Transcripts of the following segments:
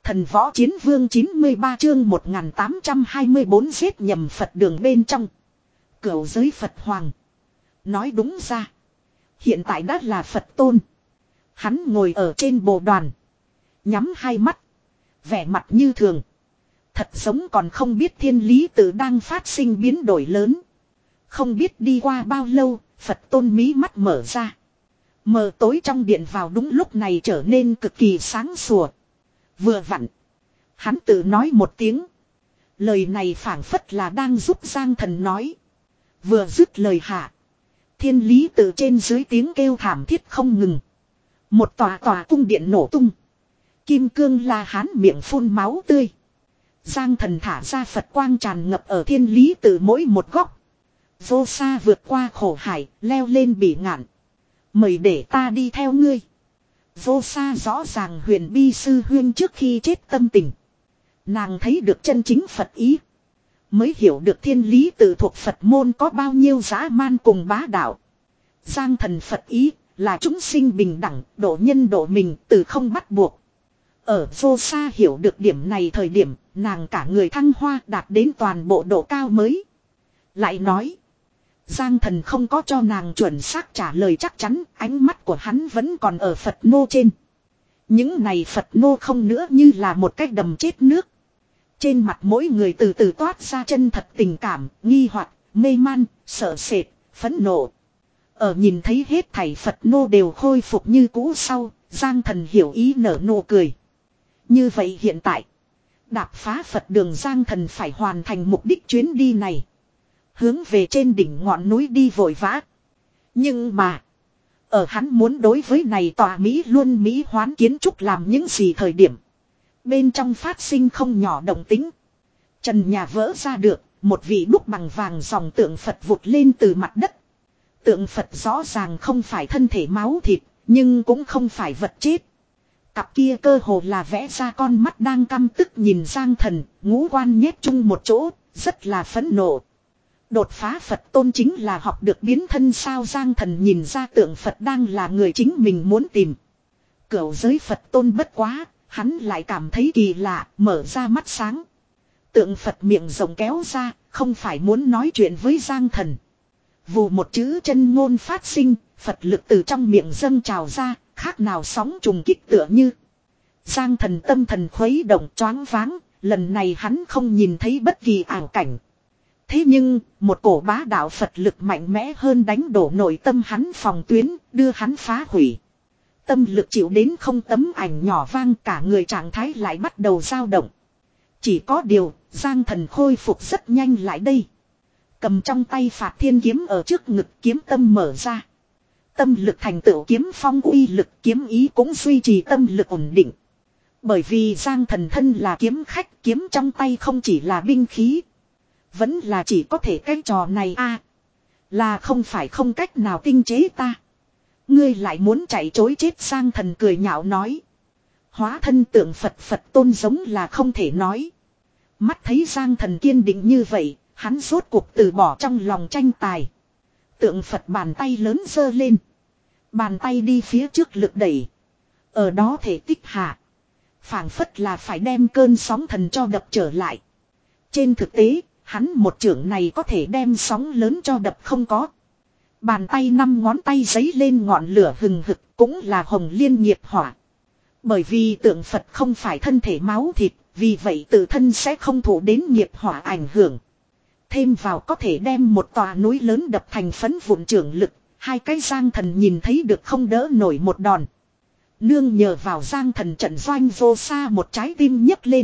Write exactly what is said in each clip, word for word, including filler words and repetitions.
Thần võ chiến vương chín mươi ba chương một nghìn tám trăm hai mươi bốn giết nhầm Phật đường bên trong. Cửu giới Phật Hoàng. Nói đúng ra. Hiện tại đã là Phật tôn. Hắn ngồi ở trên bồ đoàn. Nhắm hai mắt. Vẻ mặt như thường. Thật giống còn không biết thiên lý tự đang phát sinh biến đổi lớn. Không biết đi qua bao lâu, Phật tôn mí mắt mở ra. Mờ tối trong điện vào đúng lúc này trở nên cực kỳ sáng sủa. Vừa vặn. Hắn tự nói một tiếng. Lời này phảng phất là đang giúp Giang Thần nói. Vừa dứt lời hạ. Thiên lý tự trên dưới tiếng kêu thảm thiết không ngừng. Một tòa tòa cung điện nổ tung. Kim cương la hán miệng phun máu tươi. Giang Thần thả ra Phật quang tràn ngập ở thiên lý tự mỗi một góc. Vô xa vượt qua khổ hải, leo lên bỉ ngạn. Mời để ta đi theo ngươi. Vô xa rõ ràng huyền bi sư huyên trước khi chết tâm tình. Nàng thấy được chân chính Phật ý. Mới hiểu được thiên lý tự thuộc Phật môn có bao nhiêu dã man cùng bá đạo. Giang Thần Phật ý là chúng sinh bình đẳng, độ nhân độ mình từ không bắt buộc. Ở vô xa hiểu được điểm này thời điểm, nàng cả người thăng hoa đạt đến toàn bộ độ cao mới. Lại nói. Giang Thần không có cho nàng chuẩn xác trả lời chắc chắn, ánh mắt của hắn vẫn còn ở Phật nô trên. Những này Phật nô không nữa như là một cái đầm chết nước. Trên mặt mỗi người từ từ toát ra chân thật tình cảm, nghi hoặc, mê man, sợ sệt, phẫn nộ. Ở nhìn thấy hết thảy Phật nô đều khôi phục như cũ sau, Giang Thần hiểu ý nở nụ cười. Như vậy hiện tại, đạp phá Phật đường Giang Thần phải hoàn thành mục đích chuyến đi này. Hướng về trên đỉnh ngọn núi đi vội vã. Nhưng mà. Ở hắn muốn đối với này tòa Mỹ Luân Mỹ hoán kiến trúc làm những gì thời điểm. Bên trong phát sinh không nhỏ động tính. Trần nhà vỡ ra được. Một vị đúc bằng vàng dòng tượng Phật vụt lên từ mặt đất. Tượng Phật rõ ràng không phải thân thể máu thịt. Nhưng cũng không phải vật chết. Cặp kia cơ hồ là vẽ ra con mắt đang căm tức nhìn Giang Thần. Ngũ quan nhét chung một chỗ. Rất là phẫn nộ. Đột phá Phật tôn chính là học được biến thân sao. Giang Thần nhìn ra tượng Phật đang là người chính mình muốn tìm. Cửu giới Phật tôn bất quá, hắn lại cảm thấy kỳ lạ, mở ra mắt sáng. Tượng Phật miệng rộng kéo ra, không phải muốn nói chuyện với Giang Thần. Vù một chữ chân ngôn phát sinh, Phật lực từ trong miệng dâng trào ra, khác nào sóng trùng kích tựa như. Giang Thần tâm thần khuấy động choáng váng, lần này hắn không nhìn thấy bất kỳ ảo cảnh. Thế nhưng, một cổ bá đạo Phật lực mạnh mẽ hơn đánh đổ nội tâm hắn phòng tuyến, đưa hắn phá hủy. Tâm lực chịu đến không tấm ảnh nhỏ vang, cả người trạng thái lại bắt đầu dao động. Chỉ có điều, Giang Thần khôi phục rất nhanh lại đây. Cầm trong tay Phạt Thiên kiếm ở trước ngực, kiếm tâm mở ra. Tâm lực thành tựu kiếm phong uy lực, kiếm ý cũng duy trì tâm lực ổn định. Bởi vì Giang Thần thân là kiếm khách, kiếm trong tay không chỉ là binh khí. Vẫn là chỉ có thể cái trò này a là không phải không cách nào tinh chế ta. Ngươi lại muốn chạy chối chết. Giang Thần cười nhạo nói. Hóa thân tượng Phật Phật tôn giống là không thể nói. Mắt thấy Giang Thần kiên định như vậy, hắn rốt cuộc từ bỏ trong lòng tranh tài. Tượng Phật bàn tay lớn giơ lên. Bàn tay đi phía trước lực đẩy. Ở đó thể tích hạ. Phảng phất là phải đem cơn sóng thần cho đập trở lại. Trên thực tế, hắn một chưởng này có thể đem sóng lớn cho đập không có. Bàn tay năm ngón tay giấy lên ngọn lửa hừng hực cũng là hồng liên nghiệp hỏa. Bởi vì tượng Phật không phải thân thể máu thịt, vì vậy tự thân sẽ không thụ đến nghiệp hỏa ảnh hưởng. Thêm vào có thể đem một tòa núi lớn đập thành phấn vụn chưởng lực, hai cái Giang Thần nhìn thấy được không đỡ nổi một đòn. Nương nhờ vào Giang Thần trận doanh vô xa một trái tim nhấc lên.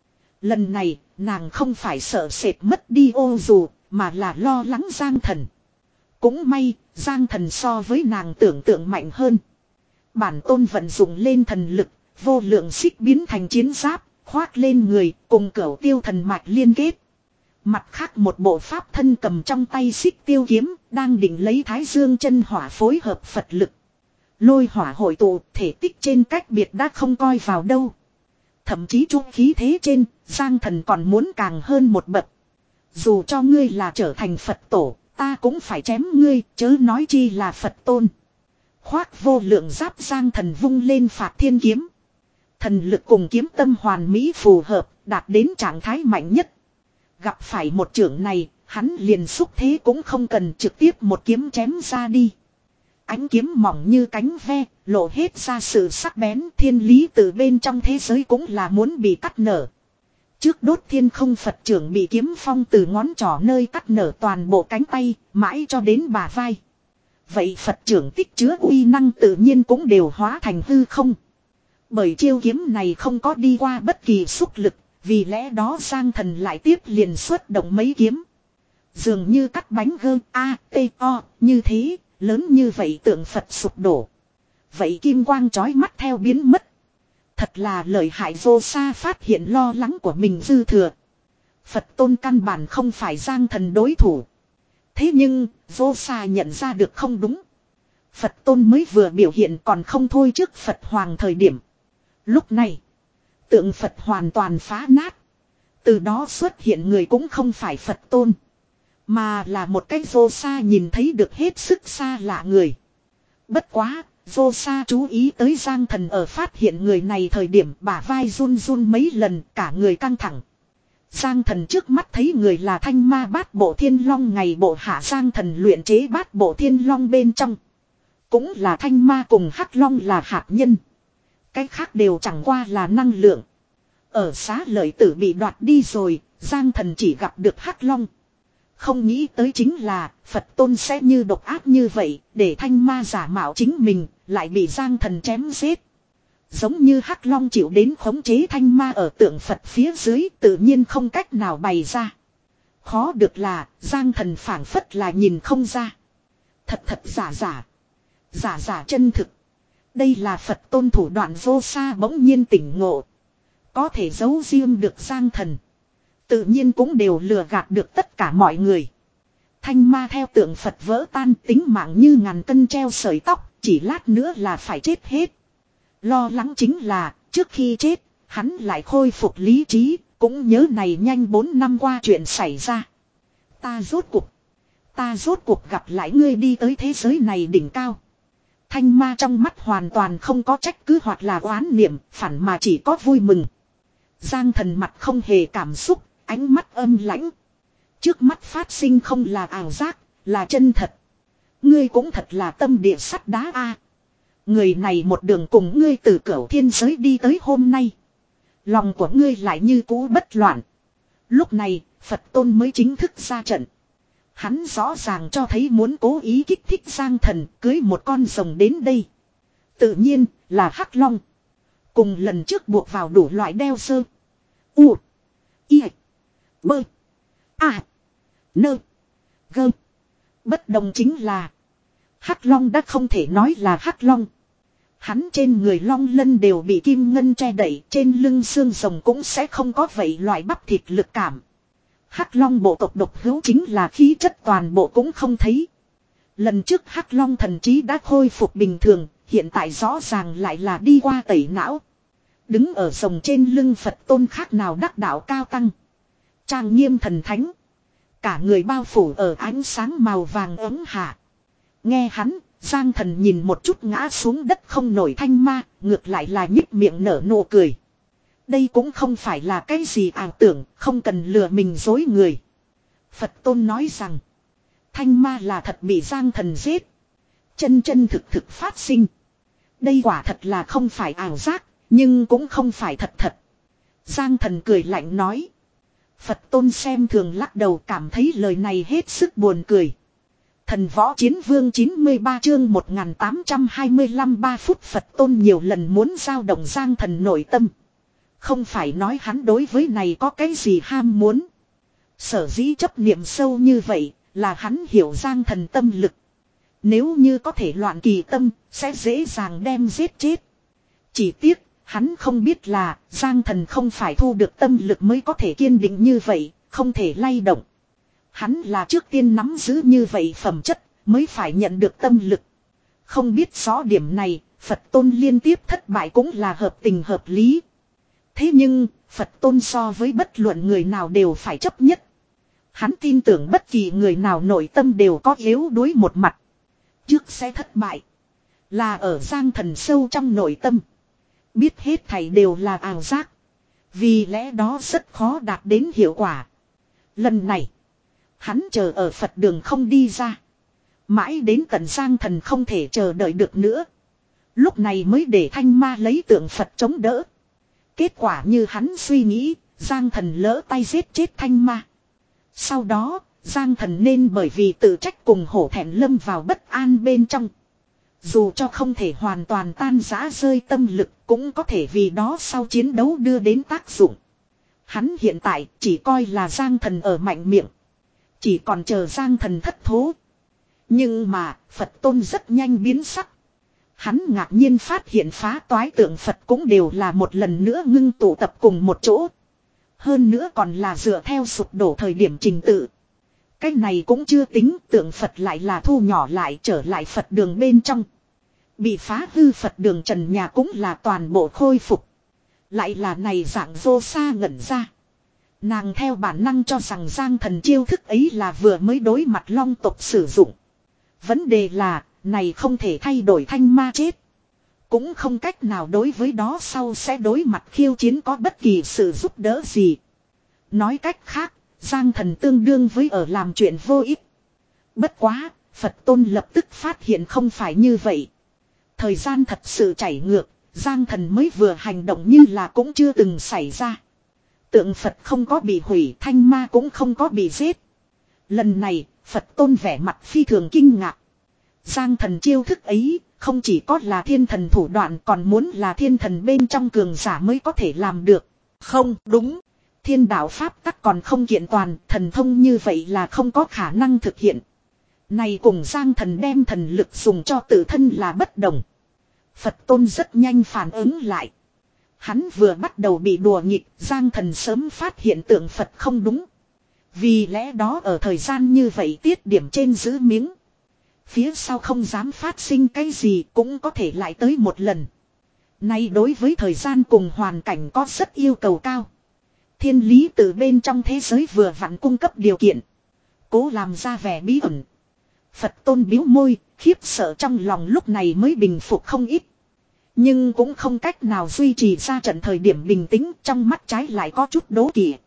Lần này, nàng không phải sợ sệt mất đi ô dù, mà là lo lắng Giang Thần. Cũng may, Giang Thần so với nàng tưởng tượng mạnh hơn. Bản tôn vận dụng lên thần lực, vô lượng xích biến thành chiến giáp, khoác lên người, cùng cửu tiêu thần mạch liên kết. Mặt khác một bộ pháp thân cầm trong tay xích tiêu kiếm, đang định lấy thái dương chân hỏa phối hợp Phật lực. Lôi hỏa hội tụ, thể tích trên cách biệt đã không coi vào đâu. Thậm chí trung khí thế trên, Giang Thần còn muốn càng hơn một bậc. Dù cho ngươi là trở thành Phật tổ, ta cũng phải chém ngươi, chớ nói chi là Phật tôn. Khoác vô lượng giáp Giang Thần vung lên Phạt Thiên kiếm. Thần lực cùng kiếm tâm hoàn mỹ phù hợp, đạt đến trạng thái mạnh nhất. Gặp phải một trưởng này, hắn liền xúc thế cũng không cần, trực tiếp một kiếm chém ra đi. Ánh kiếm mỏng như cánh ve, lộ hết ra sự sắc bén, thiên lý từ bên trong thế giới cũng là muốn bị cắt nở. Trước đốt thiên không Phật trưởng bị kiếm phong từ ngón trỏ nơi cắt nở toàn bộ cánh tay, mãi cho đến bả vai. Vậy Phật trưởng tích chứa uy năng tự nhiên cũng đều hóa thành hư không. Bởi chiêu kiếm này không có đi qua bất kỳ xúc lực, vì lẽ đó Giang Thần lại tiếp liền xuất động mấy kiếm. Dường như cắt bánh gơ A, T, O, như thế, lớn như vậy tượng Phật sụp đổ. Vậy kim quang chói mắt theo biến mất. Thật là lợi hại. Vô Sa phát hiện lo lắng của mình dư thừa. Phật tôn căn bản không phải Giang Thần đối thủ. Thế nhưng, Vô Sa nhận ra được không đúng. Phật tôn mới vừa biểu hiện còn không thôi trước Phật Hoàng thời điểm. Lúc này, tượng Phật hoàn toàn phá nát. Từ đó xuất hiện người cũng không phải Phật tôn. Mà là một cái Vô Sa nhìn thấy được hết sức xa lạ người. Bất quá, Vô Sa chú ý tới Giang Thần ở phát hiện người này thời điểm bả vai run run mấy lần, cả người căng thẳng. Giang Thần trước mắt thấy người là Thanh Ma Bát Bộ Thiên Long, ngày bộ hạ Giang Thần luyện chế Bát Bộ Thiên Long bên trong. Cũng là Thanh Ma cùng Hắc Long là hạt nhân. Cái khác đều chẳng qua là năng lượng. Ở Xá Lợi Tử bị đoạt đi rồi, Giang Thần chỉ gặp được Hắc Long. Không nghĩ tới chính là Phật tôn sẽ như độc ác như vậy, để Thanh Ma giả mạo chính mình, lại bị Giang Thần chém giết. Giống như Hắc Long chịu đến khống chế Thanh Ma ở tượng Phật phía dưới, tự nhiên không cách nào bày ra. Khó được là Giang Thần phảng phất là nhìn không ra. Thật thật giả giả. Giả giả chân thực. Đây là Phật tôn thủ đoạn. Vô Sa bỗng nhiên tỉnh ngộ. Có thể giấu riêng được Giang Thần, tự nhiên cũng đều lừa gạt được tất cả mọi người. Thanh Ma theo tượng Phật vỡ tan, tính mạng như ngàn cân treo sợi tóc, chỉ lát nữa là phải chết hết. Lo lắng chính là, trước khi chết, hắn lại khôi phục lý trí, cũng nhớ này nhanh bốn năm qua chuyện xảy ra. Ta rốt cuộc, ta rốt cuộc gặp lại ngươi đi tới thế giới này đỉnh cao. Thanh Ma trong mắt hoàn toàn không có trách cứ hoặc là oán niệm, phản mà chỉ có vui mừng. Giang Thần mặt không hề cảm xúc, ánh mắt âm lãnh. Trước mắt phát sinh không là ảo giác, là chân thật. Ngươi cũng thật là tâm địa sắt đá a. Người này một đường cùng ngươi từ cửu thiên giới đi tới hôm nay. Lòng của ngươi lại như cũ bất loạn. Lúc này, Phật tôn mới chính thức ra trận. Hắn rõ ràng cho thấy muốn cố ý kích thích Giang Thần cưới một con rồng đến đây. Tự nhiên là Hắc Long. Cùng lần trước buộc vào đủ loại đeo sơ. U. Y. Bơ. A. Nơ. Gơ. Bất đồng chính là Hắc Long đã không thể nói là Hắc Long. Hắn trên người long lân đều bị kim ngân che đậy, trên lưng xương rồng cũng sẽ không có vậy loại bắp thịt lực cảm. Hắc Long bộ tộc độc hữu chính là khí chất toàn bộ cũng không thấy. Lần trước Hắc Long thần trí đã khôi phục bình thường, hiện tại rõ ràng lại là đi qua tẩy não. Đứng ở rồng trên lưng Phật tôn khác nào đắc đạo cao tăng. Trang nghiêm thần thánh. Cả người bao phủ ở ánh sáng màu vàng ấm hạ. Nghe hắn, Giang Thần nhìn một chút ngã xuống đất không nổi Thanh Ma, ngược lại là nhích miệng nở nụ cười. Đây cũng không phải là cái gì ảo tưởng, không cần lừa mình dối người. Phật tôn nói rằng, Thanh Ma là thật bị Giang Thần giết. Chân chân thực thực phát sinh. Đây quả thật là không phải ảo giác, nhưng cũng không phải thật thật. Giang Thần cười lạnh nói. Phật tôn xem thường lắc đầu, cảm thấy lời này hết sức buồn cười. Thần võ chiến vương chín mươi ba chương một nghìn tám trăm hai mươi lăm ba phút Phật tôn nhiều lần muốn giao động Giang Thần nội tâm. Không phải nói hắn đối với này có cái gì ham muốn. Sở dĩ chấp niệm sâu như vậy là hắn hiểu Giang Thần tâm lực. Nếu như có thể loạn kỳ tâm, sẽ dễ dàng đem giết chết. Chỉ tiếc, hắn không biết là Giang Thần không phải thu được tâm lực mới có thể kiên định như vậy, không thể lay động. Hắn là trước tiên nắm giữ như vậy phẩm chất, mới phải nhận được tâm lực. Không biết rõ điểm này, Phật tôn liên tiếp thất bại cũng là hợp tình hợp lý. Thế nhưng, Phật tôn so với bất luận người nào đều phải chấp nhất. Hắn tin tưởng bất kỳ người nào nội tâm đều có yếu đuối một mặt. Trước sẽ thất bại. Là ở Giang Thần sâu trong nội tâm. Biết hết thảy đều là ảo giác. Vì lẽ đó rất khó đạt đến hiệu quả. Lần này. Hắn chờ ở Phật đường không đi ra. Mãi đến tận Giang Thần không thể chờ đợi được nữa. Lúc này mới để Thanh Ma lấy tượng Phật chống đỡ. Kết quả như hắn suy nghĩ. Giang Thần lỡ tay giết chết Thanh Ma. Sau đó Giang Thần nên bởi vì tự trách cùng hổ thẹn lâm vào bất an bên trong. Dù cho không thể hoàn toàn tan rã rơi tâm lực cũng có thể vì đó sau chiến đấu đưa đến tác dụng. Hắn hiện tại chỉ coi là Giang Thần ở mạnh miệng. Chỉ còn chờ Giang Thần thất thố. Nhưng mà Phật Tôn rất nhanh biến sắc. Hắn ngạc nhiên phát hiện phá toái tượng Phật cũng đều là một lần nữa ngưng tụ tập cùng một chỗ. Hơn nữa còn là dựa theo sụp đổ thời điểm trình tự. Cái này cũng chưa tính, tượng Phật lại là thu nhỏ lại trở lại Phật đường bên trong. Bị phá hư Phật đường trần nhà cũng là toàn bộ khôi phục. Lại là này dạng vô xa ngẩn ra. Nàng theo bản năng cho rằng Giang Thần chiêu thức ấy là vừa mới đối mặt long tộc sử dụng. Vấn đề là, này không thể thay đổi Thanh Ma chết. Cũng không cách nào đối với đó sau sẽ đối mặt khiêu chiến có bất kỳ sự giúp đỡ gì. Nói cách khác, Giang Thần tương đương với ở làm chuyện vô ích. Bất quá, Phật Tôn lập tức phát hiện không phải như vậy. Thời gian thật sự chảy ngược, Giang Thần mới vừa hành động như là cũng chưa từng xảy ra. Tượng Phật không có bị hủy, Thanh Ma cũng không có bị giết. Lần này, Phật Tôn vẻ mặt phi thường kinh ngạc. Giang Thần chiêu thức ấy, không chỉ có là thiên thần thủ đoạn còn muốn là thiên thần bên trong cường giả mới có thể làm được. Không, đúng. Thiên đạo pháp tắc còn không kiện toàn, thần thông như vậy là không có khả năng thực hiện. Này cùng Giang Thần đem thần lực dùng cho tự thân là bất đồng. Phật Tôn rất nhanh phản ứng lại. Hắn vừa bắt đầu bị đùa nghịch, Giang Thần sớm phát hiện tượng Phật không đúng. Vì lẽ đó ở thời gian như vậy tiết điểm trên giữ miếng. Phía sau không dám phát sinh cái gì cũng có thể lại tới một lần. Nay đối với thời gian cùng hoàn cảnh có rất yêu cầu cao. Thiên lý từ bên trong thế giới vừa vặn cung cấp điều kiện. Cố làm ra vẻ bí ẩn. Phật Tôn biếu môi, khiếp sợ trong lòng lúc này mới bình phục không ít. Nhưng cũng không cách nào duy trì ra trận thời điểm bình tĩnh, trong mắt trái lại có chút đố kỵ.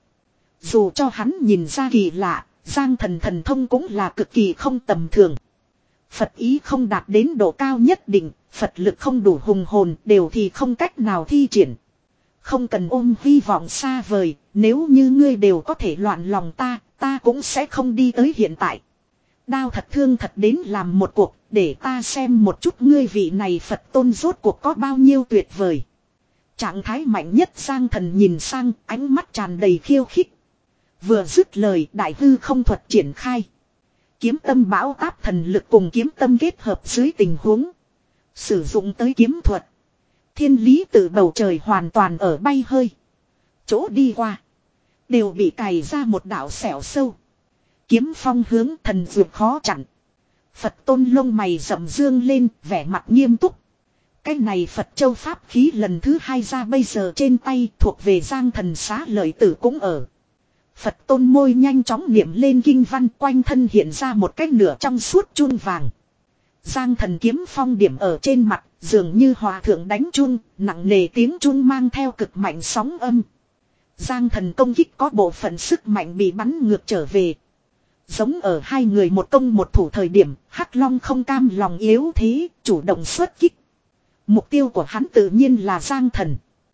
Dù cho hắn nhìn ra kỳ lạ, Giang Thần thần thông cũng là cực kỳ không tầm thường. Phật ý không đạt đến độ cao nhất định, Phật lực không đủ hùng hồn đều thì không cách nào thi triển. Không cần ôm hy vọng xa vời, nếu như ngươi đều có thể loạn lòng ta, ta cũng sẽ không đi tới hiện tại. Đao thật thương thật đến làm một cuộc, để ta xem một chút ngươi vị này Phật Tôn rốt cuộc có bao nhiêu tuyệt vời. Trạng thái mạnh nhất Giang Thần nhìn sang, ánh mắt tràn đầy khiêu khích. Vừa dứt lời, đại hư không thuật triển khai. Kiếm tâm bão táp thần lực cùng kiếm tâm kết hợp dưới tình huống. Sử dụng tới kiếm thuật. Thiên lý từ bầu trời hoàn toàn ở bay hơi. Chỗ đi qua. Đều bị cày ra một đạo xẻo sâu. Kiếm phong hướng thần dược khó chặn. Phật Tôn lông mày rậm dương lên, vẻ mặt nghiêm túc. Cái này Phật châu pháp khí lần thứ hai ra bây giờ trên tay thuộc về Giang Thần xá lợi tử cũng ở. Phật Tôn môi nhanh chóng niệm lên kinh văn, quanh thân hiện ra một cái nửa trong suốt chun vàng. Giang Thần kiếm phong điểm ở trên mặt, dường như hòa thượng đánh chun, nặng nề tiếng chun mang theo cực mạnh sóng âm. Giang Thần công kích có bộ phận sức mạnh bị bắn ngược trở về. Giống ở hai người một công một thủ thời điểm, Hắc Long không cam lòng yếu thế, chủ động xuất kích. Mục tiêu của hắn tự nhiên là Giang Thần.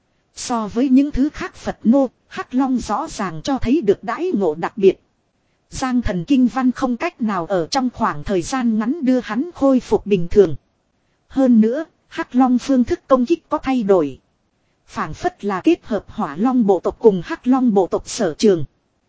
So với những thứ khác Phật nô, Hắc Long rõ ràng cho thấy được đãi ngộ đặc biệt. Giang Thần kinh văn không cách nào ở trong khoảng thời gian ngắn đưa hắn khôi phục bình thường. Hơn nữa, Hắc Long phương thức công kích có thay đổi. Phảng phất là kết hợp Hỏa Long bộ tộc cùng Hắc Long bộ tộc sở trường.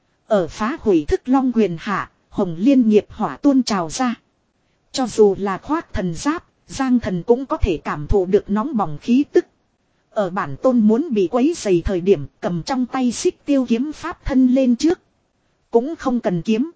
Ở phá hủy thức Long quyền hạ, Hồng Liên nghiệp hỏa tuôn trào ra. Cho dù là khoác thần giáp, Giang Thần cũng có thể cảm thụ được nóng bỏng khí tức. Ở bản tôn muốn bị quấy dày thời điểm cầm trong tay xích tiêu kiếm pháp thân lên trước. Cũng không cần kiếm.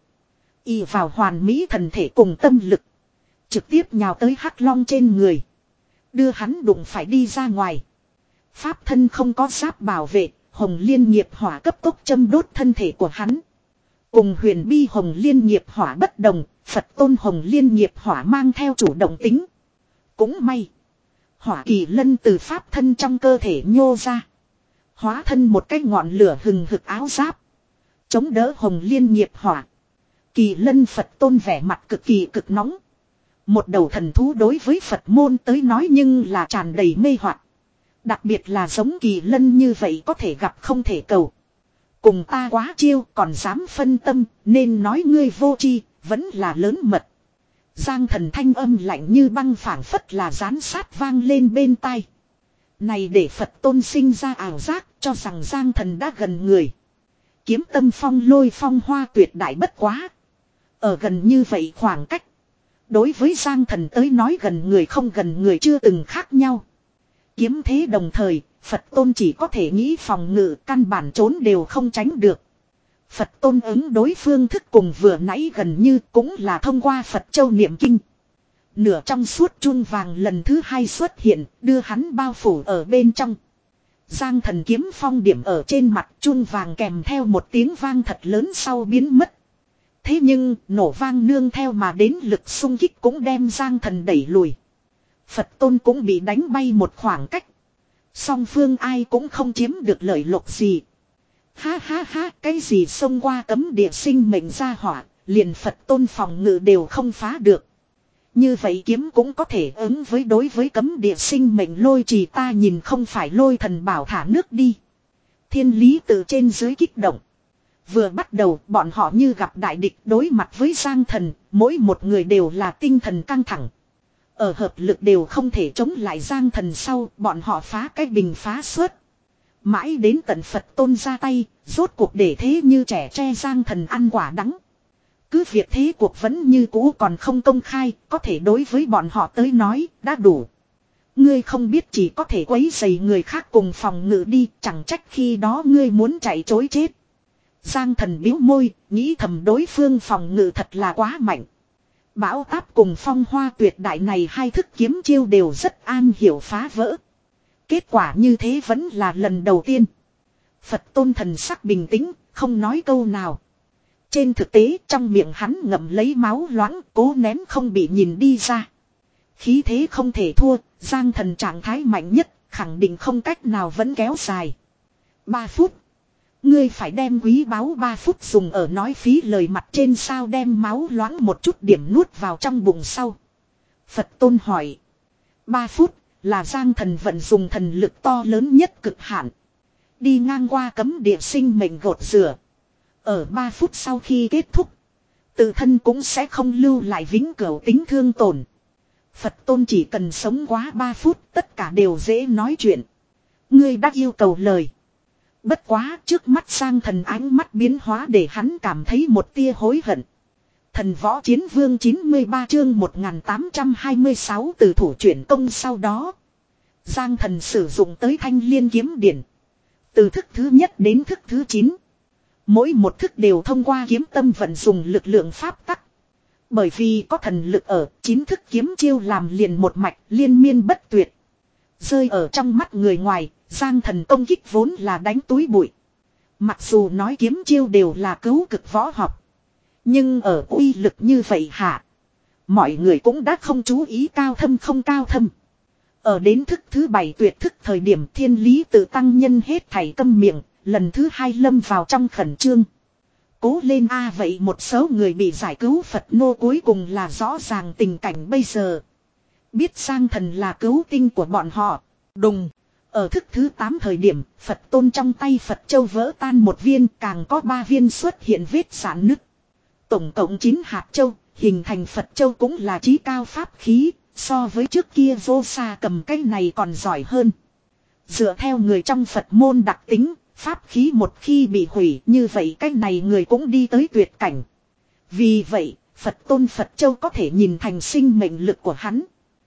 Y vào hoàn mỹ thần thể cùng tâm lực. Trực tiếp nhào tới Hắc Long trên người. Đưa hắn đụng phải đi ra ngoài. Pháp thân không có giáp bảo vệ, Hồng Liên nghiệp hỏa cấp tốc châm đốt thân thể của hắn. Cùng huyền bi Hồng Liên nghiệp hỏa bất đồng, Phật Tôn Hồng Liên nghiệp hỏa mang theo chủ động tính. Cũng may. Hỏa kỳ lân từ pháp thân trong cơ thể nhô ra. Hóa thân một cái ngọn lửa hừng hực áo giáp. Chống đỡ hồng liên nghiệp hỏa. Kỳ lân Phật tôn vẻ mặt cực kỳ cực nóng. Một đầu thần thú đối với Phật môn tới nói nhưng là tràn đầy mê hoặc. Đặc biệt là giống kỳ lân như vậy có thể gặp không thể cầu. Cùng ta quá chiêu còn dám phân tâm nên nói ngươi vô tri vẫn là lớn mật. Giang thần thanh âm lạnh như băng phảng phất là gián sát vang lên bên tai. Này để Phật tôn sinh ra ảo giác cho rằng Giang thần đã gần người. Kiếm tâm phong lôi phong hoa tuyệt đại bất quá. Ở gần như vậy khoảng cách. Đối với Giang thần tới nói gần người không gần người chưa từng khác nhau. Kiếm thế đồng thời, Phật tôn chỉ có thể nghĩ phòng ngự căn bản trốn đều không tránh được. Phật tôn ứng đối phương thức cùng vừa nãy gần như cũng là thông qua Phật châu niệm kinh. Nửa trong suốt chun vàng lần thứ hai xuất hiện, đưa hắn bao phủ ở bên trong. Giang thần kiếm phong điểm ở trên mặt chun vàng kèm theo một tiếng vang thật lớn sau biến mất. Thế nhưng, nổ vang nương theo mà đến lực xung kích cũng đem Giang thần đẩy lùi. Phật tôn cũng bị đánh bay một khoảng cách. Song phương ai cũng không chiếm được lợi lộc gì. Ha ha ha, cái gì xông qua cấm địa sinh mệnh ra hỏa, liền Phật tôn phòng ngự đều không phá được. Như vậy kiếm cũng có thể ứng với đối với cấm địa sinh mệnh lôi trì ta nhìn không phải lôi thần bảo thả nước đi. Thiên lý từ trên dưới kích động. Vừa bắt đầu bọn họ như gặp đại địch đối mặt với Giang thần, mỗi một người đều là tinh thần căng thẳng. Ở hợp lực đều không thể chống lại Giang thần sau, bọn họ phá cái bình phá suốt. Mãi đến tận Phật tôn ra tay, rốt cuộc để thế như trẻ tre Giang thần ăn quả đắng. Cứ việc thế cuộc vẫn như cũ còn không công khai, có thể đối với bọn họ tới nói, đã đủ. Ngươi không biết chỉ có thể quấy rầy người khác cùng phòng ngự đi, chẳng trách khi đó ngươi muốn chạy trối chết. Giang thần biếu môi, nghĩ thầm đối phương phòng ngự thật là quá mạnh. Bão táp cùng phong hoa tuyệt đại này hai thức kiếm chiêu đều rất an hiểu phá vỡ. Kết quả như thế vẫn là lần đầu tiên. Phật tôn thần sắc bình tĩnh, không nói câu nào. Trên thực tế trong miệng hắn ngậm lấy máu loãng, cố nén không bị nhìn đi ra. Khí thế không thể thua, Giang thần trạng thái mạnh nhất, khẳng định không cách nào vẫn kéo dài. Ba phút. Ngươi phải đem quý báu ba phút dùng ở nói phí lời mặt trên sao đem máu loãng một chút điểm nuốt vào trong bụng sau. Phật tôn hỏi. Ba phút là Giang thần vận dùng thần lực to lớn nhất cực hạn. Đi ngang qua cấm địa sinh mệnh gột rửa. Ở ba phút sau khi kết thúc. Tự thân cũng sẽ không lưu lại vĩnh cửu tính thương tổn. Phật tôn chỉ cần sống quá ba phút tất cả đều dễ nói chuyện. Ngươi đã yêu cầu lời. Bất quá trước mắt Giang thần ánh mắt biến hóa để hắn cảm thấy một tia hối hận. Thần võ chiến vương chín mươi ba chương một nghìn tám trăm hai mươi sáu từ thủ chuyển công sau đó. Giang thần sử dụng tới thanh liên kiếm điển. Từ thức thứ nhất đến thức thứ chín. Mỗi một thức đều thông qua kiếm tâm vận dùng lực lượng pháp tắc. Bởi vì có thần lực ở, chín thức kiếm chiêu làm liền một mạch liên miên bất tuyệt. Rơi ở trong mắt người ngoài, Giang thần công kích vốn là đánh túi bụi. Mặc dù nói kiếm chiêu đều là cứu cực võ học. Nhưng ở uy lực như vậy hả? Mọi người cũng đã không chú ý cao thâm không cao thâm. Ở đến thức thứ bảy tuyệt thức thời điểm thiên lý tự tăng nhân hết thảy câm miệng, lần thứ hai lâm vào trong khẩn trương. Cố lên a vậy một số người bị giải cứu Phật nô cuối cùng là rõ ràng tình cảnh bây giờ. Biết Giang thần là cứu tinh của bọn họ. Đùng. Ở thức thứ tám thời điểm, Phật tôn trong tay Phật châu vỡ tan một viên, càng có ba viên xuất hiện vết rạn nứt. Tổng cộng chín hạt châu, hình thành Phật châu cũng là chí cao pháp khí, so với trước kia vô xa cầm cái này còn giỏi hơn. Dựa theo người trong Phật môn đặc tính, pháp khí một khi bị hủy như vậy cái này người cũng đi tới tuyệt cảnh. Vì vậy, Phật tôn Phật châu có thể nhìn thành sinh mệnh lực của hắn.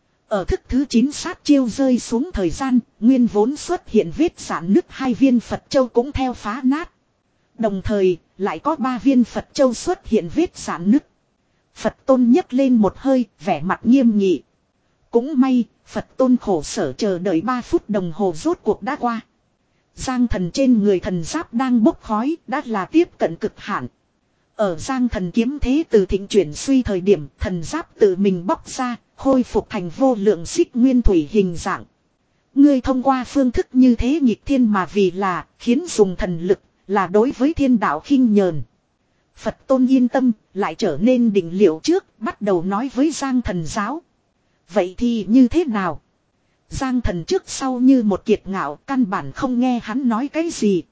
Ở thức thứ chín sát chiêu rơi xuống thời gian, nguyên vốn xuất hiện vết rạn nứt hai viên Phật châu cũng theo phá nát. Đồng thời, lại có ba viên Phật châu xuất hiện vết rạn nứt. Phật tôn nhấc lên một hơi, vẻ mặt nghiêm nghị. Cũng may, Phật tôn khổ sở chờ đợi ba phút đồng hồ rốt cuộc đã qua. Giang thần trên người thần giáp đang bốc khói, đã là tiếp cận cực hạn. Ở Giang Thần kiếm thế từ thịnh chuyển suy thời điểm thần giáp tự mình bóc ra, khôi phục thành vô lượng xích nguyên thủy hình dạng. Ngươi thông qua phương thức như thế nghịch thiên mà vì là khiến dùng thần lực là đối với thiên đạo khinh nhờn. Phật Tôn yên tâm, lại trở nên định liệu trước, bắt đầu nói với Giang Thần giáo. Vậy thì như thế nào? Giang Thần trước sau như một kiệt ngạo, căn bản không nghe hắn nói cái gì.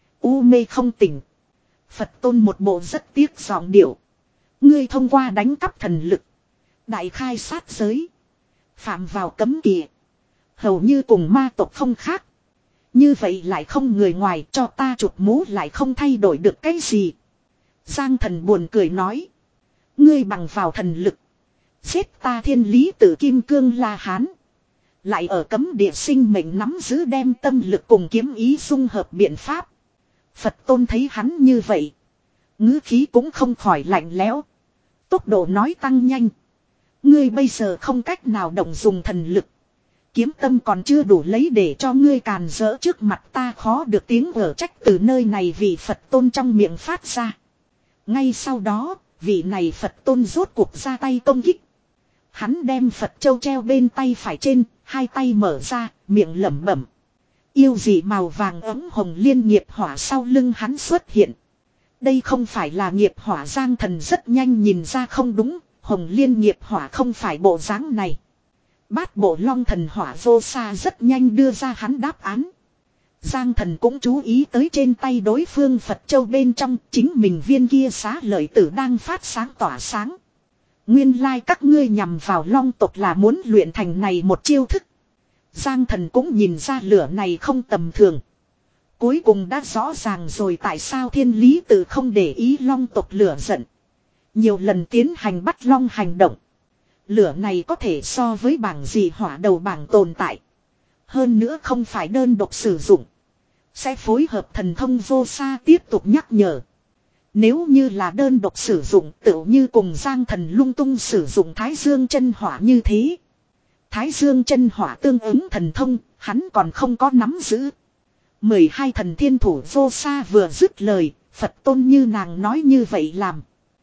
U mê không tỉnh. Phật Tôn một bộ rất tiếc giọng điệu. Ngươi thông qua đánh cắp thần lực, đại khai sát giới, phạm vào cấm kỵ, hầu như cùng ma tộc không khác. Như vậy lại không người ngoài, cho ta chụp mũ lại không thay đổi được cái gì. Giang Thần buồn cười nói. Ngươi bằng vào thần lực giết ta thiên lý tử kim cương La Hán, lại ở cấm địa sinh mệnh nắm giữ đem tâm lực cùng kiếm ý dung hợp biện pháp. Phật Tôn thấy hắn như vậy, ngữ khí cũng không khỏi lạnh lẽo, tốc độ nói tăng nhanh. Ngươi bây giờ không cách nào động dùng thần lực, kiếm tâm còn chưa đủ lấy để cho ngươi càn rỡ trước mặt ta, khó được tiếng ở trách từ nơi này vị Phật Tôn trong miệng phát ra. Ngay sau đó, vị này Phật Tôn rốt cuộc ra tay công kích. Hắn đem Phật châu treo bên tay phải trên, hai tay mở ra, miệng lẩm bẩm. Yêu dị màu vàng ấm hồng liên nghiệp hỏa sau lưng hắn xuất hiện. Đây không phải là nghiệp hỏa. Giang Thần rất nhanh nhìn ra không đúng, hồng liên nghiệp hỏa không phải bộ dáng này. Bát bộ long thần hỏa vô xa rất nhanh đưa ra hắn đáp án. Giang Thần cũng chú ý tới trên tay đối phương Phật châu bên trong chính mình viên kia xá lợi tử đang phát sáng tỏa sáng. Nguyên lai các ngươi nhằm vào long tộc là muốn luyện thành này một chiêu thức. Giang Thần cũng nhìn ra lửa này không tầm thường. Cuối cùng đã rõ ràng rồi tại sao thiên lý tử không để ý long tộc lửa giận. Nhiều lần tiến hành bắt long hành động. Lửa này có thể so với bảng dị hỏa đầu bảng tồn tại. Hơn nữa không phải đơn độc sử dụng. Sẽ phối hợp thần thông vô xa tiếp tục nhắc nhở. Nếu như là đơn độc sử dụng tựu như cùng Giang Thần lung tung sử dụng Thái Dương chân hỏa như thế. Thái Dương chân hỏa tương ứng thần thông, hắn còn không có nắm giữ. mười hai thần thiên thủ vô xa vừa dứt lời, Phật Tôn như nàng nói như vậy làm.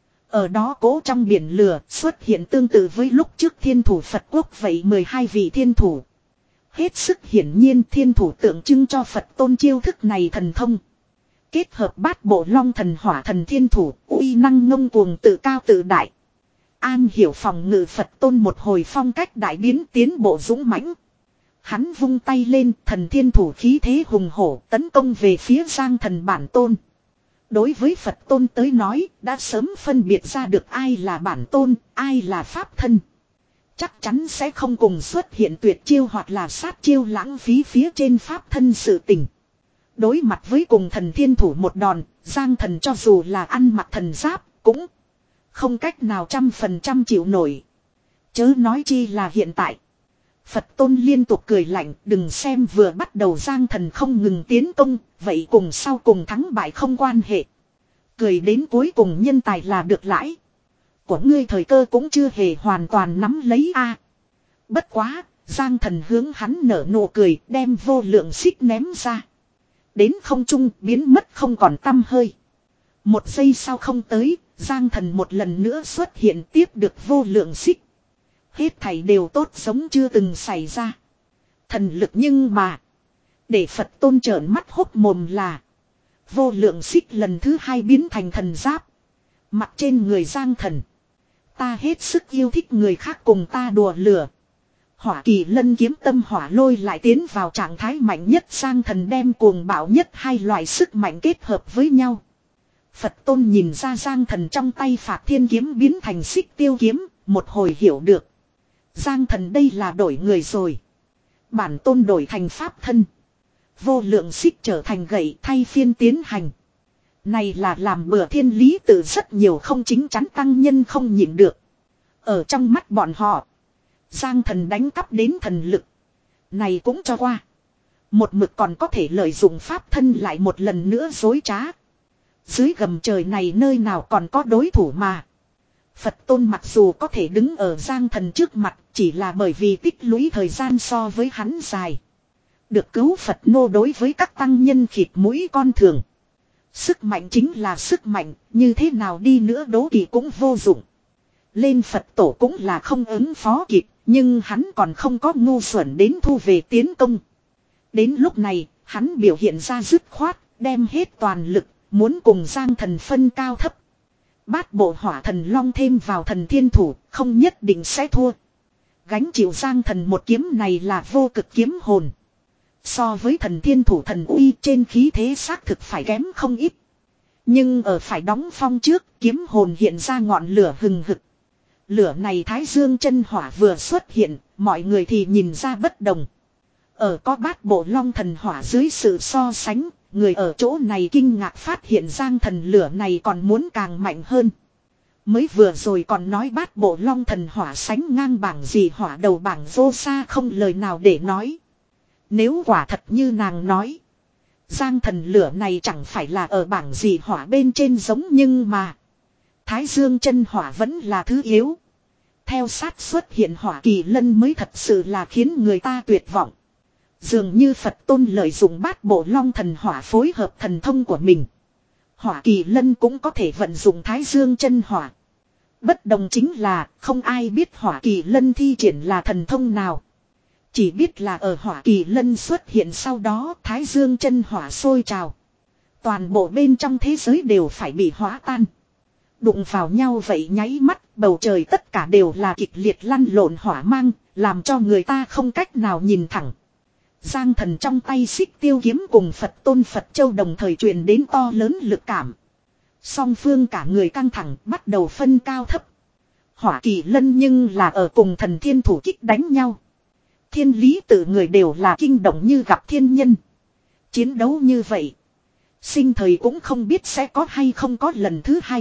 Ở đó cố trong biển lửa xuất hiện tương tự với lúc trước thiên thủ Phật quốc vậy mười hai vị thiên thủ. Hết sức hiển nhiên thiên thủ tượng trưng cho Phật Tôn chiêu thức này thần thông. Kết hợp bát bộ long thần hỏa thần thiên thủ, uy năng ngông cuồng tự cao tự đại. An hiểu phòng ngự Phật Tôn một hồi phong cách đại biến tiến bộ dũng mãnh. Hắn vung tay lên, thần thiên thủ khí thế hùng hổ tấn công về phía Giang Thần bản tôn. Đối với Phật Tôn tới nói, đã sớm phân biệt ra được ai là bản tôn, ai là pháp thân. Chắc chắn sẽ không cùng xuất hiện tuyệt chiêu hoặc là sát chiêu lãng phí phía trên pháp thân sự tình. Đối mặt với cùng thần thiên thủ một đòn, Giang Thần cho dù là ăn mặc thần giáp, cũng không cách nào trăm phần trăm chịu nổi. Chớ nói chi là hiện tại. Phật Tôn liên tục cười lạnh, đừng xem vừa bắt đầu Giang Thần không ngừng tiến công, vậy cùng sau cùng thắng bại không quan hệ. Cười đến cuối cùng nhân tài là được lãi. Của ngươi thời cơ cũng chưa hề hoàn toàn nắm lấy a. Bất quá, Giang Thần hướng hắn nở nụ cười, đem vô lượng xích ném ra. Đến không trung biến mất không còn tăm hơi. Một giây sau không tới, Giang Thần một lần nữa xuất hiện tiếp được vô lượng xích. Hết thảy đều tốt giống chưa từng xảy ra. Thần lực nhưng mà. Để Phật Tôn trợn mắt hốc mồm là. Vô lượng xích lần thứ hai biến thành thần giáp. Mặt trên người Giang Thần. Ta hết sức yêu thích người khác cùng ta đùa lửa. Hỏa kỳ lân kiếm tâm hỏa lôi lại tiến vào trạng thái mạnh nhất. Giang Thần đem cuồng bạo nhất hai loại sức mạnh kết hợp với nhau. Phật Tôn nhìn ra Giang Thần trong tay Phạt Thiên kiếm biến thành xích tiêu kiếm. Một hồi hiểu được. Giang Thần đây là đổi người rồi. Bản tôn đổi thành pháp thân. Vô lượng xích trở thành gậy thay phiên tiến hành. Này là làm bừa thiên lý tự rất nhiều không chính chắn tăng nhân không nhịn được. Ở trong mắt bọn họ. Giang Thần đánh cắp đến thần lực. Này cũng cho qua. Một mực còn có thể lợi dụng pháp thân lại một lần nữa dối trá. Dưới gầm trời này nơi nào còn có đối thủ mà. Phật Tôn mặc dù có thể đứng ở Giang Thần trước mặt chỉ là bởi vì tích lũy thời gian so với hắn dài. Được cứu Phật nô đối với các tăng nhân khịt mũi con thường. Sức mạnh chính là sức mạnh, như thế nào đi nữa đố kỵ cũng vô dụng. Lên Phật tổ cũng là không ứng phó kịp, nhưng hắn còn không có ngu xuẩn đến thu về tiến công. Đến lúc này, hắn biểu hiện ra dứt khoát, đem hết toàn lực, muốn cùng Giang Thần phân cao thấp. Bát bộ hỏa thần long thêm vào thần thiên thủ, không nhất định sẽ thua. Gánh chịu Giang Thần một kiếm này là vô cực kiếm hồn. So với thần thiên thủ thần uy trên khí thế xác thực phải kém không ít. Nhưng ở phải đóng phong trước, kiếm hồn hiện ra ngọn lửa hừng hực. Lửa này thái dương chân hỏa vừa xuất hiện, mọi người thì nhìn ra bất đồng. Ở có bát bộ long thần hỏa dưới sự so sánh, người ở chỗ này kinh ngạc phát hiện Giang Thần lửa này còn muốn càng mạnh hơn. Mới vừa rồi còn nói bát bộ long thần hỏa sánh ngang bảng gì hỏa đầu bảng vô xa không lời nào để nói. Nếu quả thật như nàng nói, Giang Thần lửa này chẳng phải là ở bảng gì hỏa bên trên giống nhưng mà thái dương chân hỏa vẫn là thứ yếu. Theo sát xuất hiện hỏa kỳ lân mới thật sự là khiến người ta tuyệt vọng. Dường như Phật Tôn lợi dụng bát bộ long thần hỏa phối hợp thần thông của mình. Hỏa kỳ lân cũng có thể vận dụng thái dương chân hỏa. Bất đồng chính là không ai biết hỏa kỳ lân thi triển là thần thông nào. Chỉ biết là ở hỏa kỳ lân xuất hiện sau đó thái dương chân hỏa sôi trào. Toàn bộ bên trong thế giới đều phải bị hóa tan. Đụng vào nhau vậy nháy mắt bầu trời tất cả đều là kịch liệt lăn lộn hỏa mang, làm cho người ta không cách nào nhìn thẳng. Giang Thần trong tay xích tiêu kiếm cùng Phật Tôn Phật Châu đồng thời truyền đến to lớn lực cảm. Song phương cả người căng thẳng bắt đầu phân cao thấp. Hỏa kỳ lân nhưng là ở cùng thần thiên thủ kích đánh nhau. Thiên lý tự người đều là kinh động như gặp thiên nhân. Chiến đấu như vậy, sinh thời cũng không biết sẽ có hay không có lần thứ hai.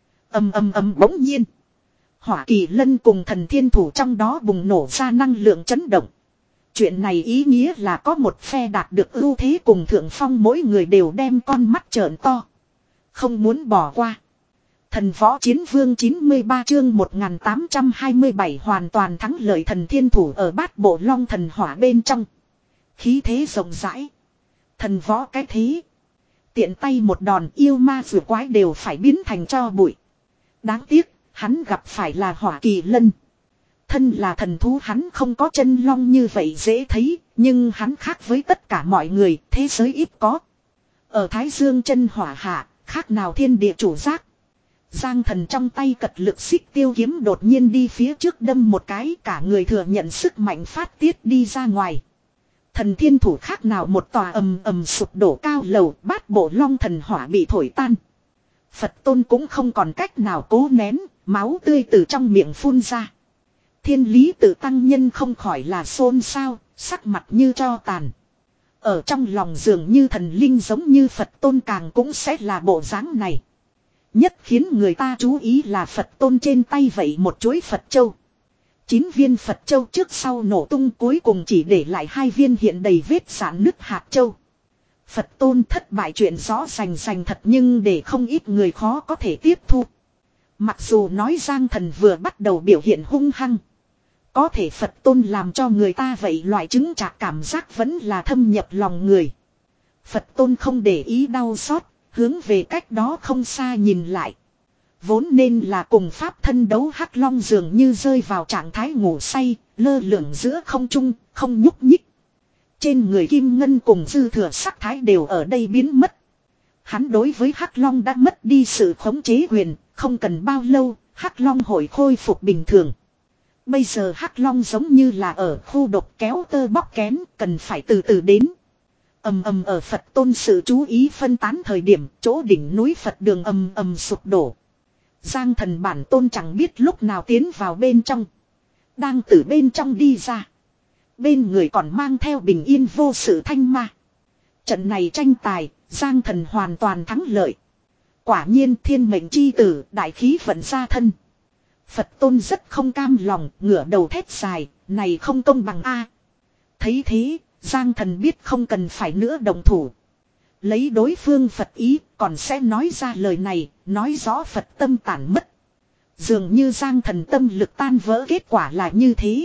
Ầm ầm ầm bỗng nhiên, hỏa kỳ lân cùng thần thiên thủ trong đó bùng nổ ra năng lượng chấn động. Chuyện này ý nghĩa là có một phe đạt được ưu thế cùng thượng phong, mỗi người đều đem con mắt trợn to, không muốn bỏ qua. Thần võ chiến vương chín mươi ba chương một nghìn tám trăm hai mươi bảy hoàn toàn thắng lợi. Thần thiên thủ ở bát bộ long thần hỏa bên trong, khí thế rộng rãi. Thần võ cái thế, tiện tay một đòn yêu ma vừa quái đều phải biến thành tro bụi. Đáng tiếc, hắn gặp phải là hỏa kỳ lân. Thân là thần thú hắn không có chân long như vậy dễ thấy, nhưng hắn khác với tất cả mọi người, thế giới ít có. Ở thái dương chân hỏa hạ, khác nào thiên địa chủ giác. Giang Thần trong tay cật lực xích tiêu kiếm đột nhiên đi phía trước đâm một cái, cả người thừa nhận sức mạnh phát tiết đi ra ngoài. Thần thiên thủ khác nào một tòa ầm ầm sụp đổ cao lầu, bát bộ long thần hỏa bị thổi tan. Phật Tôn cũng không còn cách nào cố nén, máu tươi từ trong miệng phun ra. Thiên lý tự tăng nhân không khỏi là xôn xao, sắc mặt như tro tàn. Ở trong lòng dường như thần linh giống như Phật Tôn càng cũng sẽ là bộ dáng này. Nhất khiến người ta chú ý là Phật Tôn trên tay vậy một chuỗi Phật Châu. Chín viên Phật Châu trước sau nổ tung, cuối cùng chỉ để lại hai viên hiện đầy vết rạn nứt hạt châu. Phật Tôn thất bại chuyện rõ rành rành thật, nhưng để không ít người khó có thể tiếp thu. Mặc dù nói Giang Thần vừa bắt đầu biểu hiện hung hăng, có thể Phật Tôn làm cho người ta vậy loại chứng trạc cảm giác vẫn là thâm nhập lòng người. Phật Tôn không để ý đau xót, hướng về cách đó không xa nhìn lại. Vốn nên là cùng pháp thân đấu hắc long dường như rơi vào trạng thái ngủ say, lơ lửng giữa không trung, không nhúc nhích. Trên người kim ngân cùng dư thừa sắc thái đều ở đây biến mất. Hắn đối với hắc long đã mất đi sự khống chế quyền, không cần bao lâu, hắc long hội khôi phục bình thường. Bây giờ hắc long giống như là ở khu độc kéo tơ bóc kén, cần phải từ từ đến. Ầm ầm ở Phật Tôn sự chú ý phân tán thời điểm, chỗ đỉnh núi Phật đường ầm ầm sụp đổ. Giang Thần bản tôn chẳng biết lúc nào tiến vào bên trong, đang từ bên trong đi ra. Bên người còn mang theo bình yên vô sự thanh ma. Trận này tranh tài, Giang Thần hoàn toàn thắng lợi. Quả nhiên thiên mệnh chi tử, đại khí vận ra thân. Phật Tôn rất không cam lòng, ngửa đầu thét dài, này không công bằng a. Thấy thế, Giang Thần biết không cần phải nữa động thủ. Lấy đối phương Phật ý, còn sẽ nói ra lời này, nói rõ Phật tâm tản mất. Dường như Giang Thần tâm lực tan vỡ, kết quả là như thế.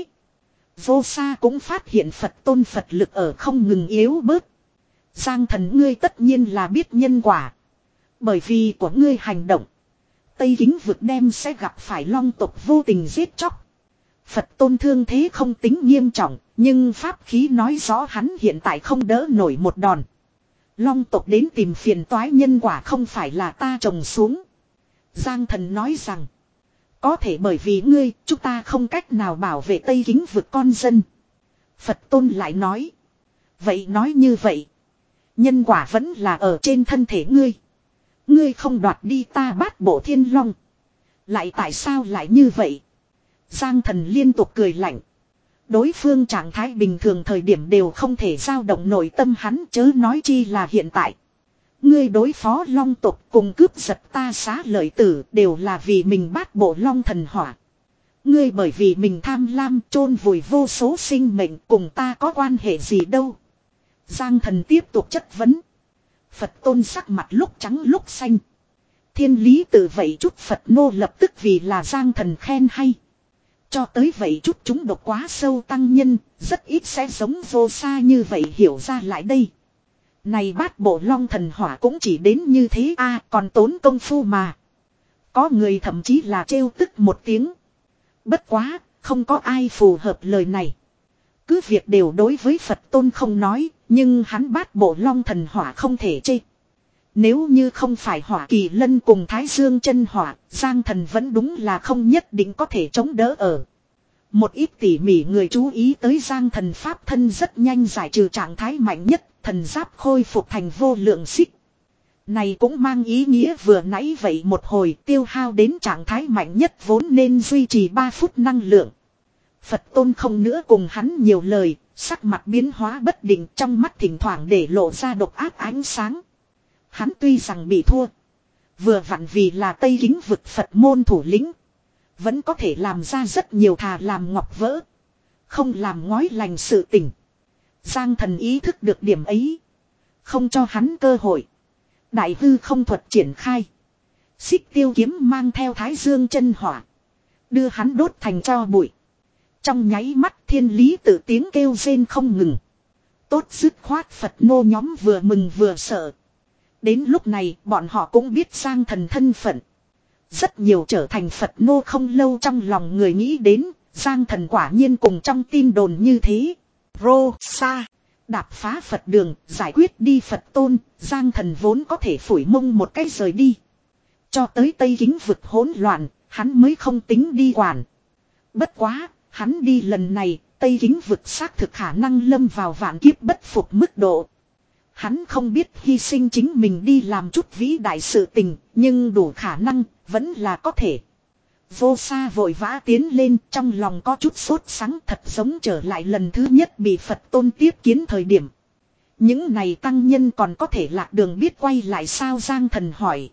Vô Sa cũng phát hiện Phật Tôn Phật lực ở không ngừng yếu bớt. Giang Thần ngươi tất nhiên là biết nhân quả. Bởi vì của ngươi hành động. Tây Kính vực đem sẽ gặp phải long tộc vô tình giết chóc. Phật tôn thương thế không tính nghiêm trọng. Nhưng pháp khí nói rõ hắn hiện tại không đỡ nổi một đòn. Long tộc đến tìm phiền toái nhân quả không phải là ta trồng xuống. Giang thần nói rằng. Có thể bởi vì ngươi chúng ta không cách nào bảo vệ Tây Kính vực con dân. Phật tôn lại nói. Vậy nói như vậy. Nhân quả vẫn là ở trên thân thể ngươi. Ngươi không đoạt đi ta bát bộ thiên long. Lại tại sao lại như vậy? Giang thần liên tục cười lạnh. Đối phương trạng thái bình thường thời điểm đều không thể dao động nội tâm hắn chớ nói chi là hiện tại. Ngươi đối phó long tộc cùng cướp giật ta xá lợi tử đều là vì mình bát bộ long thần hỏa. Ngươi bởi vì mình tham lam chôn vùi vô số sinh mệnh cùng ta có quan hệ gì đâu. Giang thần tiếp tục chất vấn. Phật tôn sắc mặt lúc trắng lúc xanh. Thiên lý tự vậy chút Phật nô lập tức vì là Giang thần khen hay. Cho tới vậy chút chúng độc quá sâu tăng nhân, rất ít sẽ giống vô xa như vậy hiểu ra lại đây. Này bát bộ long thần hỏa cũng chỉ đến như thế a còn tốn công phu mà. Có người thậm chí là trêu tức một tiếng. Bất quá, không có ai phù hợp lời này. Cứ việc đều đối với Phật tôn không nói, nhưng hắn bát bộ long thần hỏa không thể chê. Nếu như không phải hỏa kỳ lân cùng thái dương chân hỏa, Giang thần vẫn đúng là không nhất định có thể chống đỡ ở. Một ít tỉ mỉ người chú ý tới Giang thần pháp thân rất nhanh giải trừ trạng thái mạnh nhất, thần giáp khôi phục thành vô lượng xích. Này cũng mang ý nghĩa vừa nãy vậy một hồi tiêu hao đến trạng thái mạnh nhất vốn nên duy trì ba phút năng lượng. Phật tôn không nữa cùng hắn nhiều lời, sắc mặt biến hóa bất định trong mắt thỉnh thoảng để lộ ra độc ác ánh sáng. Hắn tuy rằng bị thua. Vừa vặn vì là Tây Kính vực Phật môn thủ lĩnh. Vẫn có thể làm ra rất nhiều thà làm ngọc vỡ. Không làm ngói lành sự tình. Giang thần ý thức được điểm ấy. Không cho hắn cơ hội. Đại hư không thuật triển khai. Xích tiêu kiếm mang theo thái dương chân hỏa. Đưa hắn đốt thành tro bụi. Trong nháy mắt thiên lý tự tiếng kêu rên không ngừng. Tốt dứt khoát Phật nô nhóm vừa mừng vừa sợ. Đến lúc này bọn họ cũng biết Giang thần thân phận. Rất nhiều trở thành Phật nô không lâu trong lòng người nghĩ đến. Giang thần quả nhiên cùng trong tin đồn như thế. Rô sa. Đạp phá Phật đường giải quyết đi Phật tôn. Giang thần vốn có thể phủi mông một cái rời đi. Cho tới Tây Kính vực hỗn loạn. Hắn mới không tính đi quản. Bất quá. Hắn đi lần này. Tây Kính vực xác thực khả năng lâm vào vạn kiếp bất phục mức độ. Hắn không biết hy sinh chính mình đi làm chút vĩ đại sự tình, nhưng đủ khả năng, vẫn là có thể. Vô Sa vội vã tiến lên, trong lòng có chút sốt sắng thật giống trở lại lần thứ nhất bị Phật tôn tiếp kiến thời điểm. Những này tăng nhân còn có thể lạc đường biết quay lại sao Giang thần hỏi.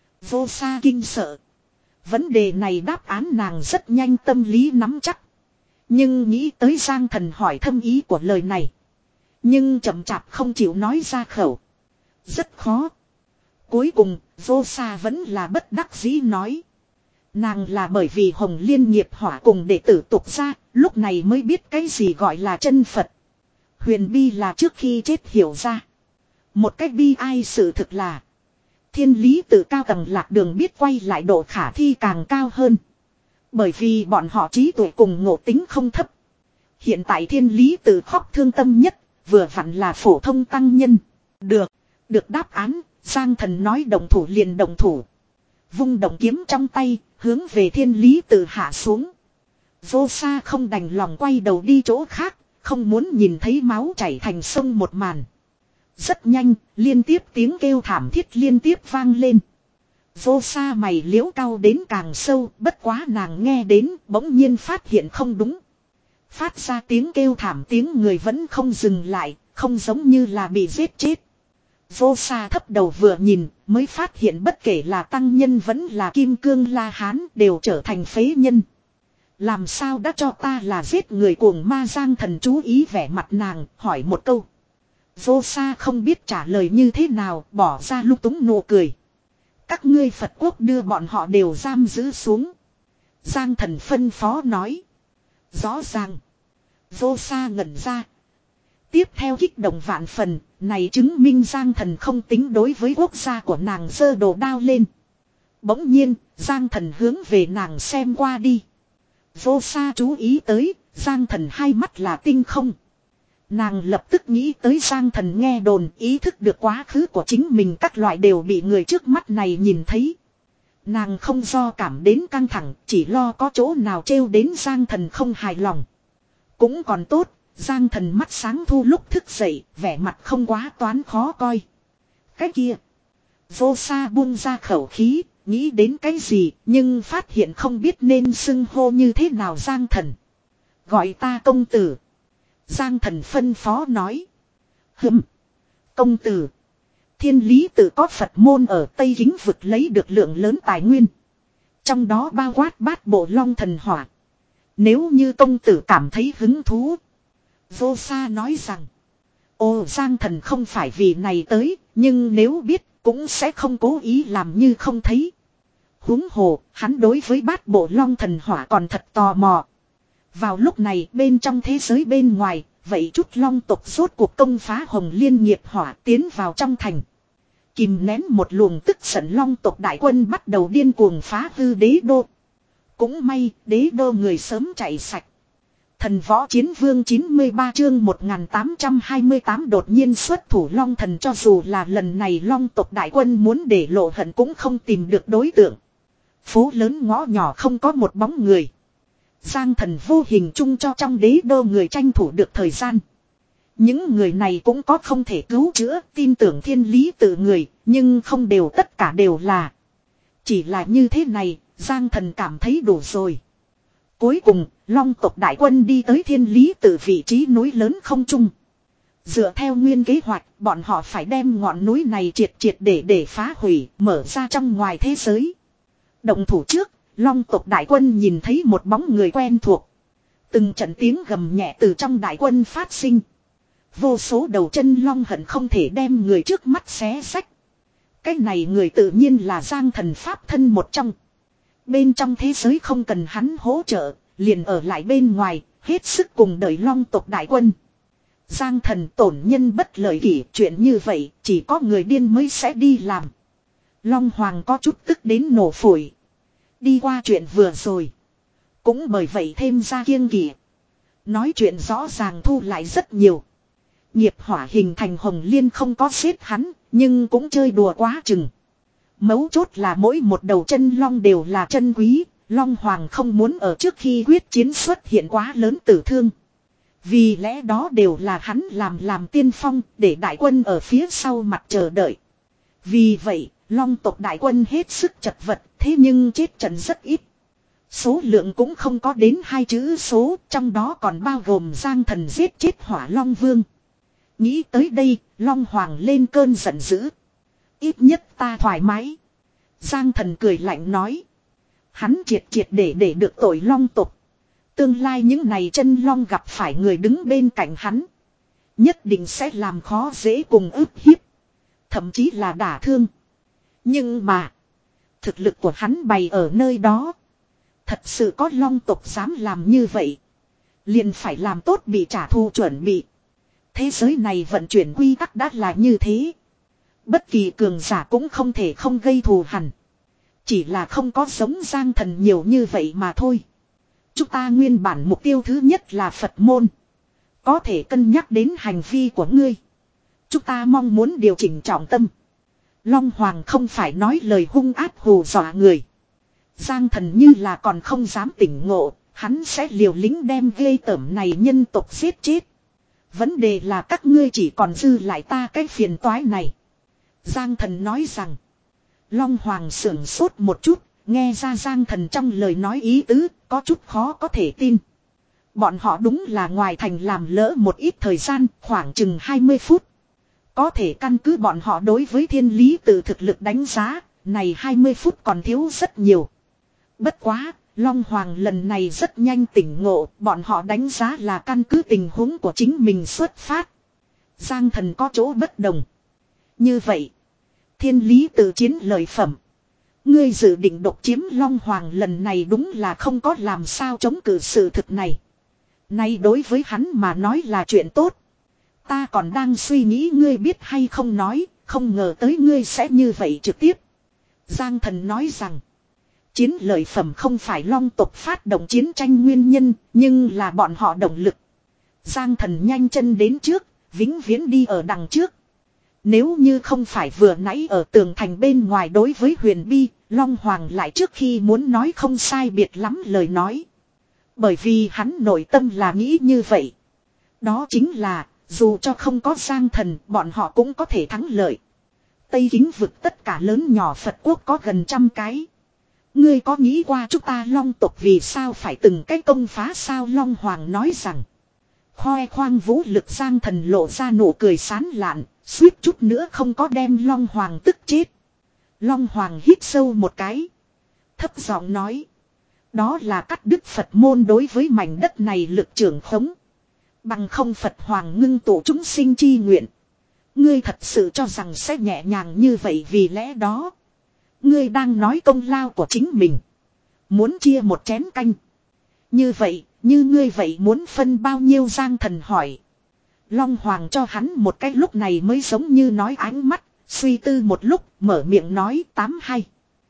Vô Sa kinh sợ. Vấn đề này đáp án nàng rất nhanh tâm lý nắm chắc. Nhưng nghĩ tới Giang thần hỏi thâm ý của lời này. Nhưng chậm chạp không chịu nói ra khẩu. Rất khó. Cuối cùng, Vô Sa vẫn là bất đắc dĩ nói. Nàng là bởi vì Hồng Liên nghiệp hỏa cùng đệ tử tục ra, lúc này mới biết cái gì gọi là chân Phật. Huyền bi là trước khi chết hiểu ra. Một cách bi ai sự thực là. Thiên lý tự cao tầng lạc đường biết quay lại độ khả thi càng cao hơn. Bởi vì bọn họ trí tuệ cùng ngộ tính không thấp. Hiện tại thiên lý tự khóc thương tâm nhất. Vừa vặn là phổ thông tăng nhân. Được. Được đáp án. Giang thần nói động thủ liền động thủ. Vung động kiếm trong tay. Hướng về thiên lý tự hạ xuống. Vô Sa không đành lòng quay đầu đi chỗ khác. Không muốn nhìn thấy máu chảy thành sông một màn. Rất nhanh. Liên tiếp tiếng kêu thảm thiết liên tiếp vang lên. Vô Sa mày liễu cao đến càng sâu. Bất quá nàng nghe đến bỗng nhiên phát hiện không đúng. Phát ra tiếng kêu thảm tiếng người vẫn không dừng lại, không giống như là bị giết chết. Vô Sa thấp đầu vừa nhìn, mới phát hiện bất kể là tăng nhân vẫn là kim cương la hán đều trở thành phế nhân. Làm sao đã cho ta là giết người cuồng ma Giang thần chú ý vẻ mặt nàng, hỏi một câu. Vô Sa không biết trả lời như thế nào, bỏ ra lung túng nụ cười. Các ngươi Phật quốc đưa bọn họ đều giam giữ xuống. Giang thần phân phó nói. Rõ ràng. Vô Sa ngẩn ra. Tiếp theo kích động vạn phần, này chứng minh Giang Thần không tính đối với quốc gia của nàng giơ đồ đao lên. Bỗng nhiên, Giang Thần hướng về nàng xem qua đi. Vô Sa chú ý tới, Giang Thần hai mắt là tinh không. Nàng lập tức nghĩ tới Giang Thần nghe đồn, ý thức được quá khứ của chính mình các loại đều bị người trước mắt này nhìn thấy. Nàng không do cảm đến căng thẳng, chỉ lo có chỗ nào trêu đến Giang Thần không hài lòng. Cũng còn tốt, Giang Thần mắt sáng thu lúc thức dậy, vẻ mặt không quá toán khó coi. Cái kia, Vô Sa buông ra khẩu khí, nghĩ đến cái gì, nhưng phát hiện không biết nên xưng hô như thế nào Giang Thần. Gọi ta công tử. Giang Thần phân phó nói. Hừm, công tử. Thiên lý tự có Phật môn ở Tây Kính vực lấy được lượng lớn tài nguyên. Trong đó bao quát bát bộ long thần hỏa. Nếu như công tử cảm thấy hứng thú. Vô Sa nói rằng. Ồ, Giang Thần không phải vì này tới, nhưng nếu biết cũng sẽ không cố ý làm như không thấy. Huống hồ, hắn đối với bát bộ long thần hỏa còn thật tò mò. Vào lúc này bên trong thế giới bên ngoài, vậy chút long tộc rốt cuộc công phá Hồng Liên nghiệp hỏa tiến vào trong thành. Kìm nén một luồng tức giận long tộc đại quân bắt đầu điên cuồng phá hư đế đô. Cũng may đế đô người sớm chạy sạch. Thần võ chiến vương chín mươi ba chương một nghìn tám trăm hai mươi tám đột nhiên xuất thủ long thần, cho dù là lần này long tộc đại quân muốn để lộ hận cũng không tìm được đối tượng. Phố lớn ngõ nhỏ không có một bóng người. Giang Thần vô hình chung cho trong đế đô người tranh thủ được thời gian. Những người này cũng có không thể cứu chữa, tin tưởng thiên lý tự người, nhưng không đều tất cả đều là. Chỉ là như thế này, Giang Thần cảm thấy đủ rồi. Cuối cùng, long tộc đại quân đi tới thiên lý tự vị trí núi lớn không trung. Dựa theo nguyên kế hoạch, bọn họ phải đem ngọn núi này triệt triệt để để phá hủy, mở ra trong ngoài thế giới. Động thủ trước, long tộc đại quân nhìn thấy một bóng người quen thuộc. Từng trận tiếng gầm nhẹ từ trong đại quân phát sinh. Vô số đầu chân long hận không thể đem người trước mắt xé xách. Cái này người tự nhiên là Giang Thần pháp thân một trong. Bên trong thế giới không cần hắn hỗ trợ, liền ở lại bên ngoài, hết sức cùng đợi long tộc đại quân. Giang Thần tổn nhân bất lợi kỷ, chuyện như vậy chỉ có người điên mới sẽ đi làm. Long Hoàng có chút tức đến nổ phổi. Đi qua chuyện vừa rồi. Cũng bởi vậy thêm ra kiêng kỵ. Nói chuyện rõ ràng thu lại rất nhiều. Nghiệp hỏa hình thành Hồng Liên không có giết hắn, nhưng cũng chơi đùa quá chừng. Mấu chốt là mỗi một đầu chân long đều là chân quý, Long Hoàng không muốn ở trước khi quyết chiến xuất hiện quá lớn tử thương. Vì lẽ đó đều là hắn làm làm tiên phong, để đại quân ở phía sau mặt chờ đợi. Vì vậy, long tộc đại quân hết sức chật vật, thế nhưng chết trận rất ít. Số lượng cũng không có đến hai chữ số, trong đó còn bao gồm Giang Thần giết chết Hỏa Long Vương. Nghĩ tới đây, Long Hoàng lên cơn giận dữ. Ít nhất ta thoải mái. Giang Thần cười lạnh nói. Hắn triệt triệt để để được tội long tộc. Tương lai những này chân long gặp phải người đứng bên cạnh hắn. Nhất định sẽ làm khó dễ cùng ức hiếp. Thậm chí là đả thương. Nhưng mà. Thực lực của hắn bày ở nơi đó. Thật sự có long tộc dám làm như vậy. Liền phải làm tốt bị trả thù chuẩn bị. Thế giới này vận chuyển quy tắc đã là như thế. Bất kỳ cường giả cũng không thể không gây thù hằn. Chỉ là không có giống Giang Thần nhiều như vậy mà thôi. Chúng ta nguyên bản mục tiêu thứ nhất là Phật môn. Có thể cân nhắc đến hành vi của ngươi. Chúng ta mong muốn điều chỉnh trọng tâm. Long Hoàng không phải nói lời hung ác hù dọa người. Giang Thần như là còn không dám tỉnh ngộ. Hắn sẽ liều lĩnh đem ghê tởm này nhân tộc giết chết. Vấn đề là các ngươi chỉ còn dư lại ta cái phiền toái này. Giang Thần nói rằng. Long Hoàng sưởng sốt một chút. Nghe ra Giang Thần trong lời nói ý tứ. Có chút khó có thể tin. Bọn họ đúng là ngoài thành làm lỡ một ít thời gian. Khoảng chừng hai mươi phút. Có thể căn cứ bọn họ đối với thiên lý tự thực lực đánh giá. Này hai mươi phút còn thiếu rất nhiều. Bất quá. Long Hoàng lần này rất nhanh tỉnh ngộ. Bọn họ đánh giá là căn cứ tình huống của chính mình xuất phát. Giang Thần có chỗ bất đồng. Như vậy. Thiên lý tự chiến lợi phẩm. Ngươi dự định độc chiếm Long Hoàng lần này đúng là không có làm sao chống cự sự thực này. Nay đối với hắn mà nói là chuyện tốt. Ta còn đang suy nghĩ ngươi biết hay không nói, không ngờ tới ngươi sẽ như vậy trực tiếp. Giang Thần nói rằng, chiến lợi phẩm không phải Long tộc phát động chiến tranh nguyên nhân, nhưng là bọn họ động lực. Giang Thần nhanh chân đến trước, vĩnh viễn đi ở đằng trước. Nếu như không phải vừa nãy ở tường thành bên ngoài đối với Huyền Bi, Long Hoàng lại trước khi muốn nói không sai biệt lắm lời nói. Bởi vì hắn nội tâm là nghĩ như vậy. Đó chính là, dù cho không có Giang Thần, bọn họ cũng có thể thắng lợi. Tây Kính vực tất cả lớn nhỏ Phật quốc có gần trăm cái. Ngươi có nghĩ qua chúng ta Long tộc vì sao phải từng cái công phá sao? Long Hoàng nói rằng, khoe khoang vũ lực. Giang Thần lộ ra nụ cười sán lạn, suýt chút nữa không có đem Long Hoàng tức chết. Long Hoàng hít sâu một cái, thấp giọng nói, đó là cắt đứt Phật môn đối với mảnh đất này lực trưởng khống. Bằng không Phật Hoàng ngưng tụ chúng sinh chi nguyện. Ngươi thật sự cho rằng sẽ nhẹ nhàng như vậy? Vì lẽ đó, ngươi đang nói công lao của chính mình. Muốn chia một chén canh. Như vậy, như ngươi vậy muốn phân bao nhiêu? Giang Thần hỏi. Long Hoàng cho hắn một cái lúc này mới giống như nói ánh mắt, suy tư một lúc, mở miệng nói tám hay.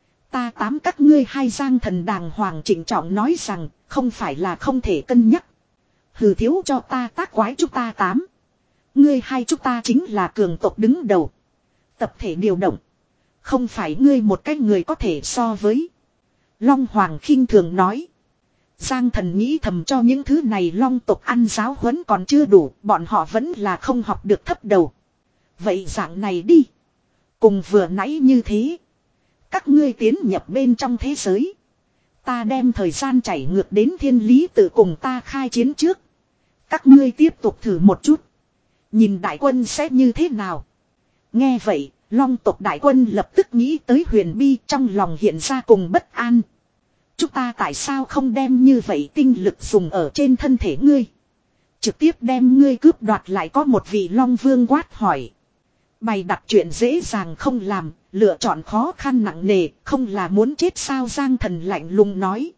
Ta tám các ngươi hai. Giang Thần đàng hoàng chỉnh trọng nói rằng, không phải là không thể cân nhắc. Hừ, thiếu cho ta tác quái, chúng ta tám. Ngươi hai, chúng ta chính là cường tộc đứng đầu. Tập thể điều động, không phải ngươi một cái người có thể so với. Long Hoàng khinh thường nói. Giang Thần nghĩ thầm, cho những thứ này Long tộc ăn giáo huấn còn chưa đủ, bọn họ vẫn là không học được thấp đầu. Vậy dạng này đi. Cùng vừa nãy như thế. Các ngươi tiến nhập bên trong thế giới. Ta đem thời gian chảy ngược đến thiên lý tự cùng ta khai chiến trước. Các ngươi tiếp tục thử một chút. Nhìn đại quân sẽ như thế nào. Nghe vậy, Long tộc đại quân lập tức nghĩ tới Huyền Bi, trong lòng hiện ra cùng bất an. Chúng ta tại sao không đem như vậy tinh lực dùng ở trên thân thể ngươi? Trực tiếp đem ngươi cướp đoạt lại. Có một vị Long Vương quát hỏi. Bày đặt chuyện dễ dàng không làm, lựa chọn khó khăn nặng nề, không là muốn chết sao? Giang Thần lạnh lùng nói.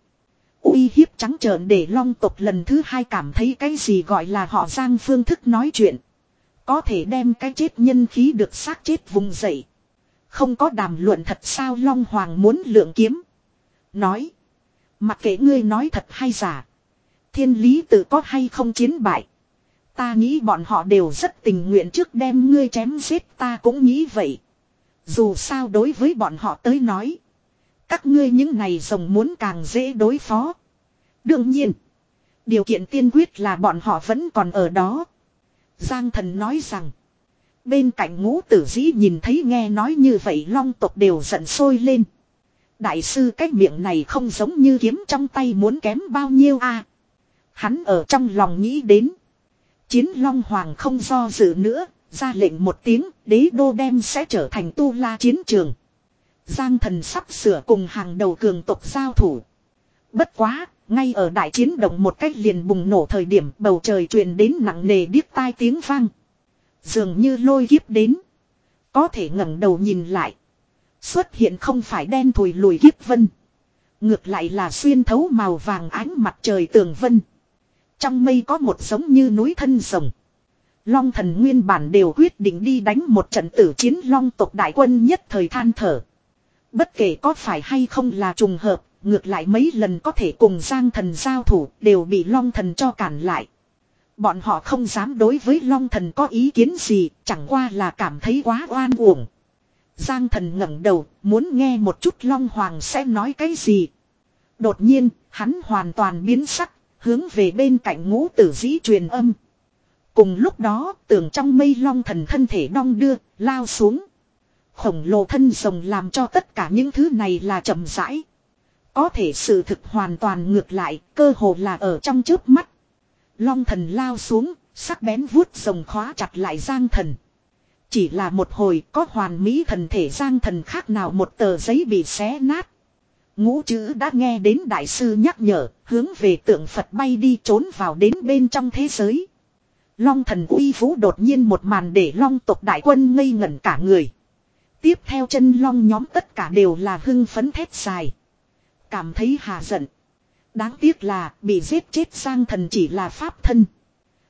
Uy hiếp trắng trợn để Long tộc lần thứ hai cảm thấy cái gì gọi là họ Giang phương thức nói chuyện. Có thể đem cái chết nhân khí được xác chết vùng dậy. Không có đàm luận thật sao? Long Hoàng muốn lượng kiếm. Nói. Mặc kệ ngươi nói thật hay giả. Thiên lý tự có hay không chiến bại. Ta nghĩ bọn họ đều rất tình nguyện trước đem ngươi chém giết. Ta cũng nghĩ vậy. Dù sao đối với bọn họ tới nói. Các ngươi những này rồng muốn càng dễ đối phó. Đương nhiên. Điều kiện tiên quyết là bọn họ vẫn còn ở đó. Giang Thần nói rằng. Bên cạnh Ngũ Tử Dĩ nhìn thấy nghe nói như vậy, Long tộc đều giận sôi lên. Đại sư cái miệng này không giống như kiếm trong tay muốn kém bao nhiêu a. À, hắn ở trong lòng nghĩ đến. Chiến Long Hoàng không do dự nữa, ra lệnh một tiếng, đế đô đem sẽ trở thành tu la chiến trường. Giang Thần sắp sửa cùng hàng đầu cường tộc giao thủ. Bất quá, ngay ở đại chiến động một cách liền bùng nổ thời điểm, bầu trời truyền đến nặng nề điếc tai tiếng vang. Dường như lôi kiếp đến. Có thể ngẩng đầu nhìn lại. Xuất hiện không phải đen thùi lùi kiếp vân. Ngược lại là xuyên thấu màu vàng ánh mặt trời tường vân. Trong mây có một giống như núi thân rồng. Long Thần nguyên bản đều quyết định đi đánh một trận tử chiến, Long tộc đại quân nhất thời than thở. Bất kể có phải hay không là trùng hợp, ngược lại mấy lần có thể cùng Giang Thần giao thủ đều bị Long Thần cho cản lại. Bọn họ không dám đối với Long Thần có ý kiến gì, chẳng qua là cảm thấy quá oan uổng. Giang Thần ngẩng đầu, muốn nghe một chút Long Hoàng sẽ nói cái gì. Đột nhiên, hắn hoàn toàn biến sắc, hướng về bên cạnh Ngũ Tử Dĩ truyền âm. Cùng lúc đó, tường trong mây Long Thần thân thể đong đưa, lao xuống. Khổng lồ thân rồng làm cho tất cả những thứ này là chậm rãi. Có thể sự thực hoàn toàn ngược lại, cơ hồ là ở trong chớp mắt. Long Thần lao xuống, sắc bén vuốt rồng khóa chặt lại Giang Thần. Chỉ là một hồi, có hoàn mỹ thần thể Giang Thần khác nào một tờ giấy bị xé nát. Ngũ chữ đã nghe đến đại sư nhắc nhở, hướng về tượng Phật bay đi, trốn vào đến bên trong thế giới. Long Thần uy vũ đột nhiên một màn để Long tộc đại quân ngây ngẩn cả người. Tiếp theo chân Long nhóm tất cả đều là hưng phấn thét dài. Cảm thấy hà giận. Đáng tiếc là bị giết chết Giang Thần chỉ là pháp thân.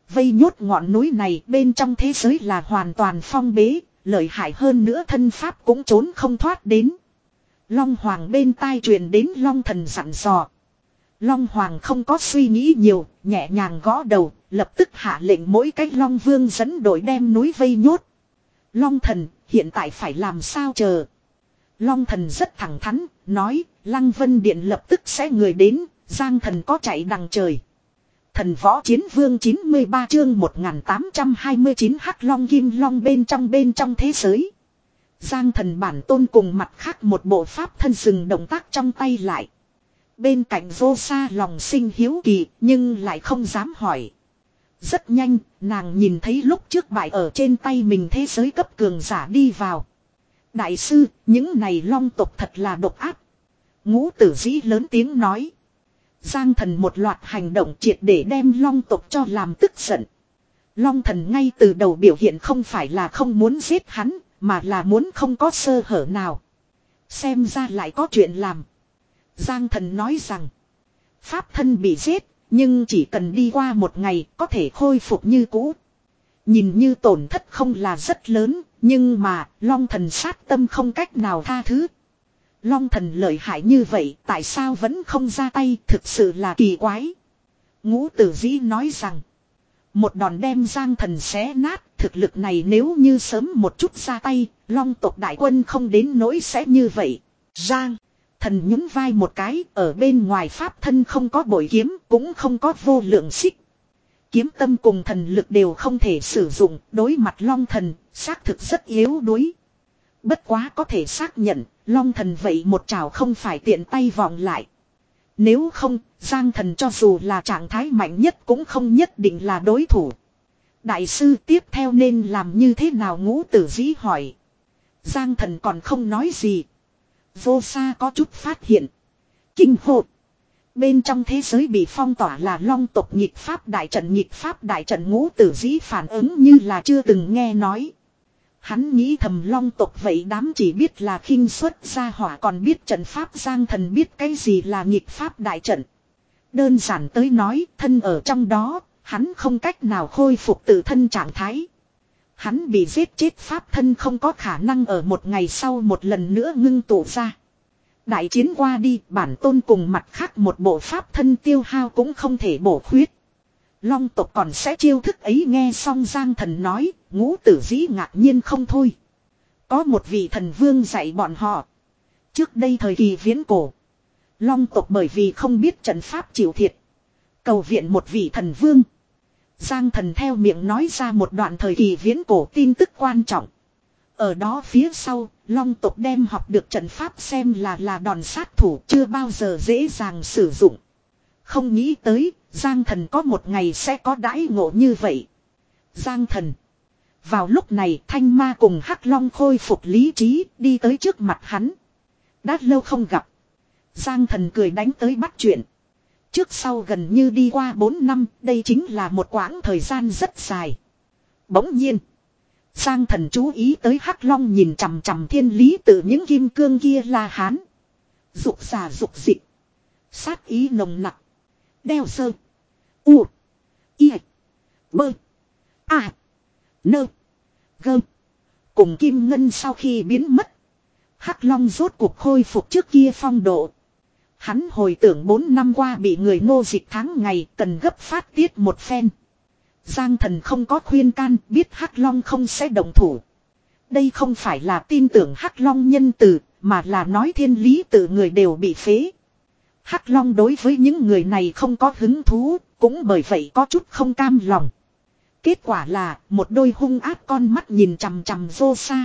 Vây nhốt ngọn núi này bên trong thế giới là hoàn toàn phong bế, lợi hại hơn nữa thân pháp cũng trốn không thoát đến. Long Hoàng bên tai truyền đến Long Thần dặn dò. Long Hoàng không có suy nghĩ nhiều, nhẹ nhàng gõ đầu, lập tức hạ lệnh mỗi cái Long Vương dẫn đội đem núi vây nhốt. Long Thần, hiện tại phải làm sao chờ? Long Thần rất thẳng thắn, nói, Lăng Vân Điện lập tức sẽ người đến, Giang Thần có chạy đằng trời. Thần Võ Chiến Vương chín mươi ba chương một nghìn tám trăm hai mươi chín Hắc Long Kim Long bên trong bên trong thế giới. Giang Thần bản tôn cùng mặt khác một bộ pháp thân dừng động tác trong tay lại. Bên cạnh Vô Sa lòng sinh hiếu kỳ nhưng lại không dám hỏi. Rất nhanh, nàng nhìn thấy lúc trước bại ở trên tay mình thế giới cấp cường giả đi vào. Đại sư, những này long tộc thật là độc ác. Ngũ Tử Dĩ lớn tiếng nói. Giang Thần một loạt hành động triệt để đem long tộc cho làm tức giận. Long Thần ngay từ đầu biểu hiện không phải là không muốn giết hắn, mà là muốn không có sơ hở nào. Xem ra lại có chuyện làm. Giang Thần nói rằng, pháp thân bị giết, nhưng chỉ cần đi qua một ngày có thể khôi phục như cũ. Nhìn như tổn thất không là rất lớn, nhưng mà Long Thần sát tâm không cách nào tha thứ. Long Thần lợi hại như vậy, tại sao vẫn không ra tay, thực sự là kỳ quái. Ngũ Tử Dĩ nói rằng, một đòn đem Giang Thần xé nát, thực lực này nếu như sớm một chút ra tay, Long tộc đại quân không đến nỗi sẽ như vậy. Giang Thần nhún vai một cái, ở bên ngoài pháp thân không có bội kiếm, cũng không có vô lượng xích. Kiếm tâm cùng thần lực đều không thể sử dụng, đối mặt Long Thần, xác thực rất yếu đuối. Bất quá có thể xác nhận, Long Thần vậy một trảo không phải tiện tay vọng lại. Nếu không, Giang Thần cho dù là trạng thái mạnh nhất cũng không nhất định là đối thủ. Đại sư tiếp theo nên làm như thế nào? Ngũ Tử Dĩ hỏi. Giang Thần còn không nói gì. Vô Sa có chút phát hiện. Kinh hồn. Bên trong thế giới bị phong tỏa là long tộc nhịp pháp đại trận. Nhịp pháp đại trận Ngũ Tử Dĩ phản ứng như là chưa từng nghe nói. Hắn nghĩ thầm long tộc vậy đám chỉ biết là khinh suất ra hỏa còn biết trận pháp. Giang Thần biết cái gì là nhịp pháp đại trận. Đơn giản tới nói, thân ở trong đó, hắn không cách nào khôi phục tự thân trạng thái. Hắn bị giết chết pháp thân không có khả năng ở một ngày sau một lần nữa ngưng tụ ra. Đại chiến qua đi, bản tôn cùng mặt khác một bộ pháp thân tiêu hao cũng không thể bổ khuyết. Long tộc còn sẽ chiêu thức ấy. Nghe xong Giang Thần nói, Ngũ Tử Dĩ ngạc nhiên không thôi. Có một vị thần vương dạy bọn họ. Trước đây thời kỳ viễn cổ, long tộc bởi vì không biết trận pháp chịu thiệt, cầu viện một vị thần vương. Giang Thần theo miệng nói ra một đoạn thời kỳ viễn cổ tin tức quan trọng. Ở đó phía sau, long tộc đem học được trận pháp xem là là đòn sát thủ, chưa bao giờ dễ dàng sử dụng. Không nghĩ tới, Giang Thần có một ngày sẽ có đãi ngộ như vậy. Giang Thần. Vào lúc này Thanh Ma cùng Hắc Long khôi phục lý trí, đi tới trước mặt hắn. Đã lâu không gặp. Giang Thần cười đánh tới bắt chuyện. Trước sau gần như đi qua bốn năm, đây chính là một quãng thời gian rất dài. Bỗng nhiên, Giang Thần chú ý tới Hắc Long nhìn chằm chằm thiên lý tự những kim cương kia la hán. Dục xà dục dị, sát ý nồng nặc. Đeo sơ, u, y, bơ, a, nơ, gơ. Cùng kim ngân sau khi biến mất, Hắc Long rốt cuộc khôi phục trước kia phong độ. Hắn hồi tưởng bốn năm qua bị người nô dịch tháng ngày, cần gấp phát tiết một phen. Giang Thần không có khuyên can, biết Hắc Long không sẽ động thủ. Đây không phải là tin tưởng Hắc Long nhân từ, mà là nói thiên lý tự người đều bị phế. Hắc Long đối với những người này không có hứng thú, cũng bởi vậy có chút không cam lòng. Kết quả là một đôi hung ác con mắt nhìn chằm chằm Vô Sa.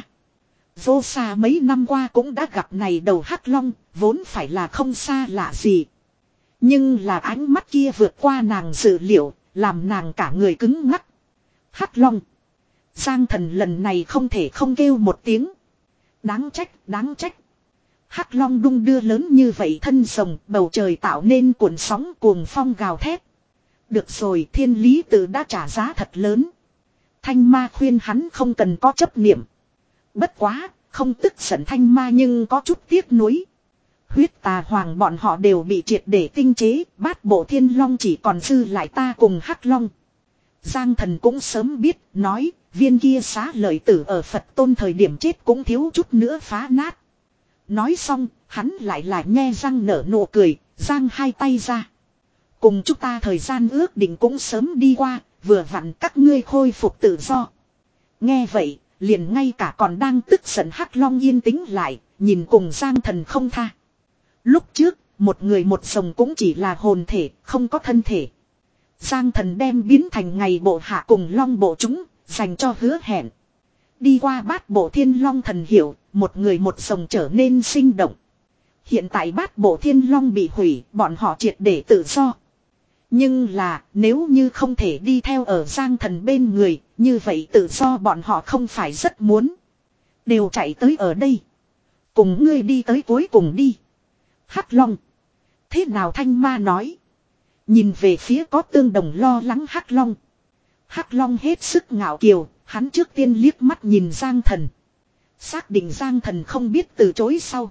Vô Sa mấy năm qua cũng đã gặp này đầu Hắc Long, vốn phải là không xa lạ gì. Nhưng là ánh mắt kia vượt qua nàng dự liệu, làm nàng cả người cứng ngắc. Hắc Long. Giang Thần lần này không thể không kêu một tiếng. Đáng trách, đáng trách. Hắc Long đung đưa lớn như vậy thân rồng, bầu trời tạo nên cuộn sóng cuồng phong gào thét. Được rồi, thiên lý tự đã trả giá thật lớn. Thanh Ma khuyên hắn không cần có chấp niệm. Bất quá, không tức giận Thanh Ma nhưng có chút tiếc nuối. Huyết Tà Hoàng bọn họ đều bị triệt để tinh chế, bát bộ Thiên Long chỉ còn dư lại ta cùng Hắc Long. Giang Thần cũng sớm biết, nói, viên kia xá lợi tử ở Phật Tôn thời điểm chết cũng thiếu chút nữa phá nát. Nói xong, hắn lại là nhe răng nở nụ cười, giang hai tay ra. Cùng chúng ta thời gian ước định cũng sớm đi qua, vừa vặn các ngươi khôi phục tự do. Nghe vậy, liền ngay cả còn đang tức giận Hắc Long yên tĩnh lại, nhìn cùng Giang Thần không tha. Lúc trước, một người một rồng cũng chỉ là hồn thể, không có thân thể. Giang Thần đem biến thành ngày bộ hạ cùng long bộ chúng, dành cho hứa hẹn. Đi qua bát bộ thiên long thần hiểu, một người một rồng trở nên sinh động. Hiện tại bát bộ thiên long bị hủy, bọn họ triệt để tự do. Nhưng là, nếu như không thể đi theo ở Giang Thần bên người, như vậy tự do bọn họ không phải rất muốn. Đều chạy tới ở đây. Cùng ngươi đi tới cuối cùng đi. Hắc Long. Thế nào Thanh Ma nói. Nhìn về phía có tương đồng lo lắng Hắc Long. Hắc Long hết sức ngạo kiều, hắn trước tiên liếc mắt nhìn Giang Thần. Xác định Giang Thần không biết từ chối sau.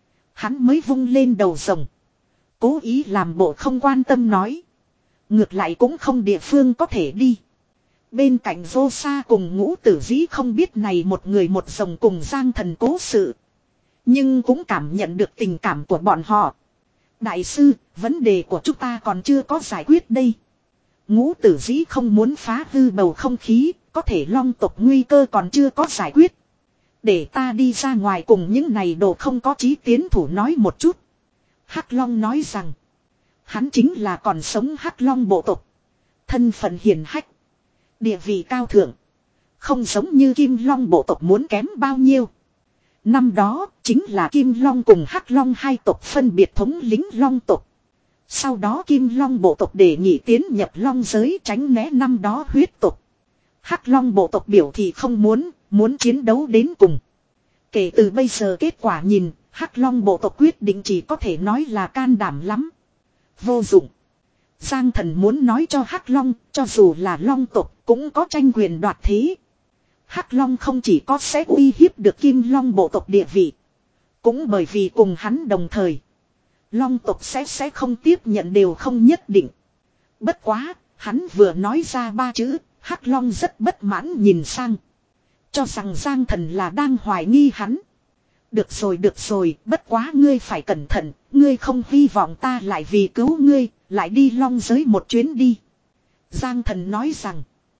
Hắn mới vung lên đầu rồng. Cố ý làm bộ không quan tâm nói. Ngược lại cũng không địa phương có thể đi. Bên cạnh Vô Sa cùng Ngũ Tử Dĩ không biết này một người một rồng cùng Giang Thần cố sự. Nhưng cũng cảm nhận được tình cảm của bọn họ. Đại sư, vấn đề của chúng ta còn chưa có giải quyết đây. Ngũ Tử Dĩ không muốn phá hư bầu không khí, có thể long tộc nguy cơ còn chưa có giải quyết. Để ta đi ra ngoài cùng những này đồ không có chí tiến thủ nói một chút. Hắc Long nói rằng, hắn chính là còn sống Hắc Long bộ tộc. Thân phận hiền hách. Địa vị cao thượng. Không giống như Kim Long bộ tộc muốn kém bao nhiêu. Năm đó chính là Kim Long cùng Hắc Long hai tộc phân biệt thống lĩnh Long tộc. Sau đó Kim Long bộ tộc đề nghị tiến nhập Long giới tránh né năm đó huyết tộc. Hắc Long bộ tộc biểu thị không muốn, muốn chiến đấu đến cùng. Kể từ bây giờ kết quả nhìn, Hắc Long bộ tộc quyết định chỉ có thể nói là can đảm lắm. Vô dụng. Giang Thần muốn nói cho Hắc Long, cho dù là Long tộc cũng có tranh quyền đoạt thế. Hắc Long không chỉ có sẽ uy hiếp được Kim Long bộ tộc địa vị. Cũng bởi vì cùng hắn đồng thời. Long tộc sẽ sẽ không tiếp nhận đều không nhất định. Bất quá, hắn vừa nói ra ba chữ, Hắc Long rất bất mãn nhìn sang. Cho rằng Giang Thần là đang hoài nghi hắn. Được rồi được rồi, bất quá ngươi phải cẩn thận, ngươi không hy vọng ta lại vì cứu ngươi, lại đi Long giới một chuyến đi. Giang Thần nói rằng.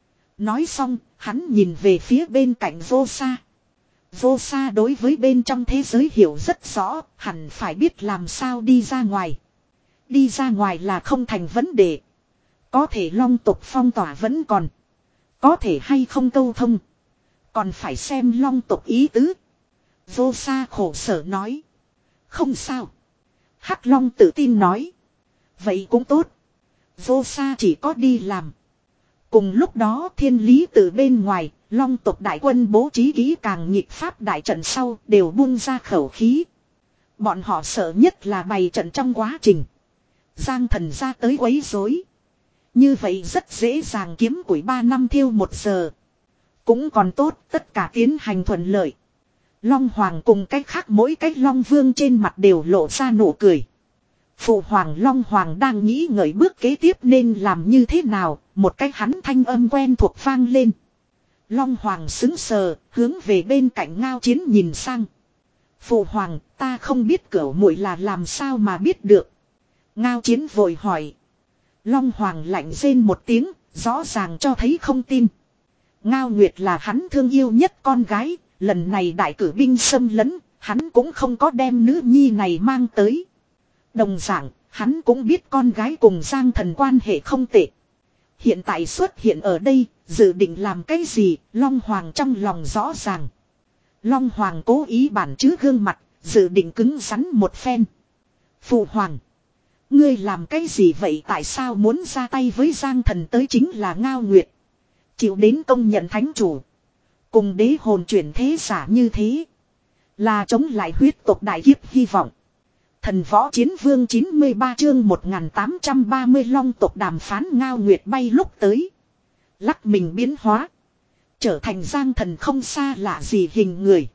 Nói xong, hắn nhìn về phía bên cạnh Vô Sa. Vô Sa đối với bên trong thế giới hiểu rất rõ, hẳn phải biết làm sao đi ra ngoài. Đi ra ngoài là không thành vấn đề. Có thể Long tộc phong tỏa vẫn còn. Có thể hay không câu thông. Còn phải xem Long tộc ý tứ. Vô Sa khổ sở nói. Không sao. Hắc Long tự tin nói. Vậy cũng tốt. Vô Sa chỉ có đi làm. Cùng lúc đó thiên lý từ bên ngoài, Long tộc đại quân bố trí kỹ càng nhịp pháp đại trận sau đều buông ra khẩu khí. Bọn họ sợ nhất là bày trận trong quá trình. Giang Thần ra tới quấy rối. Như vậy rất dễ dàng kiếm củi ba năm thiêu một giờ. Cũng còn tốt, tất cả tiến hành thuận lợi. Long Hoàng cùng cách khác mỗi cách Long Vương trên mặt đều lộ ra nụ cười. Phụ Hoàng Long Hoàng đang nghĩ ngợi bước kế tiếp nên làm như thế nào, một cách hắn thanh âm quen thuộc vang lên. Long Hoàng xứng sờ, hướng về bên cạnh Ngao Chiến nhìn sang. Phụ Hoàng, ta không biết cửu muội là làm sao mà biết được. Ngao Chiến vội hỏi. Long Hoàng lạnh rên một tiếng, rõ ràng cho thấy không tin. Ngao Nguyệt là hắn thương yêu nhất con gái, lần này đại cử binh xâm lấn, hắn cũng không có đem nữ nhi này mang tới. Đồng dạng, hắn cũng biết con gái cùng Giang Thần quan hệ không tệ. Hiện tại xuất hiện ở đây, dự định làm cái gì, Long Hoàng trong lòng rõ ràng. Long Hoàng cố ý bản chứ gương mặt, dự định cứng rắn một phen. Phụ Hoàng, ngươi làm cái gì vậy, tại sao muốn ra tay với Giang Thần, tới chính là Ngao Nguyệt. Chịu đến công nhận thánh chủ. Cùng đế hồn chuyển thế giả như thế. Là chống lại huyết tộc đại kiếp hy vọng. Thần võ chiến vương chín mươi ba chương một nghìn tám trăm ba mươi Long tộc đàm phán. Ngao Nguyệt bay lúc tới. Lắc mình biến hóa. Trở thành Giang Thần không xa lạ gì hình người.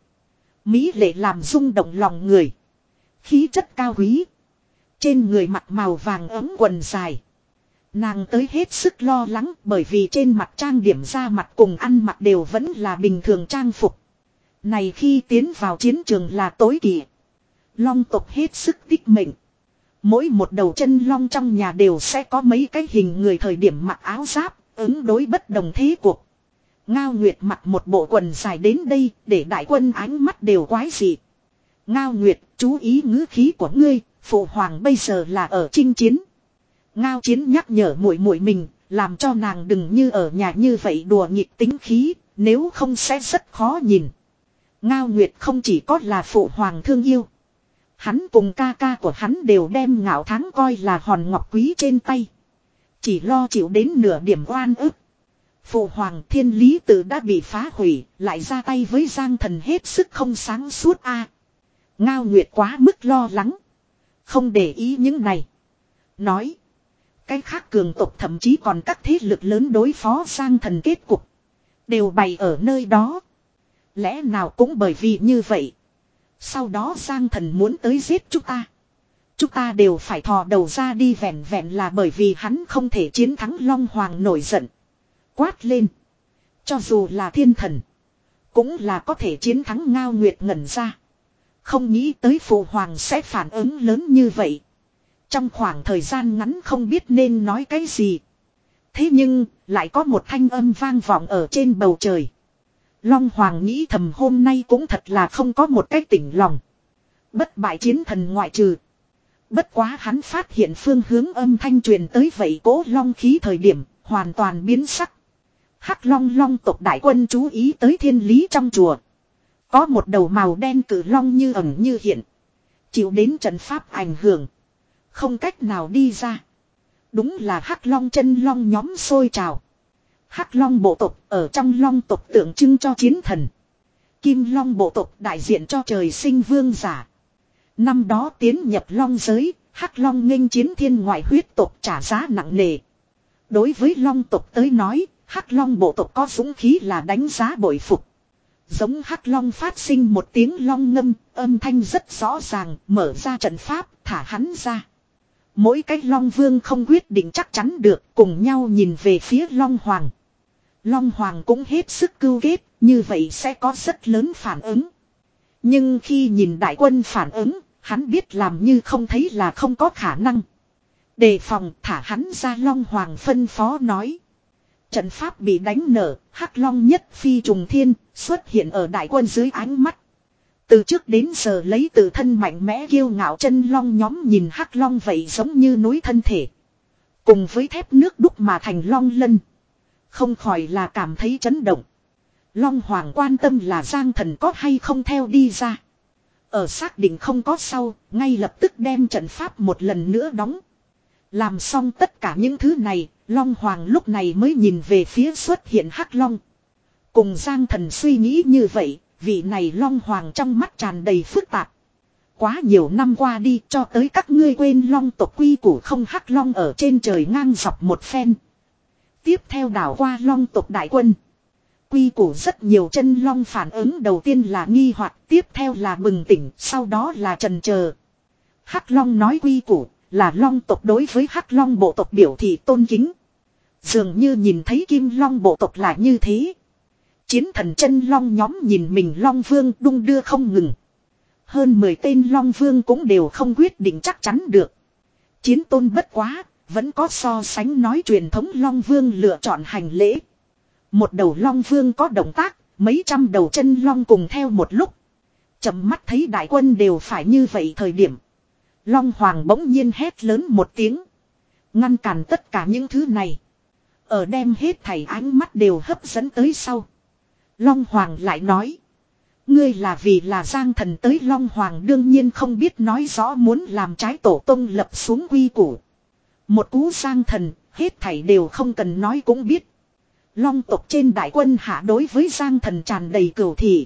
Mỹ lệ làm rung động lòng người. Khí chất cao quý. Trên người mặc màu vàng ấm quần dài. Nàng tới hết sức lo lắng bởi vì trên mặt trang điểm da mặt cùng ăn mặc đều vẫn là bình thường trang phục. Này khi tiến vào chiến trường là tối kỵ. Long tộc hết sức tích mệnh. Mỗi một đầu chân long trong nhà đều sẽ có mấy cái hình người thời điểm mặc áo giáp, ứng đối bất đồng thế cuộc. Ngao Nguyệt mặc một bộ quần dài đến đây để đại quân ánh mắt đều quái dị. Ngao Nguyệt, chú ý ngữ khí của ngươi, phụ hoàng bây giờ là ở chinh chiến. Ngao Chiến nhắc nhở muội muội mình, làm cho nàng đừng như ở nhà như vậy đùa nghịch tính khí, nếu không sẽ rất khó nhìn. Ngao Nguyệt không chỉ có là phụ hoàng thương yêu. Hắn cùng ca ca của hắn đều đem Ngạo Tháng coi là hòn ngọc quý trên tay. Chỉ lo chịu đến nửa điểm oan ức. Phụ hoàng thiên lý tự đã bị phá hủy, lại ra tay với Giang Thần hết sức không sáng suốt a. Ngao Nguyệt quá mức lo lắng. Không để ý những này. Nói. Cái khác cường tộc thậm chí còn các thế lực lớn đối phó Giang Thần kết cục. Đều bày ở nơi đó. Lẽ nào cũng bởi vì như vậy. Sau đó Giang Thần muốn tới giết chúng ta. Chúng ta đều phải thò đầu ra đi vẹn vẹn là bởi vì hắn không thể chiến thắng Long Hoàng nổi giận. Quát lên. Cho dù là thiên thần. Cũng là có thể chiến thắng Ngao Nguyệt ngẩn ra. Không nghĩ tới phụ hoàng sẽ phản ứng lớn như vậy. Trong khoảng thời gian ngắn không biết nên nói cái gì. Thế nhưng lại có một thanh âm vang vọng ở trên bầu trời. Long Hoàng nghĩ thầm hôm nay cũng thật là không có một cái tỉnh lòng. Bất bại chiến thần ngoại trừ. Bất quá hắn phát hiện phương hướng âm thanh truyền tới vậy cố long khí thời điểm hoàn toàn biến sắc. Hắc Long Long tộc đại quân chú ý tới thiên lý trong chùa. Có một đầu màu đen cử long như ẩn như hiện. Chịu đến trận pháp ảnh hưởng. Không cách nào đi ra. Đúng là Hắc Long chân long nhóm sôi trào. Hắc Long bộ tộc ở trong long tộc tượng trưng cho chiến thần. Kim Long bộ tộc đại diện cho trời sinh vương giả. Năm đó tiến nhập long giới, Hắc Long nghênh chiến thiên ngoại huyết tộc trả giá nặng nề. Đối với long tộc tới nói, Hắc Long bộ tộc có dũng khí là đánh giá bội phục. Giống Hắc Long phát sinh một tiếng long ngâm, âm thanh rất rõ ràng, mở ra trận pháp, thả hắn ra. Mỗi cái Long Vương không quyết định chắc chắn được, cùng nhau nhìn về phía Long Hoàng. Long Hoàng cũng hết sức cưu kết, như vậy sẽ có rất lớn phản ứng. Nhưng khi nhìn đại quân phản ứng, hắn biết làm như không thấy là không có khả năng. Đề phòng thả hắn ra, Long Hoàng phân phó nói. Trận pháp bị đánh nở, Hắc Long nhất phi trùng thiên, xuất hiện ở đại quân dưới ánh mắt. Từ trước đến giờ lấy tự thân mạnh mẽ kiêu ngạo chân long nhóm nhìn Hắc Long vậy giống như núi thân thể. Cùng với thép nước đúc mà thành long lân. Không khỏi là cảm thấy chấn động. Long Hoàng quan tâm là Giang Thần có hay không theo đi ra. Ở xác định không có sau, ngay lập tức đem trận pháp một lần nữa đóng. Làm xong tất cả những thứ này, Long Hoàng lúc này mới nhìn về phía xuất hiện Hắc Long. Cùng Giang Thần suy nghĩ như vậy, vị này Long Hoàng trong mắt tràn đầy phức tạp. Quá nhiều năm qua đi cho tới các ngươi quên Long tộc quy củ không, Hắc Long ở trên trời ngang dọc một phen. Tiếp theo đảo qua Long tộc đại quân. Quy củ rất nhiều, chân Long phản ứng đầu tiên là nghi hoặc, tiếp theo là bừng tỉnh, sau đó là chần chờ. Hắc Long nói quy củ là Long tộc đối với Hắc Long bộ tộc biểu thị tôn kính. Dường như nhìn thấy Kim Long bộ tộc là như thế. Chiến thần chân Long nhóm nhìn mình Long Vương đung đưa không ngừng. Hơn mười tên Long Vương cũng đều không quyết định chắc chắn được. Chiến tôn bất quá, vẫn có so sánh nói truyền thống Long Vương lựa chọn hành lễ. Một đầu Long Vương có động tác, mấy trăm đầu chân Long cùng theo một lúc. Chậm mắt thấy đại quân đều phải như vậy thời điểm. Long Hoàng bỗng nhiên hét lớn một tiếng. Ngăn cản tất cả những thứ này. Ở đem hết thảy ánh mắt đều hấp dẫn tới sau. Long Hoàng lại nói. Ngươi là vì là Giang Thần tới. Long Hoàng đương nhiên không biết nói rõ muốn làm trái tổ tông lập xuống quy củ. Một cú Giang Thần, hết thảy đều không cần nói cũng biết. Long tộc trên đại quân hạ đối với Giang Thần tràn đầy cửu thị.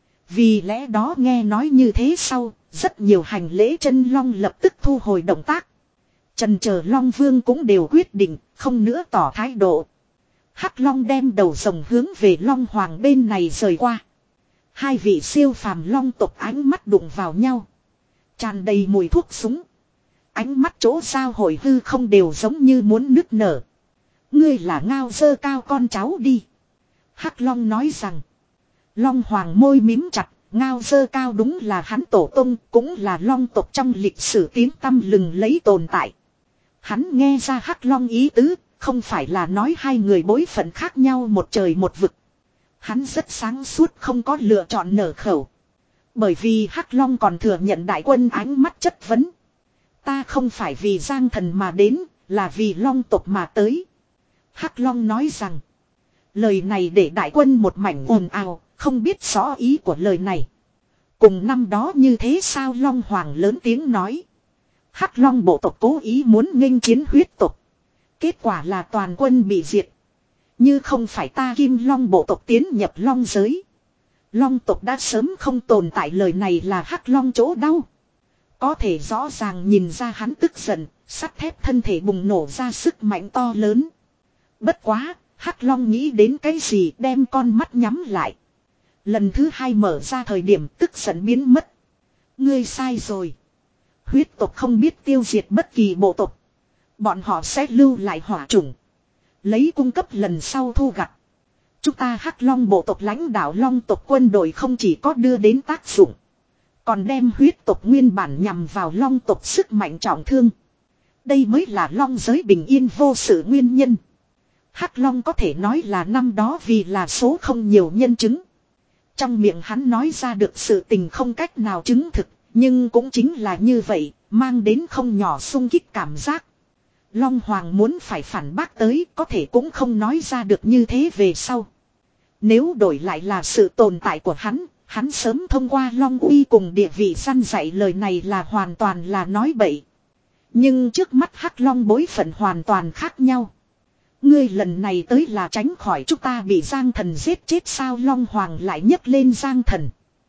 Vì lẽ đó nghe nói như thế sau, rất nhiều hành lễ chân Long lập tức thu hồi động tác. Trần chờ Long Vương cũng đều quyết định, không nữa tỏ thái độ. Hắc Long đem đầu rồng hướng về Long Hoàng bên này rời qua. Hai vị siêu phàm Long tộc ánh mắt đụng vào nhau. Tràn đầy mùi thuốc súng. Ánh mắt chỗ giao hội hư không đều giống như muốn nứt nở. Ngươi là Ngao Dơ Cao con cháu đi. Hắc Long nói rằng. Long Hoàng môi mím chặt. Ngao Dơ Cao đúng là hắn tổ tông, cũng là long tộc trong lịch sử tiếng tăm lừng lấy tồn tại. Hắn nghe ra Hắc Long ý tứ, không phải là nói hai người bối phận khác nhau một trời một vực. Hắn rất sáng suốt không có lựa chọn nở khẩu. Bởi vì Hắc Long còn thừa nhận đại quân ánh mắt chất vấn. Ta không phải vì Giang Thần mà đến, là vì long tộc mà tới. Hắc Long nói rằng. Lời này để đại quân một mảnh ồn ào, không biết rõ ý của lời này. Cùng năm đó như thế sao Long Hoàng lớn tiếng nói. Hắc Long bộ tộc cố ý muốn nghênh chiến huyết tộc. Kết quả là toàn quân bị diệt. Như không phải ta Kim Long bộ tộc tiến nhập long giới. Long tộc đã sớm không tồn tại, lời này là Hắc Long chỗ đau. Có thể rõ ràng nhìn ra hắn tức giận, sắt thép thân thể bùng nổ ra sức mạnh to lớn. Bất quá, Hắc Long nghĩ đến cái gì đem con mắt nhắm lại. Lần thứ hai mở ra thời điểm tức giận biến mất. Ngươi sai rồi. Huyết tộc không biết tiêu diệt bất kỳ bộ tộc. Bọn họ sẽ lưu lại hỏa chủng. Lấy cung cấp lần sau thu gặt. Chúng ta Hắc Long bộ tộc lãnh đạo long tộc quân đội không chỉ có đưa đến tác dụng. Còn đem huyết tộc nguyên bản nhằm vào long tộc sức mạnh trọng thương. Đây mới là long giới bình yên vô sự nguyên nhân. Hắc Long có thể nói là năm đó vì là số không nhiều nhân chứng. Trong miệng hắn nói ra được sự tình không cách nào chứng thực. Nhưng cũng chính là như vậy, mang đến không nhỏ xung kích cảm giác. Long Hoàng muốn phải phản bác tới có thể cũng không nói ra được như thế về sau. Nếu đổi lại là sự tồn tại của hắn, hắn sớm thông qua Long uy cùng địa vị săn dạy lời này là hoàn toàn là nói bậy. Nhưng trước mắt Hắc Long bối phận hoàn toàn khác nhau. Ngươi lần này tới là tránh khỏi chúng ta bị Giang Thần giết chết sao? Long Hoàng lại nhấc lên Giang Thần.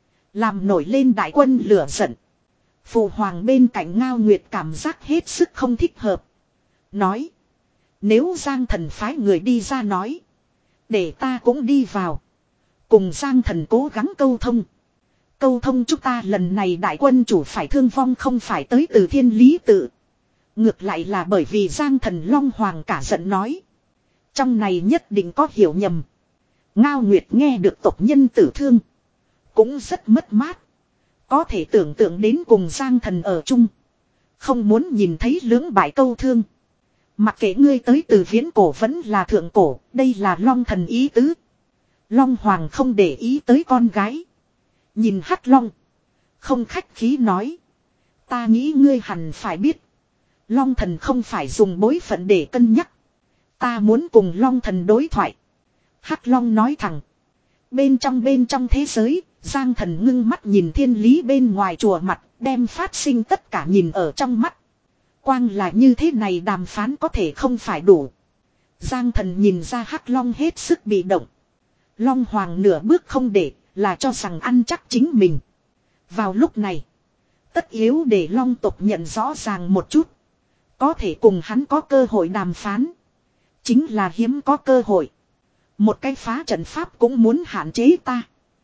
Làm nổi lên đại quân lửa giận. Phụ Hoàng bên cạnh Ngao Nguyệt cảm giác hết sức không thích hợp. Nói. Nếu Giang Thần phái người đi ra nói. Để ta cũng đi vào. Cùng Giang Thần cố gắng câu thông. Câu thông chúng ta lần này đại quân chủ phải thương vong không phải tới từ Thiên Lý Tự. Ngược lại là bởi vì Giang Thần. Long Hoàng cả giận nói. Trong này nhất định có hiểu nhầm. Ngao Nguyệt nghe được tộc nhân tử thương. Cũng rất mất mát. Có thể tưởng tượng đến cùng Giang Thần ở chung. Không muốn nhìn thấy lưỡng bại câu thương. Mặc kệ ngươi tới từ viễn cổ vẫn là thượng cổ. Đây là Long Thần ý tứ. Long Hoàng không để ý tới con gái. Nhìn Hắc Long. Không khách khí nói. Ta nghĩ ngươi hẳn phải biết. Long Thần không phải dùng bối phận để cân nhắc. Ta muốn cùng Long Thần đối thoại. Hắc Long nói thẳng. Bên trong bên trong thế giới, Giang Thần ngưng mắt nhìn thiên lý bên ngoài chùa mặt, đem phát sinh tất cả nhìn ở trong mắt. Quang là như thế này đàm phán có thể không phải đủ. Giang Thần nhìn ra Hắc Long hết sức bị động. Long Hoàng nửa bước không để, là cho rằng ăn chắc chính mình. Vào lúc này, tất yếu để Long tộc nhận rõ ràng một chút. Có thể cùng hắn có cơ hội đàm phán. Chính là hiếm có cơ hội. Một cái phá trận pháp cũng muốn hạn chế ta.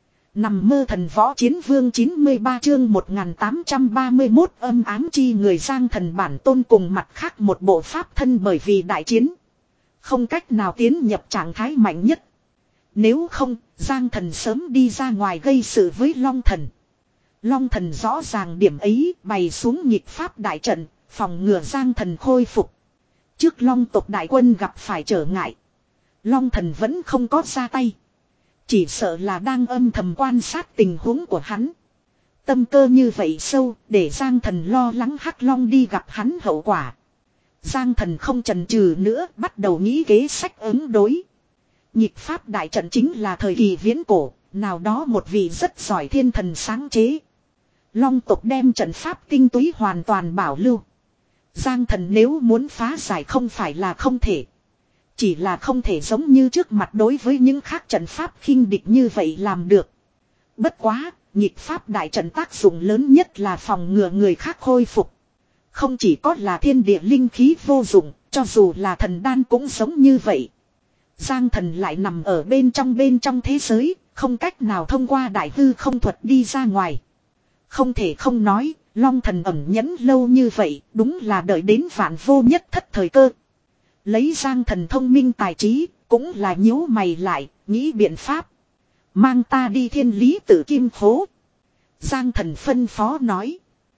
Nằm mơ thần võ chiến vương chín mươi ba chương một nghìn tám trăm ba mươi mốt âm ám chi người Giang Thần bản tôn cùng mặt khác một bộ pháp thân bởi vì đại chiến. Không cách nào tiến nhập trạng thái mạnh nhất. Nếu không, Giang Thần sớm đi ra ngoài gây sự với Long Thần. Long Thần rõ ràng điểm ấy bày xuống nghịch pháp đại trận, phòng ngừa Giang Thần khôi phục. Trước Long tộc đại quân gặp phải trở ngại. Long Thần vẫn không có ra tay. Chỉ sợ là đang âm thầm quan sát tình huống của hắn. Tâm cơ như vậy sâu để Giang Thần lo lắng Hắc Long đi gặp hắn hậu quả. Giang Thần không chần chừ nữa bắt đầu nghĩ kế sách ứng đối. Nhịp pháp đại trận chính là thời kỳ viễn cổ, nào đó một vị rất giỏi thiên thần sáng chế. Long tộc đem trận pháp tinh túy hoàn toàn bảo lưu. Giang Thần nếu muốn phá giải không phải là không thể. Chỉ là không thể giống như trước mặt đối với những khác trận pháp khinh địch như vậy làm được. Bất quá, nhịp pháp đại trận tác dụng lớn nhất là phòng ngừa người khác khôi phục. Không chỉ có là thiên địa linh khí vô dụng, cho dù là thần đan cũng giống như vậy. Giang Thần lại nằm ở bên trong bên trong thế giới, không cách nào thông qua đại hư không thuật đi ra ngoài. Không thể không nói, Long thần ẩn nhẫn lâu như vậy, đúng là đợi đến vạn vô nhất thất thời cơ. Lấy Giang thần thông minh tài trí, cũng là nhíu mày lại, nghĩ biện pháp. Mang ta đi thiên lý tự kim phố. Giang thần phân phó nói.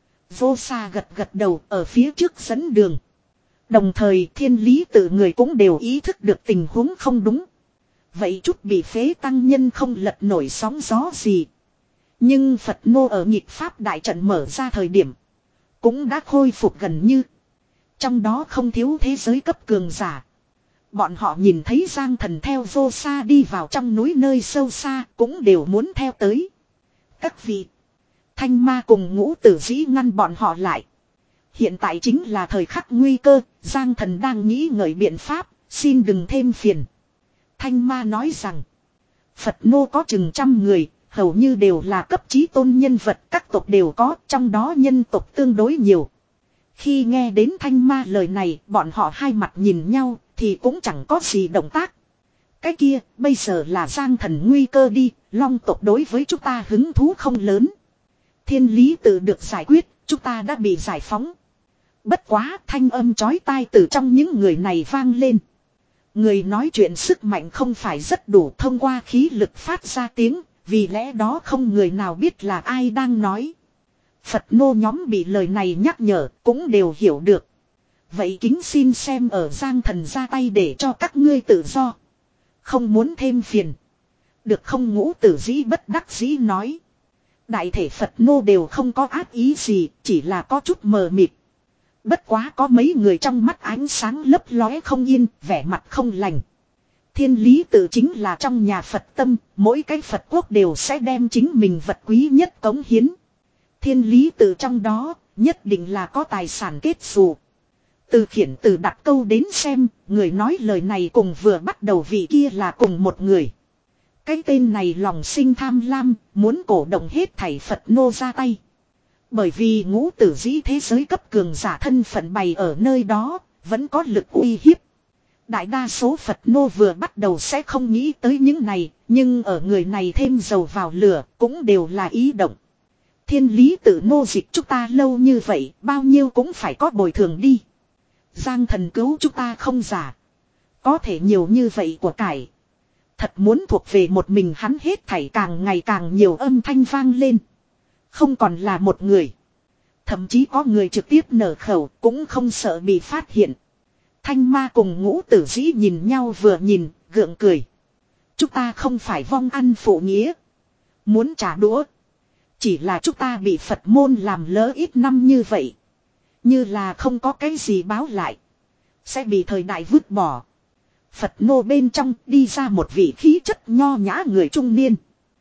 Vô Sa gật gật đầu ở phía trước dẫn đường. Đồng thời thiên lý tự người cũng đều ý thức được tình huống không đúng. Vậy chút bị phế tăng nhân không lật nổi sóng gió gì. Nhưng Phật Nô ở nhịp pháp đại trận mở ra thời điểm. Cũng đã khôi phục gần như. Trong đó không thiếu thế giới cấp cường giả. Bọn họ nhìn thấy Giang thần theo Vô Sa đi vào trong núi nơi sâu xa cũng đều muốn theo tới. Các vị. Thanh ma cùng Ngũ Tử Dĩ ngăn bọn họ lại. Hiện tại chính là thời khắc nguy cơ. Giang thần đang nghĩ ngợi biện pháp. Xin đừng thêm phiền. Thanh ma nói rằng. Phật Nô có chừng trăm người. Hầu như đều là cấp chí tôn nhân vật. Các tộc đều có. Trong đó nhân tộc tương đối nhiều. Khi nghe đến thanh ma lời này. Bọn họ hai mặt nhìn nhau. Thì cũng chẳng có gì động tác. Cái kia bây giờ là Giang thần nguy cơ đi. Long tộc đối với chúng ta hứng thú không lớn. Thiên lý tự được giải quyết. Chúng ta đã bị giải phóng. Bất quá thanh âm chói tai từ trong những người này vang lên. Người nói chuyện sức mạnh không phải rất đủ thông qua khí lực phát ra tiếng. Vì lẽ đó không người nào biết là ai đang nói. Phật nô nhóm bị lời này nhắc nhở cũng đều hiểu được. Vậy kính xin xem ở Giang thần ra tay để cho các ngươi tự do. Không muốn thêm phiền. Được không Ngũ Tử Dĩ bất đắc dĩ nói. Đại thể Phật nô đều không có ác ý gì, chỉ là có chút mờ mịt. Bất quá có mấy người trong mắt ánh sáng lấp lóe không yên, vẻ mặt không lành. Thiên lý tự chính là trong nhà Phật tâm, mỗi cái Phật quốc đều sẽ đem chính mình vật quý nhất cống hiến. Thiên lý tự trong đó, nhất định là có tài sản kết xù. Từ khiển từ đặt câu đến xem, người nói lời này cùng vừa bắt đầu vị kia là cùng một người. Cái tên này lòng sinh tham lam, muốn cổ động hết thảy Phật nô ra tay. Bởi vì Ngũ Tử Dĩ thế giới cấp cường giả thân phận bày ở nơi đó, vẫn có lực uy hiếp. Đại đa số Phật nô vừa bắt đầu sẽ không nghĩ tới những này, nhưng ở người này thêm dầu vào lửa, cũng đều là ý động. Thiên lý tự nô dịch chúng ta lâu như vậy, bao nhiêu cũng phải có bồi thường đi. Giang thần cứu chúng ta không giả. Có thể nhiều như vậy của cải. Thật muốn thuộc về một mình hắn hết thảy càng ngày càng nhiều âm thanh vang lên. Không còn là một người. Thậm chí có người trực tiếp nở khẩu cũng không sợ bị phát hiện. Thanh ma cùng Ngũ Tử Dĩ nhìn nhau vừa nhìn, gượng cười. Chúng ta không phải vong ăn phụ nghĩa. Muốn trả đũa. Chỉ là chúng ta bị Phật môn làm lỡ ít năm như vậy. Như là không có cái gì báo lại. Sẽ bị thời đại vứt bỏ. Phật nô bên trong đi ra một vị khí chất nho nhã người trung niên.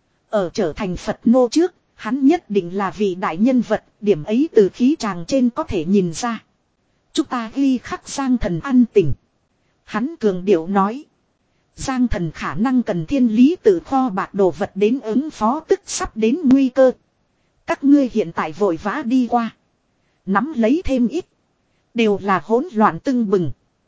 Ở trở thành Phật nô trước, hắn nhất định là vị đại nhân vật, điểm ấy từ khí tràng trên có thể nhìn ra. Chúng ta ghi khắc Giang thần ăn tình. Hắn cường điệu nói. Giang thần khả năng cần thiên lý tự kho bạc đồ vật đến ứng phó tức sắp đến nguy cơ. Các ngươi hiện tại vội vã đi qua. Nắm lấy thêm ít. Đều là hỗn loạn tưng bừng.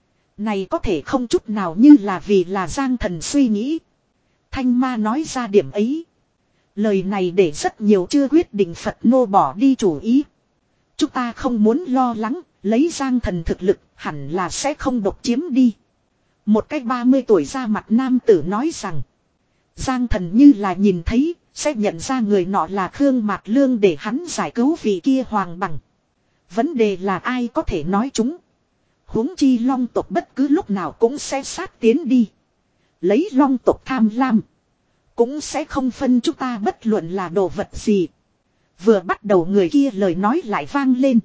Này có thể không chút nào như là vì là Giang thần suy nghĩ. Thanh ma nói ra điểm ấy. Lời này để rất nhiều chưa quyết định Phật nô bỏ đi chủ ý. Chúng ta không muốn lo lắng, lấy Giang thần thực lực hẳn là sẽ không độc chiếm đi. Một cái ba mươi tuổi ra mặt nam tử nói rằng. Giang thần như là nhìn thấy, sẽ nhận ra người nọ là Khương Mạt Lương để hắn giải cứu vị kia hoàng bằng. Vấn đề là ai có thể nói chúng. Huống chi long tộc bất cứ lúc nào cũng sẽ sát tiến đi. Lấy long tộc tham lam. Cũng sẽ không phân chúng ta bất luận là đồ vật gì. Vừa bắt đầu người kia lời nói lại vang lên.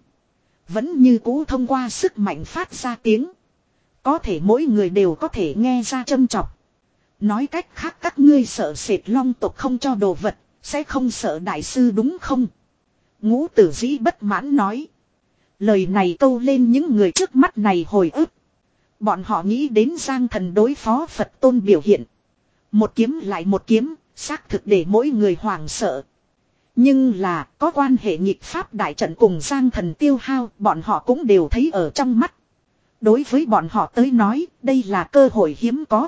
Vẫn như cũ thông qua sức mạnh phát ra tiếng. Có thể mỗi người đều có thể nghe ra châm chọc. Nói cách khác các ngươi sợ sệt long tộc không cho đồ vật. Sẽ không sợ đại sư đúng không? Ngũ Tử Dĩ bất mãn nói. Lời này câu lên những người trước mắt này hồi ức. Bọn họ nghĩ đến Giang thần đối phó Phật tôn biểu hiện. Một kiếm lại một kiếm, xác thực để mỗi người hoảng sợ. Nhưng là có quan hệ nghịch pháp đại trận cùng Giang thần tiêu hao, bọn họ cũng đều thấy ở trong mắt. Đối với bọn họ tới nói, đây là cơ hội hiếm có.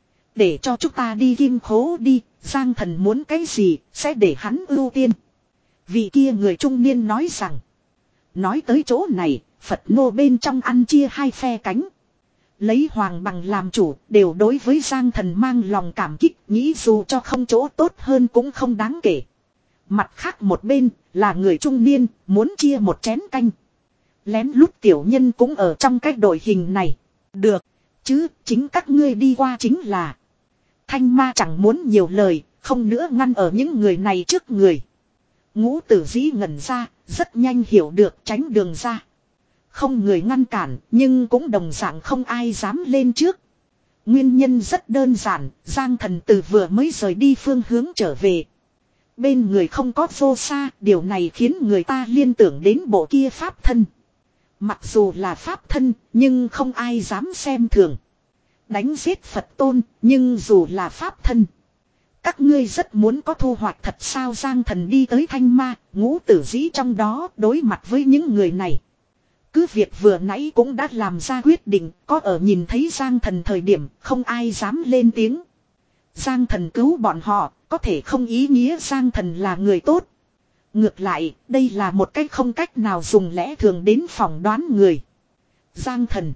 Để cho chúng ta đi kim khố đi, Giang thần muốn cái gì, sẽ để hắn ưu tiên. Vị kia người trung niên nói rằng. Nói tới chỗ này, Phật nô bên trong ăn chia hai phe cánh. Lấy Hoàng Bằng làm chủ, đều đối với Giang Thần mang lòng cảm kích, nghĩ dù cho không chỗ tốt hơn cũng không đáng kể. Mặt khác một bên, là người trung niên, muốn chia một chén canh. Lén lút tiểu nhân cũng ở trong cái đội hình này. Được, chứ chính các ngươi đi qua chính là. Thanh ma chẳng muốn nhiều lời, không nữa ngăn ở những người này trước người. Ngũ tử dĩ ngẩn ra, rất nhanh hiểu được tránh đường ra. Không người ngăn cản, nhưng cũng đồng dạng không ai dám lên trước. Nguyên nhân rất đơn giản, Giang Thần từ vừa mới rời đi phương hướng trở về. Bên người không có vô xa, điều này khiến người ta liên tưởng đến bộ kia pháp thân. Mặc dù là pháp thân, nhưng không ai dám xem thường. Đánh giết Phật tôn, nhưng dù là pháp thân. Các ngươi rất muốn có thu hoạch thật sao? Giang Thần đi tới Thanh Ma, Ngũ tử dĩ trong đó đối mặt với những người này. Cứ việc vừa nãy cũng đã làm ra quyết định, có ở nhìn thấy Giang Thần thời điểm không ai dám lên tiếng. Giang Thần cứu bọn họ, có thể không ý nghĩa Giang Thần là người tốt. Ngược lại, đây là một cách không cách nào dùng lẽ thường đến phỏng đoán người. Giang Thần,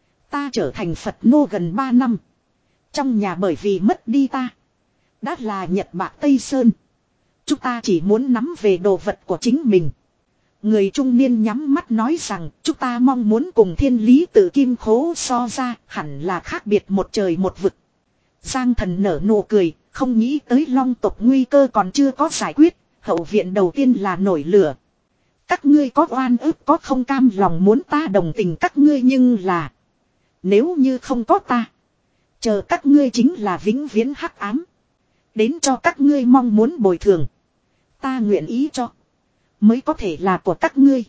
ta trở thành Phật nô gần ba năm. Trong nhà bởi vì mất đi ta, đã là Nhật Bạc Tây Sơn. Chúng ta chỉ muốn nắm về đồ vật của chính mình. Người trung niên nhắm mắt nói rằng, chúng ta mong muốn cùng thiên lý tự kim khố so ra, hẳn là khác biệt một trời một vực. Giang Thần nở nụ cười, không nghĩ tới long tộc nguy cơ còn chưa có giải quyết, hậu viện đầu tiên là nổi lửa. Các ngươi có oan ức có không cam lòng muốn ta đồng tình các ngươi, nhưng là nếu như không có ta, chờ các ngươi chính là vĩnh viễn hắc ám. Đến cho các ngươi mong muốn bồi thường, ta nguyện ý cho, mới có thể là của các ngươi.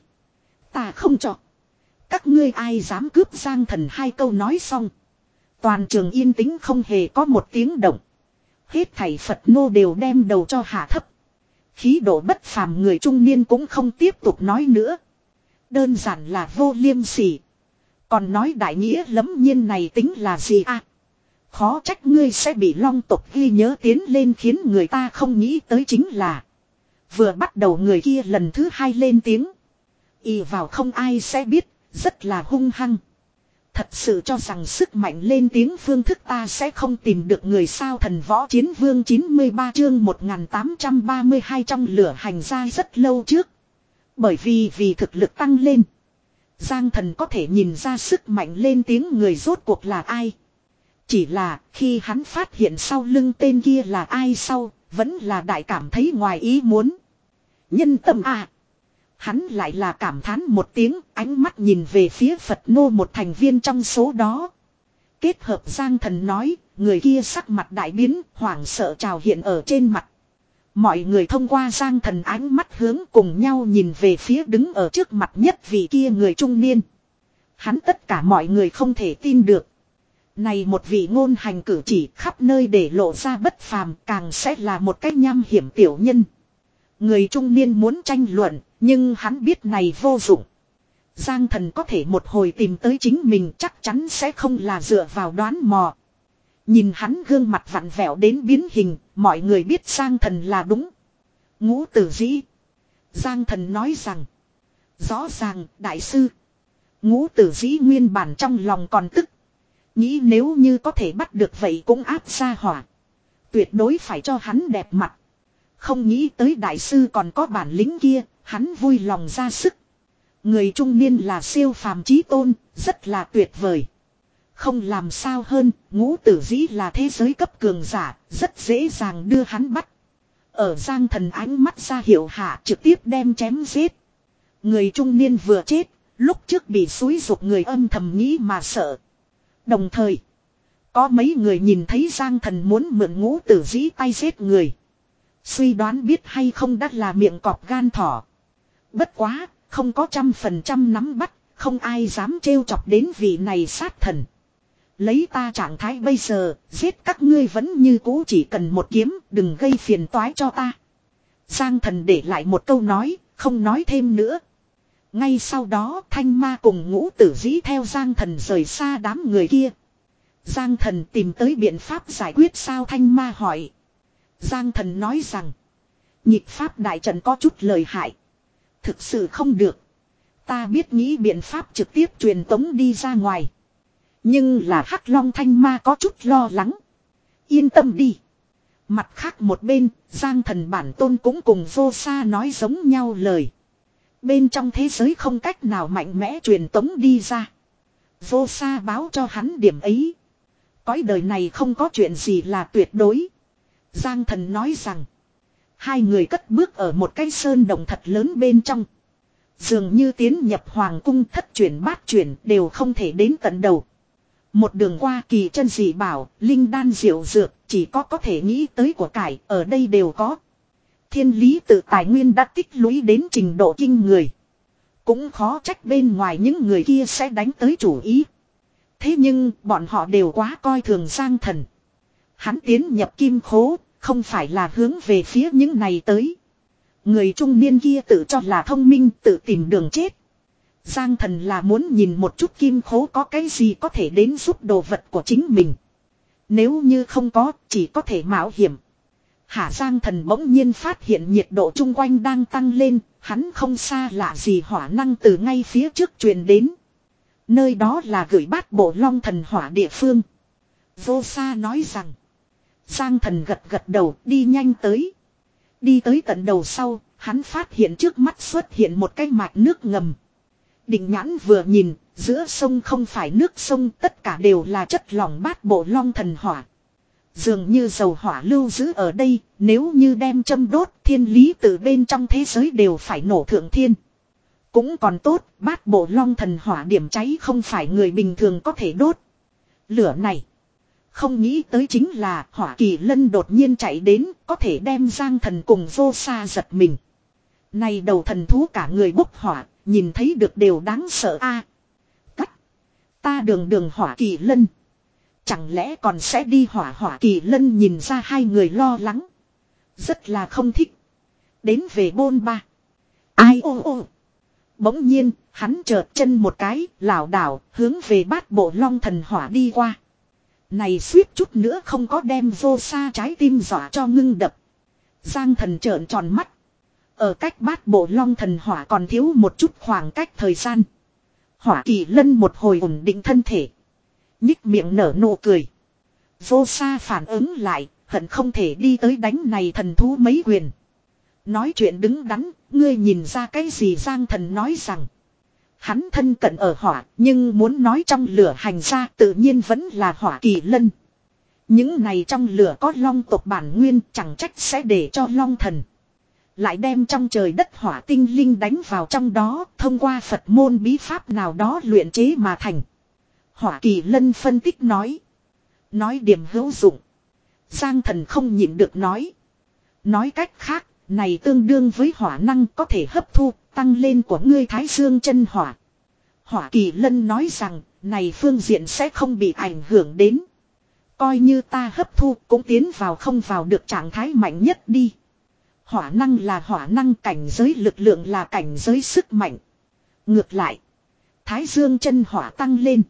Ta không cho, các ngươi ai dám cướp? Giang Thần hai câu nói xong, toàn trường yên tĩnh không hề có một tiếng động. Hết thảy Phật nô đều đem đầu cho hạ thấp. Khí độ bất phàm người trung niên cũng không tiếp tục nói nữa. Đơn giản là vô liêm sỉ. Còn nói đại nghĩa lẫm nhiên này tính là gì à? Khó trách ngươi sẽ bị long tộc ghi nhớ tiến lên, khiến người ta không nghĩ tới chính là vừa bắt đầu người kia lần thứ hai lên tiếng, ì vào không ai sẽ biết, rất là hung hăng. Thật sự cho rằng sức mạnh lên tiếng phương thức ta sẽ không tìm được người sao? Thần võ chiến vương chín mươi ba chương một nghìn tám trăm ba mươi hai trong lửa hành ra rất lâu trước. Bởi vì vì thực lực tăng lên, Giang Thần có thể nhìn ra sức mạnh lên tiếng người rốt cuộc là ai. Chỉ là khi hắn phát hiện sau lưng tên kia là ai sau, vẫn là đại cảm thấy ngoài ý muốn. Nhân tâm à! Hắn lại là cảm thán một tiếng, ánh mắt nhìn về phía Phật nô một thành viên trong số đó. Kết hợp Giang Thần nói, người kia sắc mặt đại biến, hoảng sợ trào hiện ở trên mặt. Mọi người thông qua Giang Thần ánh mắt hướng cùng nhau nhìn về phía đứng ở trước mặt nhất vị kia người trung niên. Hắn tất cả mọi người không thể tin được. Này một vị ngôn hành cử chỉ khắp nơi để lộ ra bất phàm, càng sẽ là một cách nham hiểm tiểu nhân. Người trung niên muốn tranh luận, nhưng hắn biết này vô dụng. Giang Thần có thể một hồi tìm tới chính mình, chắc chắn sẽ không là dựa vào đoán mò. Nhìn hắn gương mặt vặn vẹo đến biến hình, mọi người biết Giang Thần là đúng. Ngũ tử dĩ. Giang Thần nói rằng, rõ ràng đại sư. Ngũ tử dĩ nguyên bản trong lòng còn tức. Nghĩ nếu như có thể bắt được vậy cũng áp ra hỏa. Tuyệt đối phải cho hắn đẹp mặt. Không nghĩ tới đại sư còn có bản lĩnh kia, hắn vui lòng ra sức. Người trung niên là siêu phàm chí tôn, rất là tuyệt vời. Không làm sao hơn, ngũ tử dĩ là thế giới cấp cường giả, rất dễ dàng đưa hắn bắt. Ở Giang Thần ánh mắt ra hiệu hạ trực tiếp đem chém giết. Người trung niên vừa chết, lúc trước bị xúi giục người âm thầm nghĩ mà sợ. Đồng thời, có mấy người nhìn thấy Giang Thần muốn mượn ngũ tử dĩ tay giết người. Suy đoán biết hay không đắt là miệng cọp gan thỏ. Bất quá, không có trăm phần trăm nắm bắt, không ai dám trêu chọc đến vị này sát thần. Lấy ta trạng thái bây giờ, giết các ngươi vẫn như cũ, chỉ cần một kiếm, đừng gây phiền toái cho ta. Giang Thần để lại một câu nói, không nói thêm nữa. Ngay sau đó Thanh Ma cùng ngũ tử dĩ theo Giang Thần rời xa đám người kia. Giang Thần tìm tới biện pháp giải quyết sao? Thanh Ma hỏi. Giang Thần nói rằng, nhịp pháp đại trận có chút lời hại. Thực sự không được, Ta biết nghĩ biện pháp trực tiếp truyền tống đi ra ngoài. Nhưng là Hắc Long Thanh Ma có chút lo lắng. Yên tâm đi. Mặt khác một bên, Giang Thần bản tôn cũng cùng Vô Sa nói giống nhau lời. Bên trong thế giới không cách nào mạnh mẽ truyền tống đi ra. Vô Sa báo cho hắn điểm ấy. Cõi đời này không có chuyện gì là tuyệt đối. Giang Thần nói rằng. Hai người cất bước ở một cái sơn động thật lớn bên trong. Dường như tiến nhập hoàng cung thất chuyển bát chuyển đều không thể đến tận đầu. Một đường qua kỳ chân dị bảo, linh đan diệu dược, chỉ có có thể nghĩ tới của cải, ở đây đều có. Thiên lý tự tài nguyên đã tích lũy đến trình độ kinh người. Cũng khó trách bên ngoài những người kia sẽ đánh tới chủ ý. Thế nhưng bọn họ đều quá coi thường Giang Thần. Hắn tiến nhập kim khố, không phải là hướng về phía những này tới. Người trung niên kia tự cho là thông minh, tự tìm đường chết. Giang Thần là muốn nhìn một chút kim khố có cái gì có thể đến giúp đồ vật của chính mình. Nếu như không có, chỉ có thể mạo hiểm. Hả Giang Thần bỗng nhiên phát hiện nhiệt độ chung quanh đang tăng lên, hắn không xa lạ gì hỏa năng từ ngay phía trước truyền đến. Nơi đó là gửi bát bộ long thần hỏa địa phương. Vô Sa nói rằng. Giang Thần gật gật đầu đi nhanh tới. Đi tới tận đầu sau, hắn phát hiện trước mắt xuất hiện một cái mạch nước ngầm. Định nhãn vừa nhìn, giữa sông không phải nước sông, tất cả đều là chất lỏng bát bộ long thần hỏa. Dường như dầu hỏa lưu giữ ở đây, nếu như đem châm đốt, thiên lý từ bên trong thế giới đều phải nổ thượng thiên. Cũng còn tốt, bát bộ long thần hỏa điểm cháy không phải người bình thường có thể đốt. Lửa này, không nghĩ tới chính là Hỏa Kỳ Lân đột nhiên chạy đến, có thể đem Giang Thần cùng Vô Sa giật mình. Này đầu thần thú cả người bốc hỏa, nhìn thấy được đều đáng sợ a. Cách, ta đường đường Hỏa Kỳ Lân. Chẳng lẽ còn sẽ đi hỏa Hỏa Kỳ Lân nhìn ra hai người lo lắng. Rất là không thích. Đến về bôn ba. Ai ô ô. Bỗng nhiên, hắn chợt chân một cái, lảo đảo, hướng về bát bộ long thần hỏa đi qua. Này suýt chút nữa không có đem Vô Sa trái tim dọa cho ngưng đập. Giang Thần trợn tròn mắt. Ở cách bát bộ long thần hỏa còn thiếu một chút khoảng cách thời gian. Hỏa Kỳ Lân một hồi ổn định thân thể. Nhích miệng nở nụ cười. Vô Sa phản ứng lại, hận không thể đi tới đánh này thần thú mấy quyền. Nói chuyện đứng đắn, ngươi nhìn ra cái gì Giang Thần nói rằng. Hắn thân cận ở hỏa, nhưng muốn nói trong lửa hành ra tự nhiên vẫn là Hỏa Kỳ Lân. Những này trong lửa có long tộc bản nguyên chẳng trách sẽ để cho long thần. Lại đem trong trời đất hỏa tinh linh đánh vào trong đó, thông qua Phật môn bí pháp nào đó luyện chế mà thành. Hỏa Kỳ Lân phân tích nói. Nói điểm hữu dụng. Giang Thần không nhịn được nói. Nói cách khác, này tương đương với hỏa năng có thể hấp thu, tăng lên của ngươi Thái Dương chân hỏa. Hỏa Kỳ Lân nói rằng, này phương diện sẽ không bị ảnh hưởng đến. Coi như ta hấp thu cũng tiến vào không vào được trạng thái mạnh nhất đi. Hỏa năng là hỏa năng, cảnh giới lực lượng là cảnh giới sức mạnh. Ngược lại, Thái Dương chân hỏa tăng lên,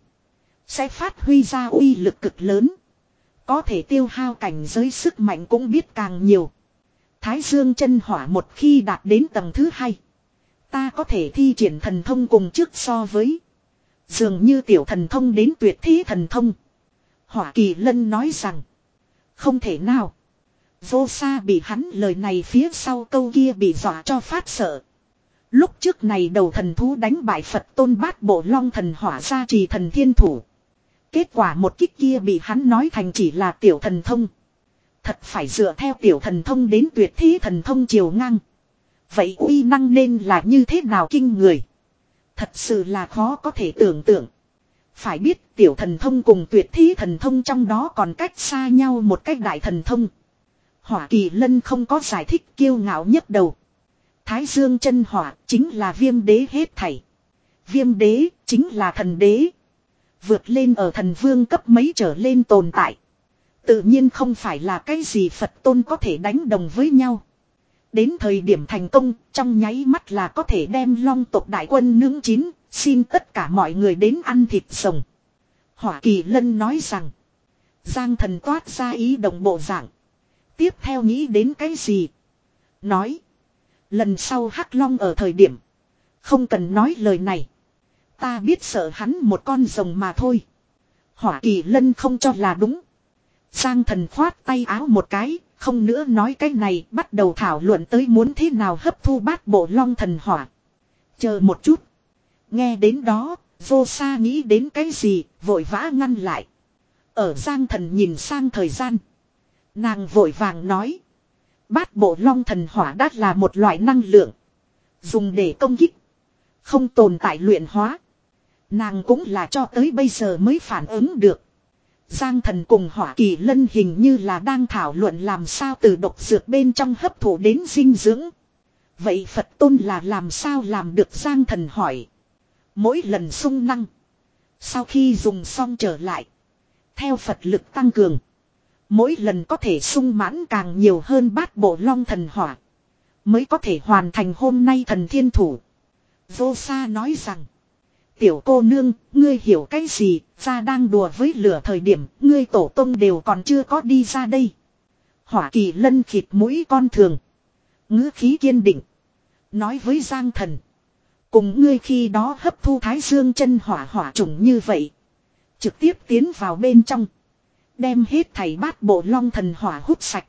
sẽ phát huy ra uy lực cực lớn. Có thể tiêu hao cảnh giới sức mạnh cũng biết càng nhiều. Thái Dương chân hỏa một khi đạt đến tầng thứ hai, ta có thể thi triển thần thông cùng trước so với. Dường như tiểu thần thông đến tuyệt thế thần thông. Hỏa Kỳ Lân nói rằng, không thể nào. Vô Sa bị hắn lời này phía sau câu kia bị dọa cho phát sợ. Lúc trước này đầu thần thú đánh bại Phật tôn bát bộ long thần hỏa gia trì thần thiên thủ. Kết quả một kích kia bị hắn nói thành chỉ là tiểu thần thông. Thật phải dựa theo tiểu thần thông đến tuyệt thế thần thông chiều ngang. Vậy uy năng nên là như thế nào kinh người. Thật sự là khó có thể tưởng tượng. Phải biết tiểu thần thông cùng tuyệt thế thần thông trong đó còn cách xa nhau một cách đại thần thông. Hỏa Kỳ Lân không có giải thích, kiêu ngạo nhấc đầu. Thái Dương chân hỏa chính là viêm đế hết thảy. Viêm đế chính là thần đế. Vượt lên ở thần vương cấp mấy trở lên tồn tại. Tự nhiên không phải là cái gì Phật tôn có thể đánh đồng với nhau. Đến thời điểm thành công, trong nháy mắt là có thể đem long tộc đại quân nướng chín, xin tất cả mọi người đến ăn thịt rồng. Hỏa Kỳ Lân nói rằng, Giang Thần toát ra ý động bộ dạng. Tiếp theo nghĩ đến cái gì? Nói, lần sau Hắc Long ở thời điểm, Không cần nói lời này. Ta biết sợ hắn một con rồng mà thôi. Hỏa Kỳ Lân không cho là đúng. Giang Thần khoát tay áo một cái, không nữa nói cái này, bắt đầu thảo luận tới muốn thế nào hấp thu bát bộ long thần hỏa. Chờ một chút. Nghe đến đó, Vô Sa nghĩ đến cái gì, vội vã ngăn lại. Ở Giang Thần nhìn sang thời gian. Nàng vội vàng nói. Bát bộ long thần hỏa đắt là một loại năng lượng. Dùng để công kích. Không tồn tại luyện hóa. Nàng cũng là cho tới bây giờ mới phản ứng được. Giang Thần cùng Hỏa Kỳ Lân hình như là đang thảo luận làm sao từ độc dược bên trong hấp thụ đến dinh dưỡng. Vậy Phật Tôn là làm sao làm được? Giang Thần hỏi. Mỗi lần xung năng. Sau khi dùng xong trở lại. Theo Phật lực tăng cường. Mỗi lần có thể sung mãn càng nhiều hơn bát bộ long thần hỏa. Mới có thể hoàn thành hôm nay thần thiên thủ. Vô Sa nói rằng. Tiểu cô nương, ngươi hiểu cái gì, ra đang đùa với lửa thời điểm, ngươi tổ tông đều còn chưa có đi ra đây. Hỏa Kỳ Lân khịt mũi con thường. Ngữ khí kiên định. Nói với Giang Thần. Cùng ngươi khi đó hấp thu thái dương chân hỏa hỏa trùng như vậy. Trực tiếp tiến vào bên trong. Đem hết thảy bát bộ long thần hỏa hút sạch.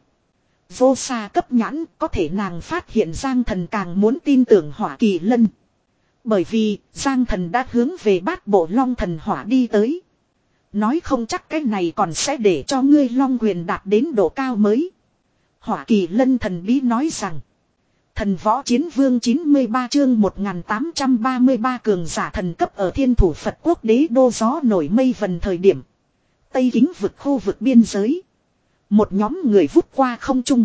Vô Sa cấp nhãn, có thể nàng phát hiện Giang Thần càng muốn tin tưởng Hỏa Kỳ Lân. Bởi vì Giang Thần đã hướng về bát bộ long thần hỏa đi tới. Nói không chắc cái này còn sẽ để cho ngươi long quyền đạt đến độ cao mới. Hỏa Kỳ Lân thần bí nói rằng. Thần võ chiến vương chín mươi ba chương một nghìn tám trăm ba mươi ba cường giả thần cấp ở thiên thủ Phật quốc đế đô gió nổi mây vần thời điểm. Tây Kính vực khu vực biên giới. Một nhóm người vút qua không trung.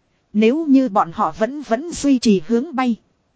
Nếu như bọn họ vẫn vẫn duy trì hướng bay.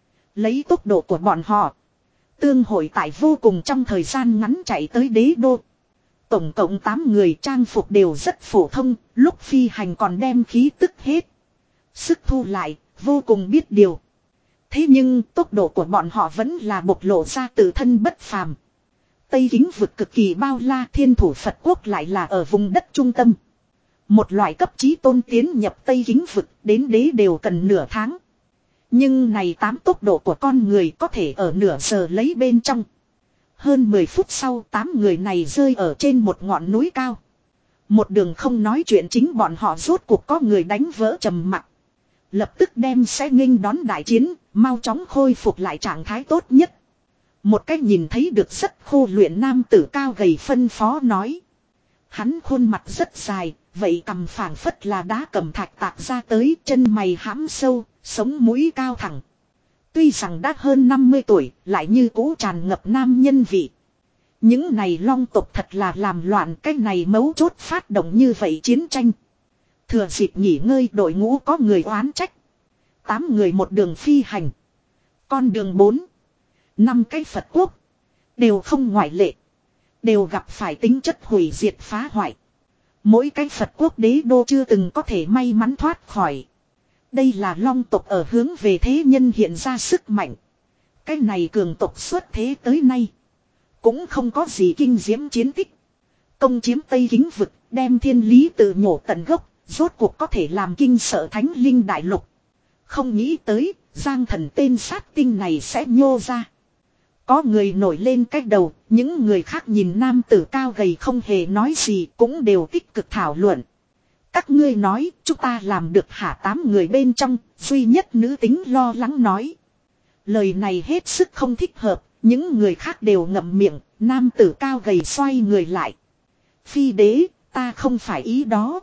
Lấy tốc độ của bọn họ. Tương hội tại vô cùng trong thời gian ngắn chạy tới đế đô. Tổng cộng tám người trang phục đều rất phổ thông. Lúc phi hành còn đem khí tức hết. Sức thu lại vô cùng biết điều. Thế nhưng tốc độ của bọn họ vẫn là bộc lộ ra tự thân bất phàm. Tây Kính vực cực kỳ bao la, thiên thủ Phật quốc lại là ở vùng đất trung tâm. Một loại cấp chí tôn tiến nhập Tây Kính vực đến đế đều cần nửa tháng. Nhưng này tám tốc độ của con người có thể ở nửa giờ lấy bên trong. Hơn mười phút sau tám người này rơi ở trên một ngọn núi cao. Một đường không nói chuyện chính bọn họ rốt cuộc có người đánh vỡ trầm mặc. Lập tức đem sẽ nghênh đón đại chiến, mau chóng khôi phục lại trạng thái tốt nhất. Một cách nhìn thấy được rất khô luyện nam tử cao gầy phân phó nói. Hắn khuôn mặt rất dài, vậy cầm phảng phất là đá cầm thạch tạc ra tới, chân mày hãm sâu, sống mũi cao thẳng. Tuy rằng đã hơn năm mươi tuổi, lại như cũ tràn ngập nam nhân vị. Những này long tộc thật là làm loạn, cái này mấu chốt phát động như vậy chiến tranh. Thừa dịp nghỉ ngơi đội ngũ có người oán trách. Tám người một đường phi hành. Con đường bốn. Năm cái Phật quốc. Đều không ngoại lệ. Đều gặp phải tính chất hủy diệt phá hoại. Mỗi cái Phật quốc đế đô chưa từng có thể may mắn thoát khỏi. Đây là long tộc ở hướng về thế nhân hiện ra sức mạnh. Cái này cường tộc xuất thế tới nay. Cũng không có gì kinh diễm chiến tích. Công chiếm Tây Kính vực, đem thiên lý tự nhổ tận gốc. Rốt cuộc có thể làm kinh sợ thánh linh đại lục. Không nghĩ tới, Giang Thần tên sát tinh này sẽ nhô ra. Có người nổi lên cách đầu, những người khác nhìn nam tử cao gầy không hề nói gì cũng đều tích cực thảo luận. Các ngươi nói, chúng ta làm được hả? Tám người bên trong, duy nhất nữ tính lo lắng nói. Lời này hết sức không thích hợp, những người khác đều ngậm miệng, nam tử cao gầy xoay người lại. Phi đế, ta không phải ý đó.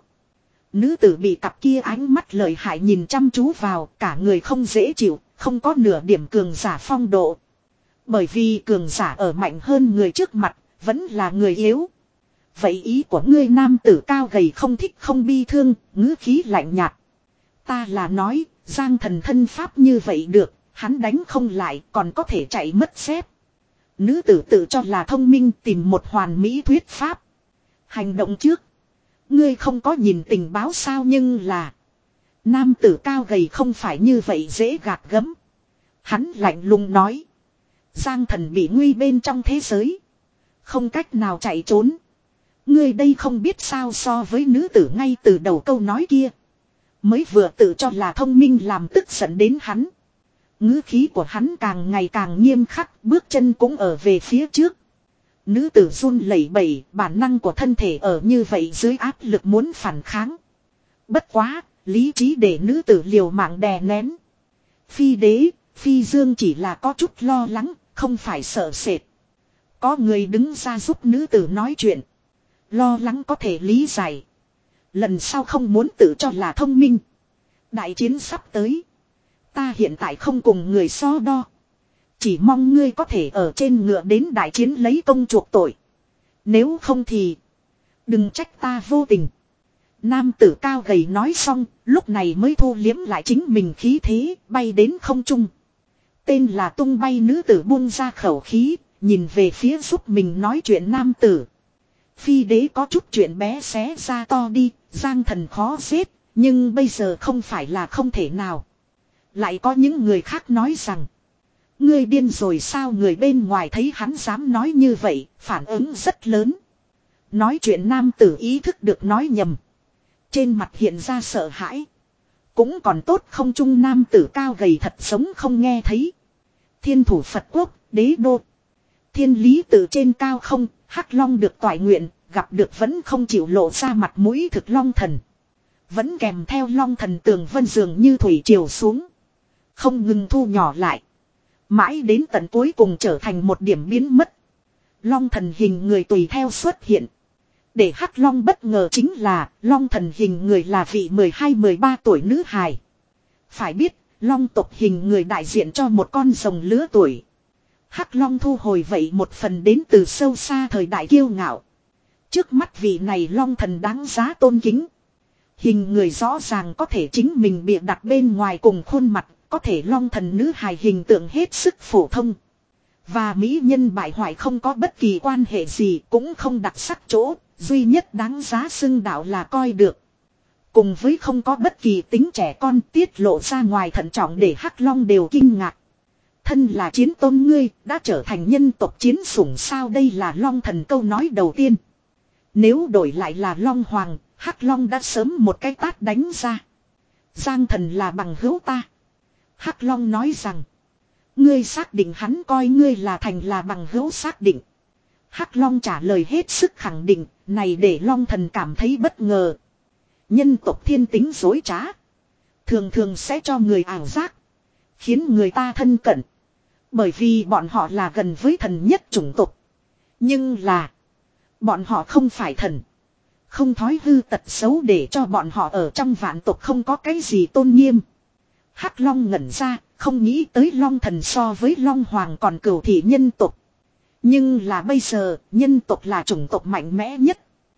Nữ tử bị cặp kia ánh mắt lợi hại nhìn chăm chú vào, cả người không dễ chịu, không có nửa điểm cường giả phong độ. Bởi vì cường giả ở mạnh hơn người trước mặt, vẫn là người yếu. Vậy ý của ngươi? Nam tử cao gầy không thích không bi thương, ngữ khí lạnh nhạt. Ta là nói, Giang Thần thân pháp như vậy được, hắn đánh không lại còn có thể chạy mất xếp. Nữ tử tự cho là thông minh tìm một hoàn mỹ thuyết pháp. Hành động trước. Ngươi không có nhìn tình báo sao? Nhưng là nam tử cao gầy không phải như vậy dễ gạt gẫm. Hắn lạnh lùng nói. Giang Thần bị nguy bên trong thế giới. Không cách nào chạy trốn. Ngươi đây không biết sao? So với nữ tử ngay từ đầu câu nói kia. Mới vừa tự cho là thông minh làm tức giận đến hắn. Ngữ khí của hắn càng ngày càng nghiêm khắc, bước chân cũng ở về phía trước. Nữ tử run lẩy bẩy, bản năng của thân thể ở như vậy dưới áp lực muốn phản kháng. Bất quá, lý trí để nữ tử liều mạng đè nén. Phi đế, phi dương chỉ là có chút lo lắng, không phải sợ sệt. Có người đứng ra giúp nữ tử nói chuyện. Lo lắng có thể lý giải. Lần sau không muốn tự cho là thông minh. Đại chiến sắp tới. Ta hiện tại không cùng người so đo. Chỉ mong ngươi có thể ở trên ngựa đến đại chiến lấy công chuộc tội. Nếu không thì đừng trách ta vô tình. Nam tử cao gầy nói xong, lúc này mới thu liếm lại chính mình khí thế, bay đến không trung. Tên là tung bay nữ tử buông ra khẩu khí, nhìn về phía giúp mình nói chuyện nam tử. Phi đế có chút chuyện bé xé ra to đi, Giang Thần khó giết, nhưng bây giờ không phải là không thể nào. Lại có những người khác nói rằng, ngươi điên rồi sao, người bên ngoài thấy hắn dám nói như vậy, phản ứng rất lớn. Nói chuyện nam tử ý thức được nói nhầm. Trên mặt hiện ra sợ hãi. Cũng còn tốt không trung nam tử cao gầy thật sống không nghe thấy. Thiên thủ Phật quốc, đế đô. Thiên lý từ trên cao không, Hắc Long được toại nguyện, gặp được vẫn không chịu lộ ra mặt mũi thực Long Thần. Vẫn kèm theo Long Thần tường vân dường như thủy triều xuống. Không ngừng thu nhỏ lại. Mãi đến tận cuối cùng trở thành một điểm biến mất. Long Thần hình người tùy theo xuất hiện. Để Hắc Long bất ngờ chính là Long Thần hình người là vị mười hai mười ba tuổi nữ hài. Phải biết, Long tộc hình người đại diện cho một con rồng lứa tuổi. Hắc Long thu hồi vậy một phần đến từ sâu xa thời đại kiêu ngạo. Trước mắt vị này Long Thần đáng giá tôn kính. Hình người rõ ràng có thể chính mình bịa đặt bên ngoài cùng khuôn mặt, có thể Long Thần nữ hài hình tượng hết sức phổ thông. Và mỹ nhân bại hoại không có bất kỳ quan hệ gì, cũng không đặc sắc chỗ, duy nhất đáng giá xưng đạo là coi được. Cùng với không có bất kỳ tính trẻ con tiết lộ ra ngoài thận trọng để Hắc Long đều kinh ngạc. Thân là chiến tôn ngươi, đã trở thành nhân tộc chiến sủng sao, đây là Long Thần câu nói đầu tiên. Nếu đổi lại là Long Hoàng, Hắc Long đã sớm một cái tát đánh ra. Giang Thần là bằng hữu ta. Hắc Long nói rằng, ngươi xác định hắn coi ngươi là thành là bằng hữu xác định. Hắc Long trả lời hết sức khẳng định, này để Long Thần cảm thấy bất ngờ. Nhân tộc thiên tính dối trá. Thường thường sẽ cho người ảo giác. Khiến người ta thân cận. Bởi vì bọn họ là gần với thần nhất chủng tộc. Nhưng là, bọn họ không phải thần. Không thói hư tật xấu để cho bọn họ ở trong vạn tộc không có cái gì tôn nghiêm. Hắc Long ngẩn ra, không nghĩ tới Long Thần so với Long Hoàng còn cửu thị nhân tộc. Nhưng là bây giờ, nhân tộc là chủng tộc mạnh mẽ nhất.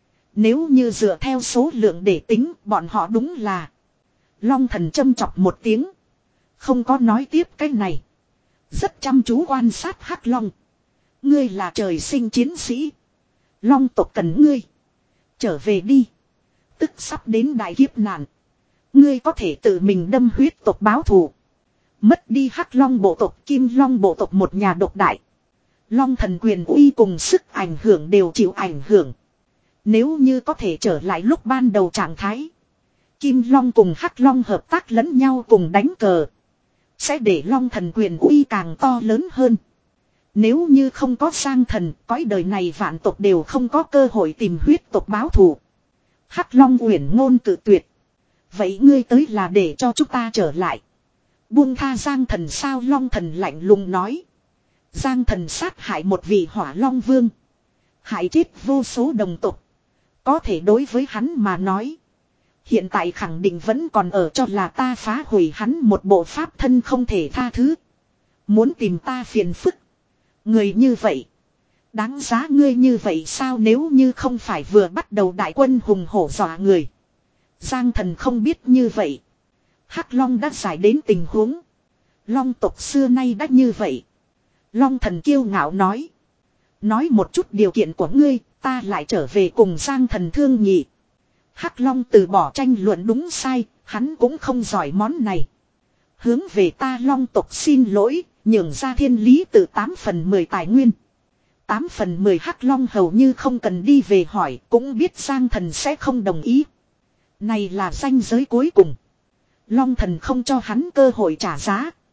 Nếu như dựa theo số lượng để tính, bọn họ đúng là. Long Thần châm chọc một tiếng. Không có nói tiếp cái này. Rất chăm chú quan sát Hắc Long. Ngươi là trời sinh chiến sĩ. Long tộc cần ngươi. Trở về đi. Tức sắp đến đại kiếp nạn. Ngươi có thể tự mình đâm huyết tộc báo thù. Mất đi Hắc Long bộ tộc, Kim Long bộ tộc một nhà độc đại. Long Thần quyền uy cùng sức ảnh hưởng đều chịu ảnh hưởng. Nếu như có thể trở lại lúc ban đầu trạng thái. Kim Long cùng Hắc Long hợp tác lẫn nhau cùng đánh cờ. Sẽ để Long Thần quyền uy càng to lớn hơn. Nếu như không có Giang Thần, cõi đời này vạn tộc đều không có cơ hội tìm huyết tộc báo thù. Hắc Long uyển ngôn cự tuyệt. Vậy ngươi tới là để cho chúng ta trở lại. Buông tha Giang Thần sao, Long Thần lạnh lùng nói. Giang Thần sát hại một vị hỏa long vương. Hại chết vô số đồng tộc. Có thể đối với hắn mà nói. Hiện tại khẳng định vẫn còn ở cho là ta phá hủy hắn một bộ pháp thân không thể tha thứ. Muốn tìm ta phiền phức. Người như vậy. Đáng giá ngươi như vậy sao, nếu như không phải vừa bắt đầu đại quân hùng hổ dọa người. Giang Thần không biết như vậy. Hắc Long đã giải đến tình huống. Long tộc xưa nay đã như vậy. Long Thần kiêu ngạo nói. Nói một chút điều kiện của ngươi, ta lại trở về cùng Giang Thần thương nghị. Hắc Long từ bỏ tranh luận đúng sai, hắn cũng không giỏi món này. Hướng về ta Long tộc xin lỗi, nhường ra thiên lý từ tám phần mười tài nguyên. tám phần mười Hắc Long hầu như không cần đi về hỏi, cũng biết Giang Thần sẽ không đồng ý. Này là ranh giới cuối cùng. Long Thần không cho hắn cơ hội trả giá.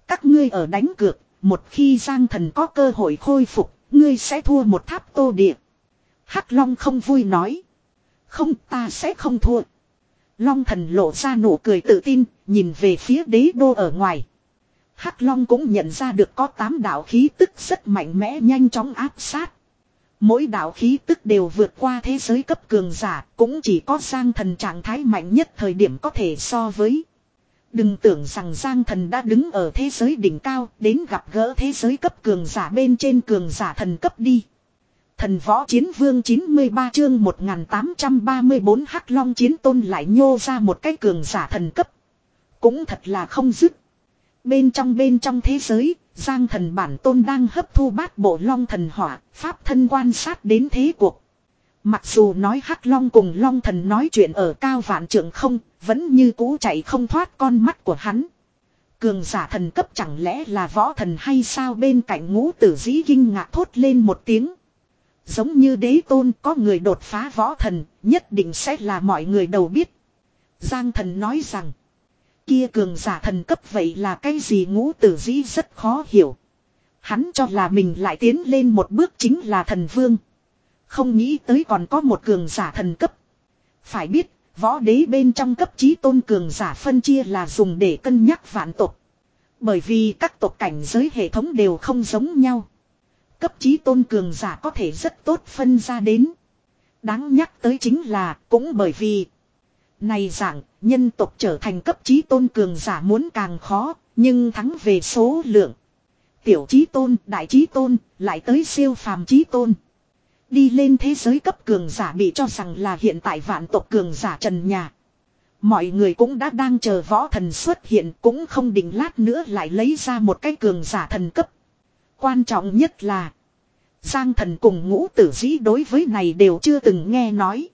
Các ngươi ở đánh cược, một khi Giang Thần có cơ hội khôi phục, ngươi sẽ thua một tháp tô địa. Hắc Long không vui nói. Không, ta sẽ không thua. Long Thần lộ ra nụ cười tự tin, nhìn về phía đế đô ở ngoài. Hắc Long cũng nhận ra được có tám đạo khí tức rất mạnh mẽ nhanh chóng áp sát. Mỗi đạo khí tức đều vượt qua thế giới cấp cường giả, cũng chỉ có Giang Thần trạng thái mạnh nhất thời điểm có thể so với. Đừng tưởng rằng Giang Thần đã đứng ở thế giới đỉnh cao, đến gặp gỡ thế giới cấp cường giả bên trên cường giả thần cấp đi. Thần võ chiến vương chín mươi ba chương một nghìn tám trăm ba mươi bốn Hắc Long chiến tôn lại nhô ra một cái cường giả thần cấp. Cũng thật là không dứt. Bên trong bên trong thế giới, Giang Thần bản tôn đang hấp thu bát bộ long thần hỏa, pháp thân quan sát đến thế cuộc. Mặc dù nói Hắc Long cùng Long Thần nói chuyện ở cao vạn trượng không, vẫn như cũ chạy không thoát con mắt của hắn. Cường giả thần cấp chẳng lẽ là võ thần hay sao, bên cạnh Ngũ Tử Dĩ kinh ngạc thốt lên một tiếng. Giống như đế tôn có người đột phá võ thần, nhất định sẽ là mọi người đầu biết. Giang Thần nói rằng, kia cường giả thần cấp vậy là cái gì? Ngũ Tử Dĩ rất khó hiểu. Hắn cho là mình lại tiến lên một bước chính là thần vương. Không nghĩ tới còn có một cường giả thần cấp. Phải biết, võ đế bên trong cấp chí tôn cường giả phân chia là dùng để cân nhắc vạn tộc. Bởi vì các tộc cảnh giới hệ thống đều không giống nhau. Cấp chí tôn cường giả có thể rất tốt phân ra đến. Đáng nhắc tới chính là, cũng bởi vì này dạng, nhân tộc trở thành cấp chí tôn cường giả muốn càng khó, nhưng thắng về số lượng. Tiểu chí tôn, đại chí tôn, lại tới siêu phàm chí tôn. Đi lên thế giới cấp cường giả bị cho rằng là hiện tại vạn tộc cường giả trần nhà. Mọi người cũng đã đang chờ võ thần xuất hiện, cũng không định lát nữa lại lấy ra một cái cường giả thần cấp. Quan trọng nhất là Giang Thần cùng Ngũ Tử Dĩ đối với này đều chưa từng nghe nói.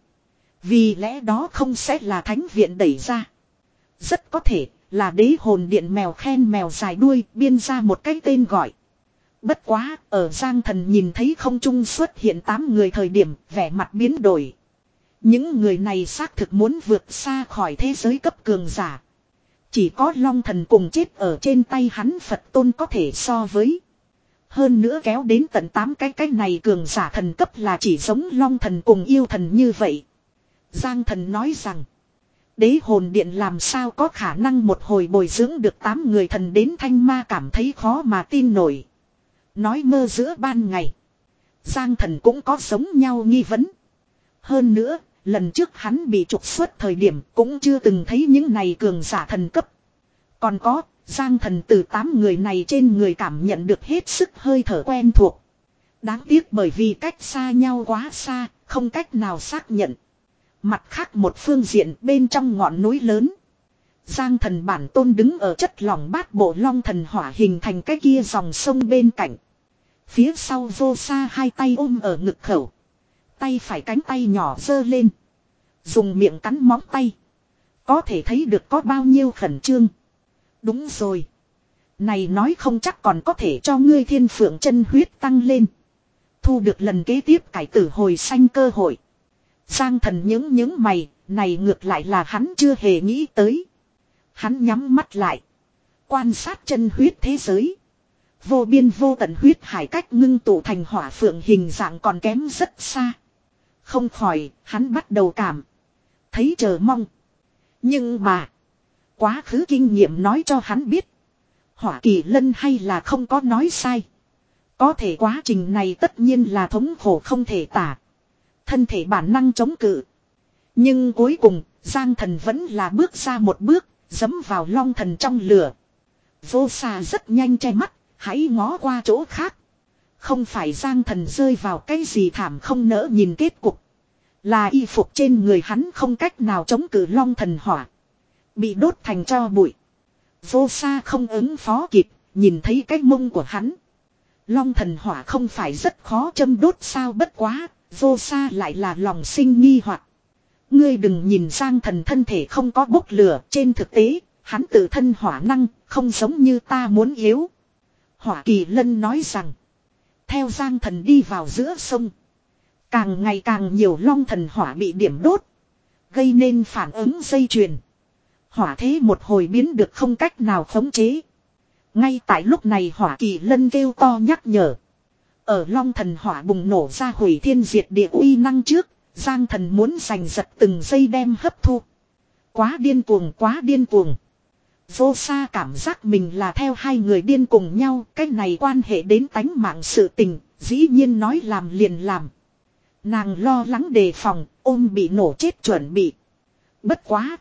Vì lẽ đó không sẽ là thánh viện đẩy ra. Rất có thể là đế hồn điện mèo khen mèo dài đuôi biên ra một cái tên gọi. Bất quá, ở Giang Thần nhìn thấy không trung xuất hiện tám người thời điểm, vẻ mặt biến đổi. Những người này xác thực muốn vượt xa khỏi thế giới cấp cường giả. Chỉ có Long Thần cùng chết ở trên tay hắn Phật Tôn có thể so với. Hơn nữa kéo đến tận tám cái cái này cường giả thần cấp là chỉ giống Long Thần cùng yêu thần như vậy. Giang Thần nói rằng, đế hồn điện làm sao có khả năng một hồi bồi dưỡng được tám người thần đến Thanh Ma cảm thấy khó mà tin nổi. Nói mơ giữa ban ngày. Giang Thần cũng có giống nhau nghi vấn. Hơn nữa, lần trước hắn bị trục xuất thời điểm cũng chưa từng thấy những này cường giả thần cấp. Còn có, Giang Thần từ tám người này trên người cảm nhận được hết sức hơi thở quen thuộc. Đáng tiếc bởi vì cách xa nhau quá xa, không cách nào xác nhận. Mặt khác một phương diện bên trong ngọn núi lớn. Giang Thần bản tôn đứng ở chất lỏng bát bộ long thần hỏa hình thành cái kia dòng sông bên cạnh. Phía sau vô xa hai tay ôm ở ngực khẩu. Tay phải cánh tay nhỏ giơ lên. Dùng miệng cắn móng tay. Có thể thấy được có bao nhiêu khẩn trương. Đúng rồi. Này nói không chắc còn có thể cho ngươi thiên phượng chân huyết tăng lên. Thu được lần kế tiếp cải tử hồi sanh cơ hội. Giang Thần những những mày, này ngược lại là hắn chưa hề nghĩ tới. Hắn nhắm mắt lại. Quan sát chân huyết thế giới. Vô biên vô tận huyết hải cách ngưng tụ thành hỏa phượng hình dạng còn kém rất xa. Không khỏi, hắn bắt đầu cảm thấy chờ mong. Nhưng mà, quá khứ kinh nghiệm nói cho hắn biết. Hỏa Kỳ Lân hay là không có nói sai. Có thể quá trình này tất nhiên là thống khổ không thể tả. Thân thể bản năng chống cự. Nhưng cuối cùng, Giang Thần vẫn là bước ra một bước, giẫm vào long thần trong lửa. Vô xa rất nhanh che mắt, hãy ngó qua chỗ khác. Không phải Giang Thần rơi vào cái gì thảm không nỡ nhìn kết cục. Là y phục trên người hắn không cách nào chống cự long thần hỏa. Bị đốt thành tro bụi. Vô xa không ứng phó kịp, nhìn thấy cái mông của hắn. Long thần hỏa không phải rất khó châm đốt sao, bất quá, vô xa lại là lòng sinh nghi hoặc. Ngươi đừng nhìn Giang Thần thân thể không có bốc lửa, trên thực tế, hắn tự thân hỏa năng, không giống như ta muốn yếu. Hỏa Kỳ Lân nói rằng, theo Giang Thần đi vào giữa sông, càng ngày càng nhiều long thần hỏa bị điểm đốt, gây nên phản ứng dây chuyền. Hỏa thế một hồi biến được không cách nào khống chế. Ngay tại lúc này Hỏa Kỳ Lân kêu to nhắc nhở. Ở Long Thần Hỏa bùng nổ ra hủy thiên diệt địa uy năng trước, Giang Thần muốn giành giật từng giây đem hấp thu. Quá điên cuồng, quá điên cuồng. Vô Sa cảm giác mình là theo hai người điên cùng nhau, cái này quan hệ đến tánh mạng sự tình, dĩ nhiên nói làm liền làm. Nàng lo lắng đề phòng, ôm bị nổ chết chuẩn bị. Bất quá.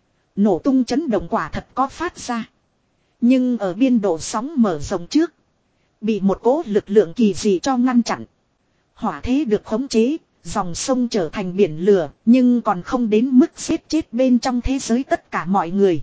Nổ tung chấn động quả thật có phát ra. Nhưng ở biên độ sóng mở rộng trước. Bị một cỗ lực lượng kỳ dị cho ngăn chặn. Hỏa thế được khống chế, dòng sông trở thành biển lửa, nhưng còn không đến mức giết chết bên trong thế giới tất cả mọi người.